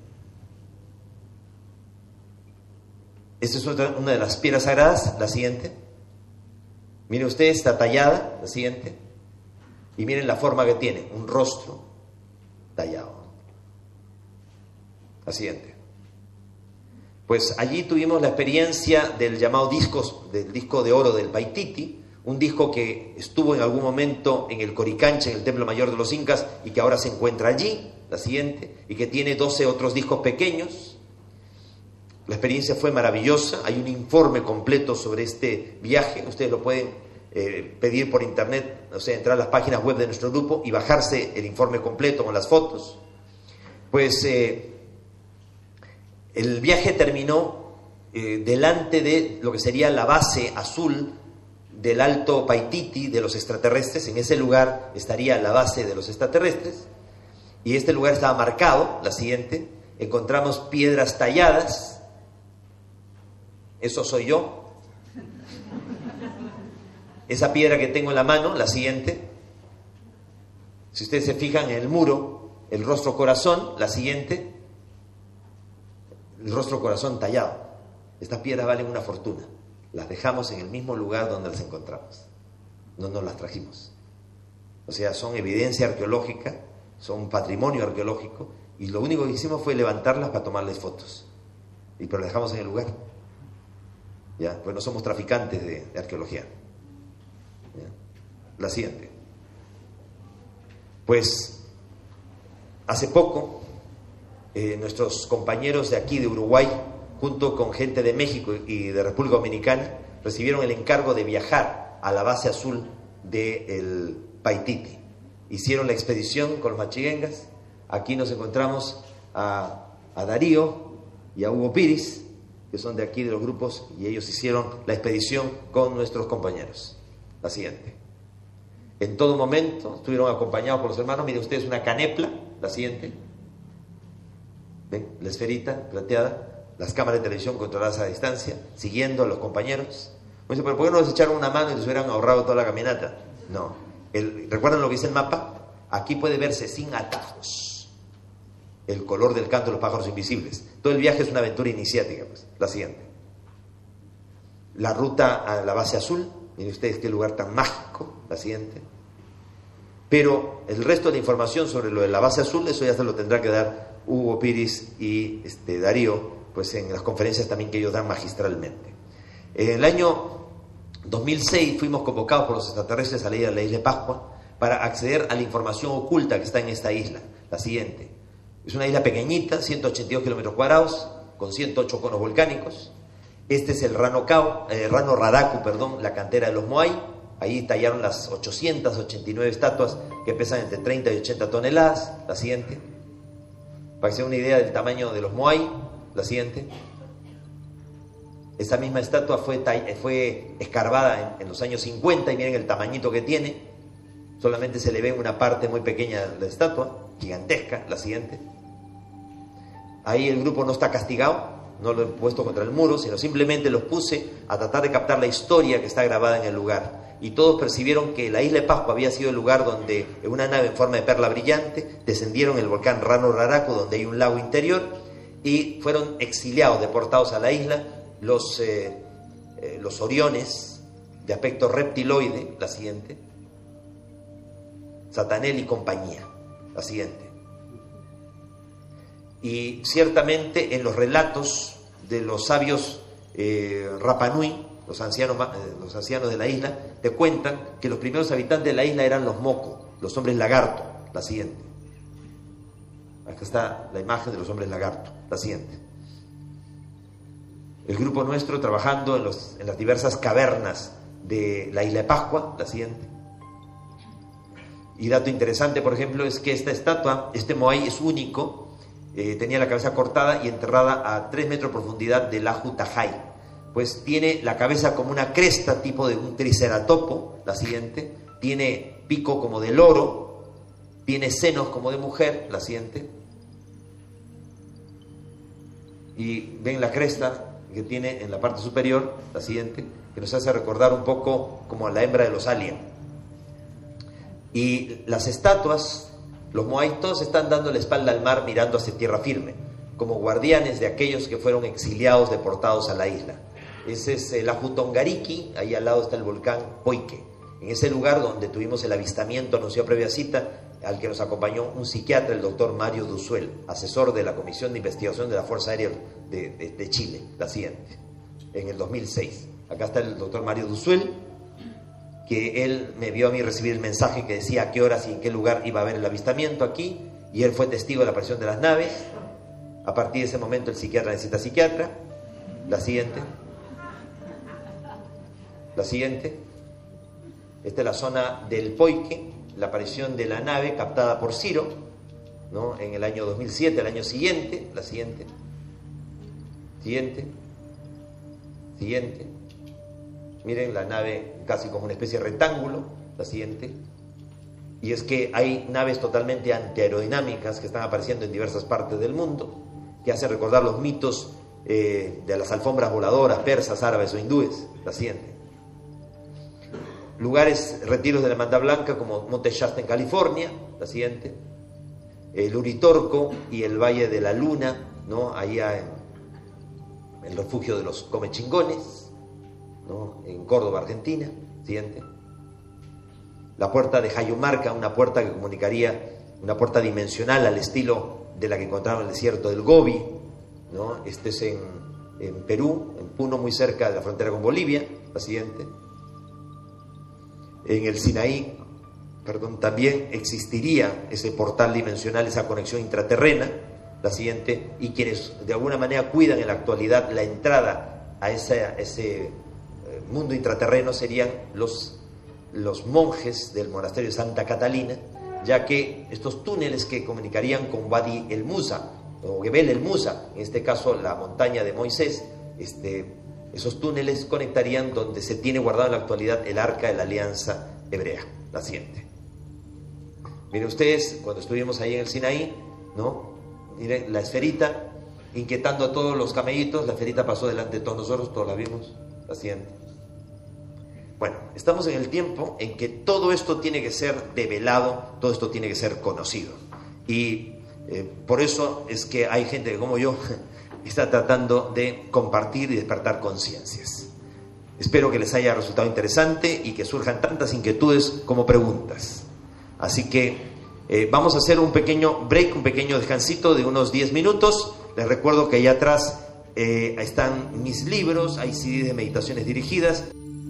Esta es otra, una de las piedras sagradas. La siguiente. Miren ustedes, está tallada. La siguiente. Y miren la forma que tiene, un rostro tallado. La siguiente. Pues allí tuvimos la experiencia del llamado disco, del disco de oro del Paititi, un disco que estuvo en algún momento en el Coricancha, en el Templo Mayor de los Incas, y que ahora se encuentra allí. La siguiente. Y que tiene doce otros discos pequeños. La experiencia fue maravillosa. Hay un informe completo sobre este viaje. Ustedes lo pueden eh, pedir por internet, o sea, entrar a las páginas web de nuestro grupo y bajarse el informe completo con las fotos. Pues eh, el viaje terminó eh, delante de lo que sería la base azul del Alto Paititi de los extraterrestres. En ese lugar estaría la base de los extraterrestres y este lugar estaba marcado. La siguiente. Encontramos piedras talladas. Eso soy yo. Esa piedra que tengo en la mano. La siguiente. Si ustedes se fijan en el muro, el rostro corazón, la siguiente, el rostro corazón tallado. Estas piedras valen una fortuna. Las dejamos en el mismo lugar donde las encontramos. No nos las trajimos. O sea, son evidencia arqueológica, son patrimonio arqueológico, y lo único que hicimos fue levantarlas para tomarles fotos. Y pero las dejamos en el lugar. ¿Ya? Pues no somos traficantes de, de arqueología. ¿Ya? La siguiente. Pues hace poco eh, nuestros compañeros de aquí de Uruguay, junto con gente de México y de República Dominicana, recibieron el encargo de viajar a la base azul del Paititi. Hicieron la expedición con los machiguengas. Aquí nos encontramos a, a Darío y a Hugo Piris, que son de aquí de los grupos, y ellos hicieron la expedición con nuestros compañeros. La siguiente. En todo momento estuvieron acompañados por los hermanos. Miren ustedes una canepla, la siguiente. ¿Ven? La esferita plateada, las cámaras de televisión controladas a distancia, siguiendo a los compañeros. Me dice, pero ¿por qué no les echaron una mano y les hubieran ahorrado toda la caminata? No. El, ¿recuerdan lo que dice el mapa? Aquí puede verse sin atajos el color del canto de los pájaros invisibles. Todo el viaje es una aventura iniciática. Pues. La siguiente. La ruta a la base azul. Miren ustedes qué lugar tan mágico. La siguiente. Pero el resto de la información sobre lo de la base azul, eso ya se lo tendrá que dar Hugo Piris y este, Darío, pues en las conferencias también que ellos dan magistralmente. En el año dos mil seis fuimos convocados por los extraterrestres a la isla, a la isla de Pascua para acceder a la información oculta que está en esta isla. La siguiente. Es una isla pequeñita, ciento ochenta y dos kilómetros cuadrados, con ciento ocho conos volcánicos. Este es el Rano, Cao, eh, Rano Raraku, perdón, la cantera de los Moai. Ahí tallaron las ochocientas ochenta y nueve estatuas que pesan entre treinta y ochenta toneladas. La siguiente. Para que se den una idea del tamaño de los Moai. La siguiente. Esa misma estatua fue, fue escarbada en, en los años cincuenta y miren el tamañito que tiene. Solamente se le ve una parte muy pequeña de la estatua, gigantesca. La siguiente. Ahí el grupo no está castigado, no lo he puesto contra el muro, sino simplemente los puse a tratar de captar la historia que está grabada en el lugar. Y todos percibieron que la isla de Pascua había sido el lugar donde, en una nave en forma de perla brillante, descendieron el volcán Rano Raraku, donde hay un lago interior, y fueron exiliados, deportados a la isla, los, eh, eh, los oriones, de aspecto reptiloide, la siguiente, Satanel y compañía, la siguiente. Y ciertamente en los relatos de los sabios eh, Rapanui, los ancianos, eh, los ancianos de la isla, te cuentan que los primeros habitantes de la isla eran los Moco, los hombres lagarto, la siguiente. Acá está la imagen de los hombres lagarto, la siguiente. El grupo nuestro trabajando en, los, en las diversas cavernas de la isla de Pascua, la siguiente. Y dato interesante, por ejemplo, es que esta estatua, este Moai es único. Eh, tenía la cabeza cortada y enterrada a tres metros de profundidad del Aju Tajai. Pues tiene la cabeza como una cresta tipo de un triceratopo, la siguiente. Tiene pico como de loro, tiene senos como de mujer, la siguiente. Y ven la cresta que tiene en la parte superior, la siguiente, que nos hace recordar un poco como a la hembra de los aliens. Y las estatuas... Los Moai todos están dando la espalda al mar mirando hacia tierra firme, como guardianes de aquellos que fueron exiliados, deportados a la isla. Ese es el Ajutongariki, ahí al lado está el volcán Poike. En ese lugar donde tuvimos el avistamiento anunciado previa cita, al que nos acompañó un psiquiatra, el doctor Mario Duzuel, asesor de la Comisión de Investigación de la Fuerza Aérea de, de, de Chile, la siguiente, en el dos mil seis. Acá está el doctor Mario Duzuel, que él me vio a mí recibir el mensaje que decía a qué horas y en qué lugar iba a haber el avistamiento aquí, y él fue testigo de la aparición de las naves. A partir de ese momento el psiquiatra necesita psiquiatra. La siguiente. La siguiente. Esta es la zona del Poike, la aparición de la nave captada por Ciro, ¿no? En el año dos mil siete, el año siguiente. La siguiente. Siguiente. Siguiente. Miren la nave casi como una especie de rectángulo, la siguiente. Y es que hay naves totalmente antiaerodinámicas que están apareciendo en diversas partes del mundo, que hacen recordar los mitos eh, de las alfombras voladoras persas, árabes o hindúes. La siguiente. lugares, retiros de la Hermandad Blanca, como Monte Shasta en California, la siguiente, el Uritorco y el Valle de la Luna, ¿no? Allá en el refugio de los Comechingones, ¿no? En Córdoba, Argentina, siguiente. La puerta de Jayumarca, una puerta que comunicaría, una puerta dimensional al estilo de la que encontraron en el desierto del Gobi, ¿no? Este es en, en Perú, en Puno, muy cerca de la frontera con Bolivia, la siguiente. En el Sinaí, perdón, también existiría ese portal dimensional, esa conexión intraterrena, la siguiente, y quienes de alguna manera cuidan en la actualidad la entrada a ese, a ese mundo intraterreno serían los, los monjes del monasterio de Santa Catalina, ya que estos túneles que comunicarían con Wadi el Musa, o Gebel el Musa, en este caso la montaña de Moisés, este, esos túneles conectarían donde se tiene guardado en la actualidad el arca de la alianza hebrea, la siguiente. Miren ustedes, cuando estuvimos ahí en el Sinaí, ¿no? Miren, la esferita, inquietando a todos los camellitos, la esferita pasó delante de todos nosotros, todos la vimos, la siguiente. Bueno, estamos en el tiempo en que todo esto tiene que ser develado, todo esto tiene que ser conocido. Y eh, por eso es que hay gente que, como yo, está tratando de compartir y despertar conciencias. Espero que les haya resultado interesante y que surjan tantas inquietudes como preguntas. Así que eh, vamos a hacer un pequeño break, un pequeño descansito de unos diez minutos. Les recuerdo que allá atrás eh, están mis libros, hay C Ds de meditaciones dirigidas.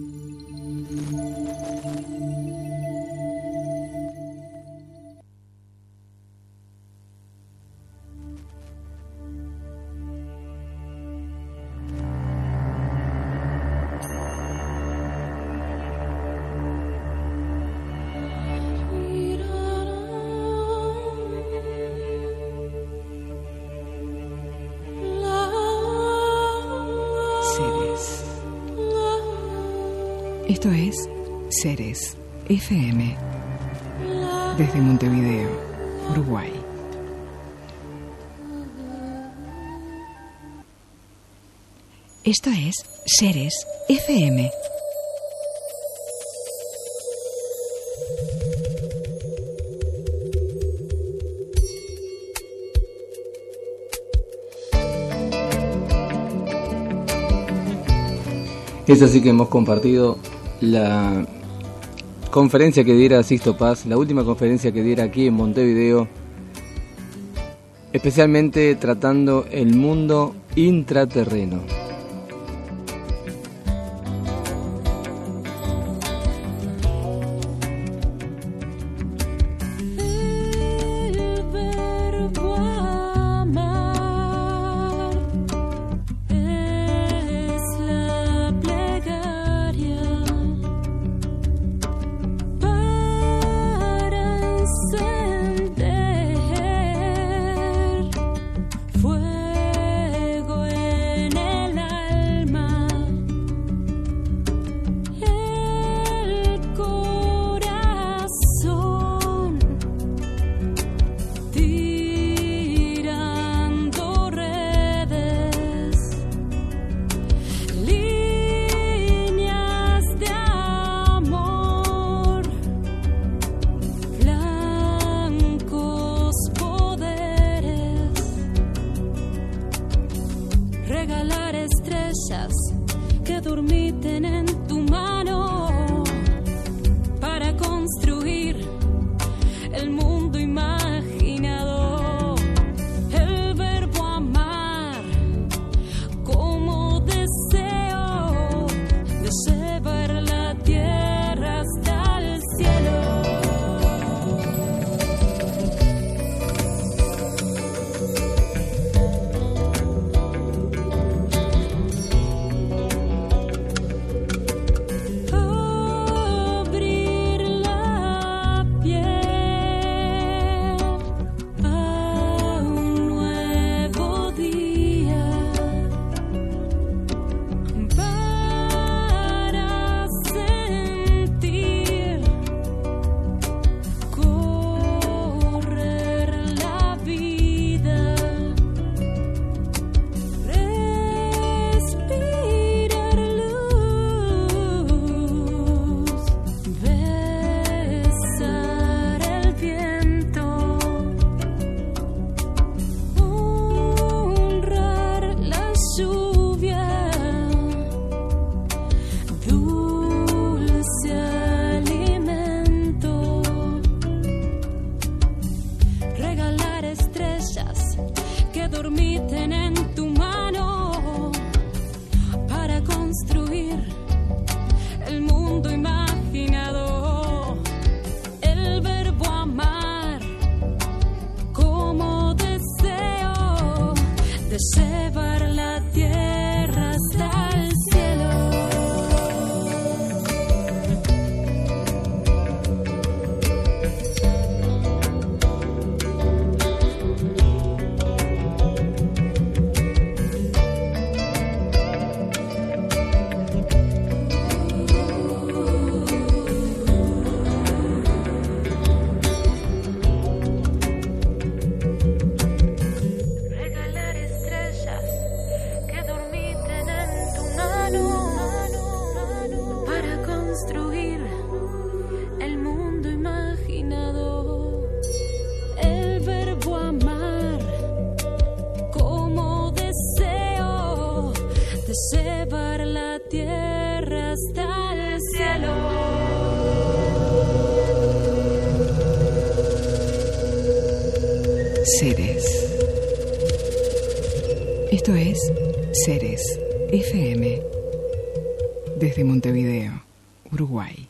Esto es Seres F M desde Montevideo, Uruguay. Esto es Seres F M. Es así que hemos compartido la conferencia que diera Sixto Paz, la última conferencia que diera aquí en Montevideo, especialmente tratando el mundo intraterreno. Esto es Ceres F M. Desde Montevideo, Uruguay.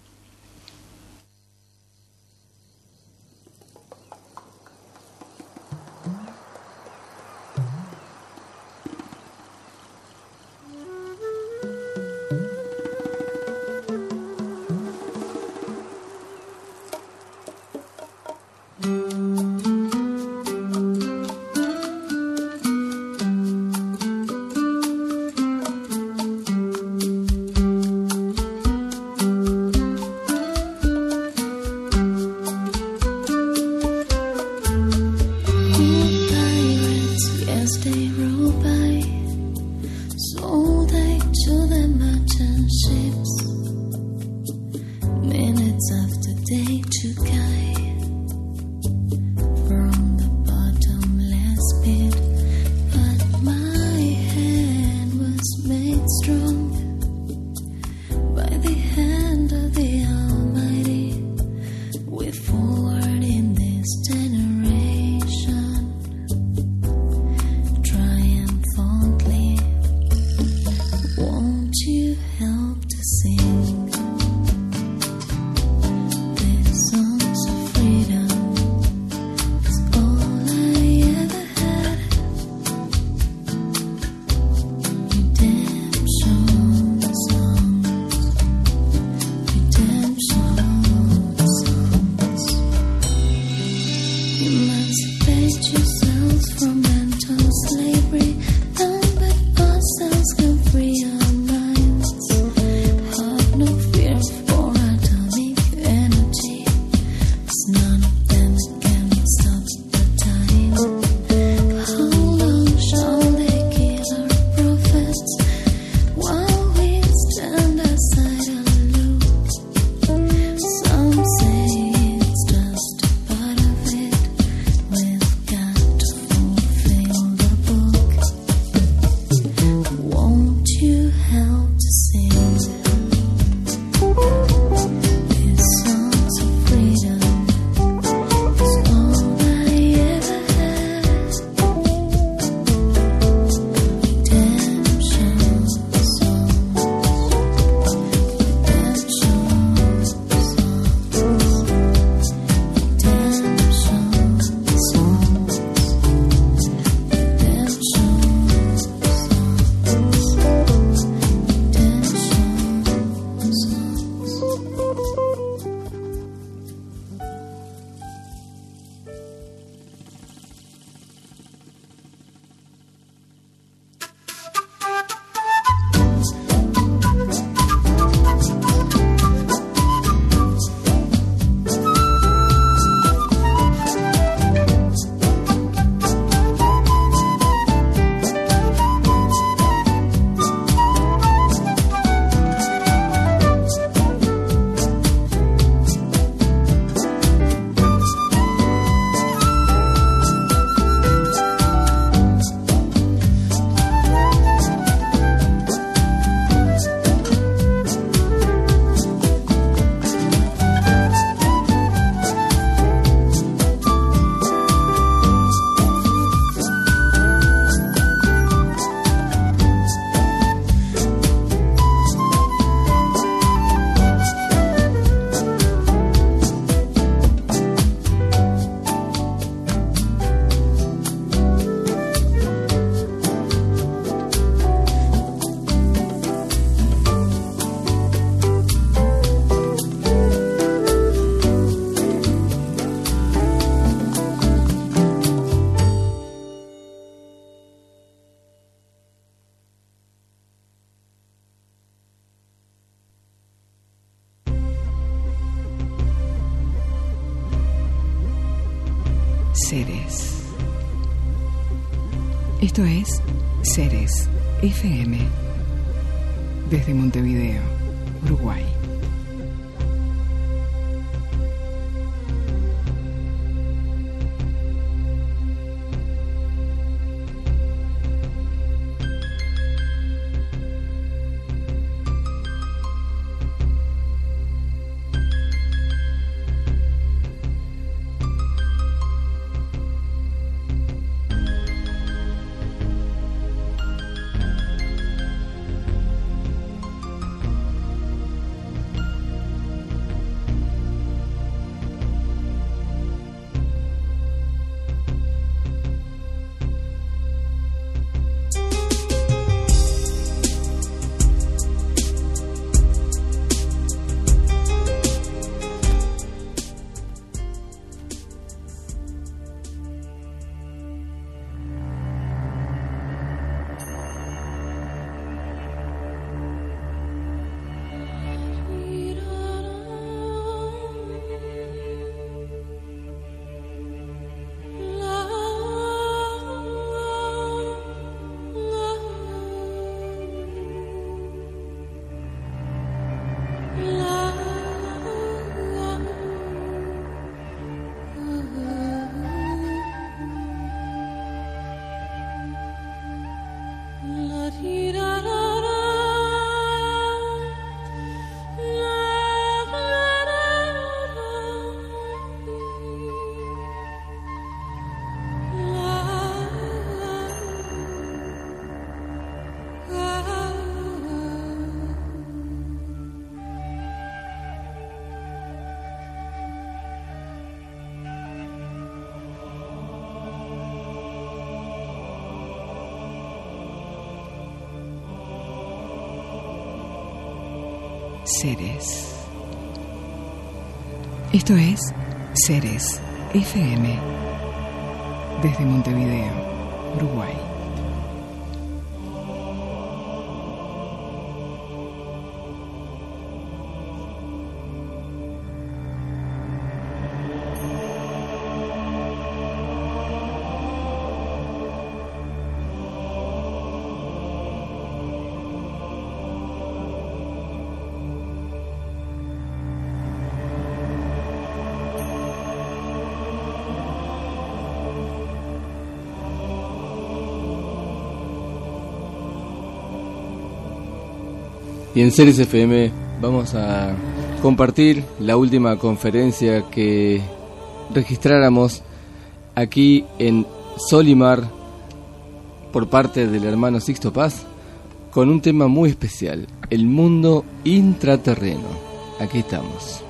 Ceres. Esto es Ceres F M. Desde Montevideo, Uruguay. Seres. Esto es Seres F M desde Montevideo, Uruguay. Y en Seres F M vamos a compartir la última conferencia que registráramos aquí en Solimar por parte del hermano Sixto Paz, con un tema muy especial, el mundo intraterreno. Aquí estamos.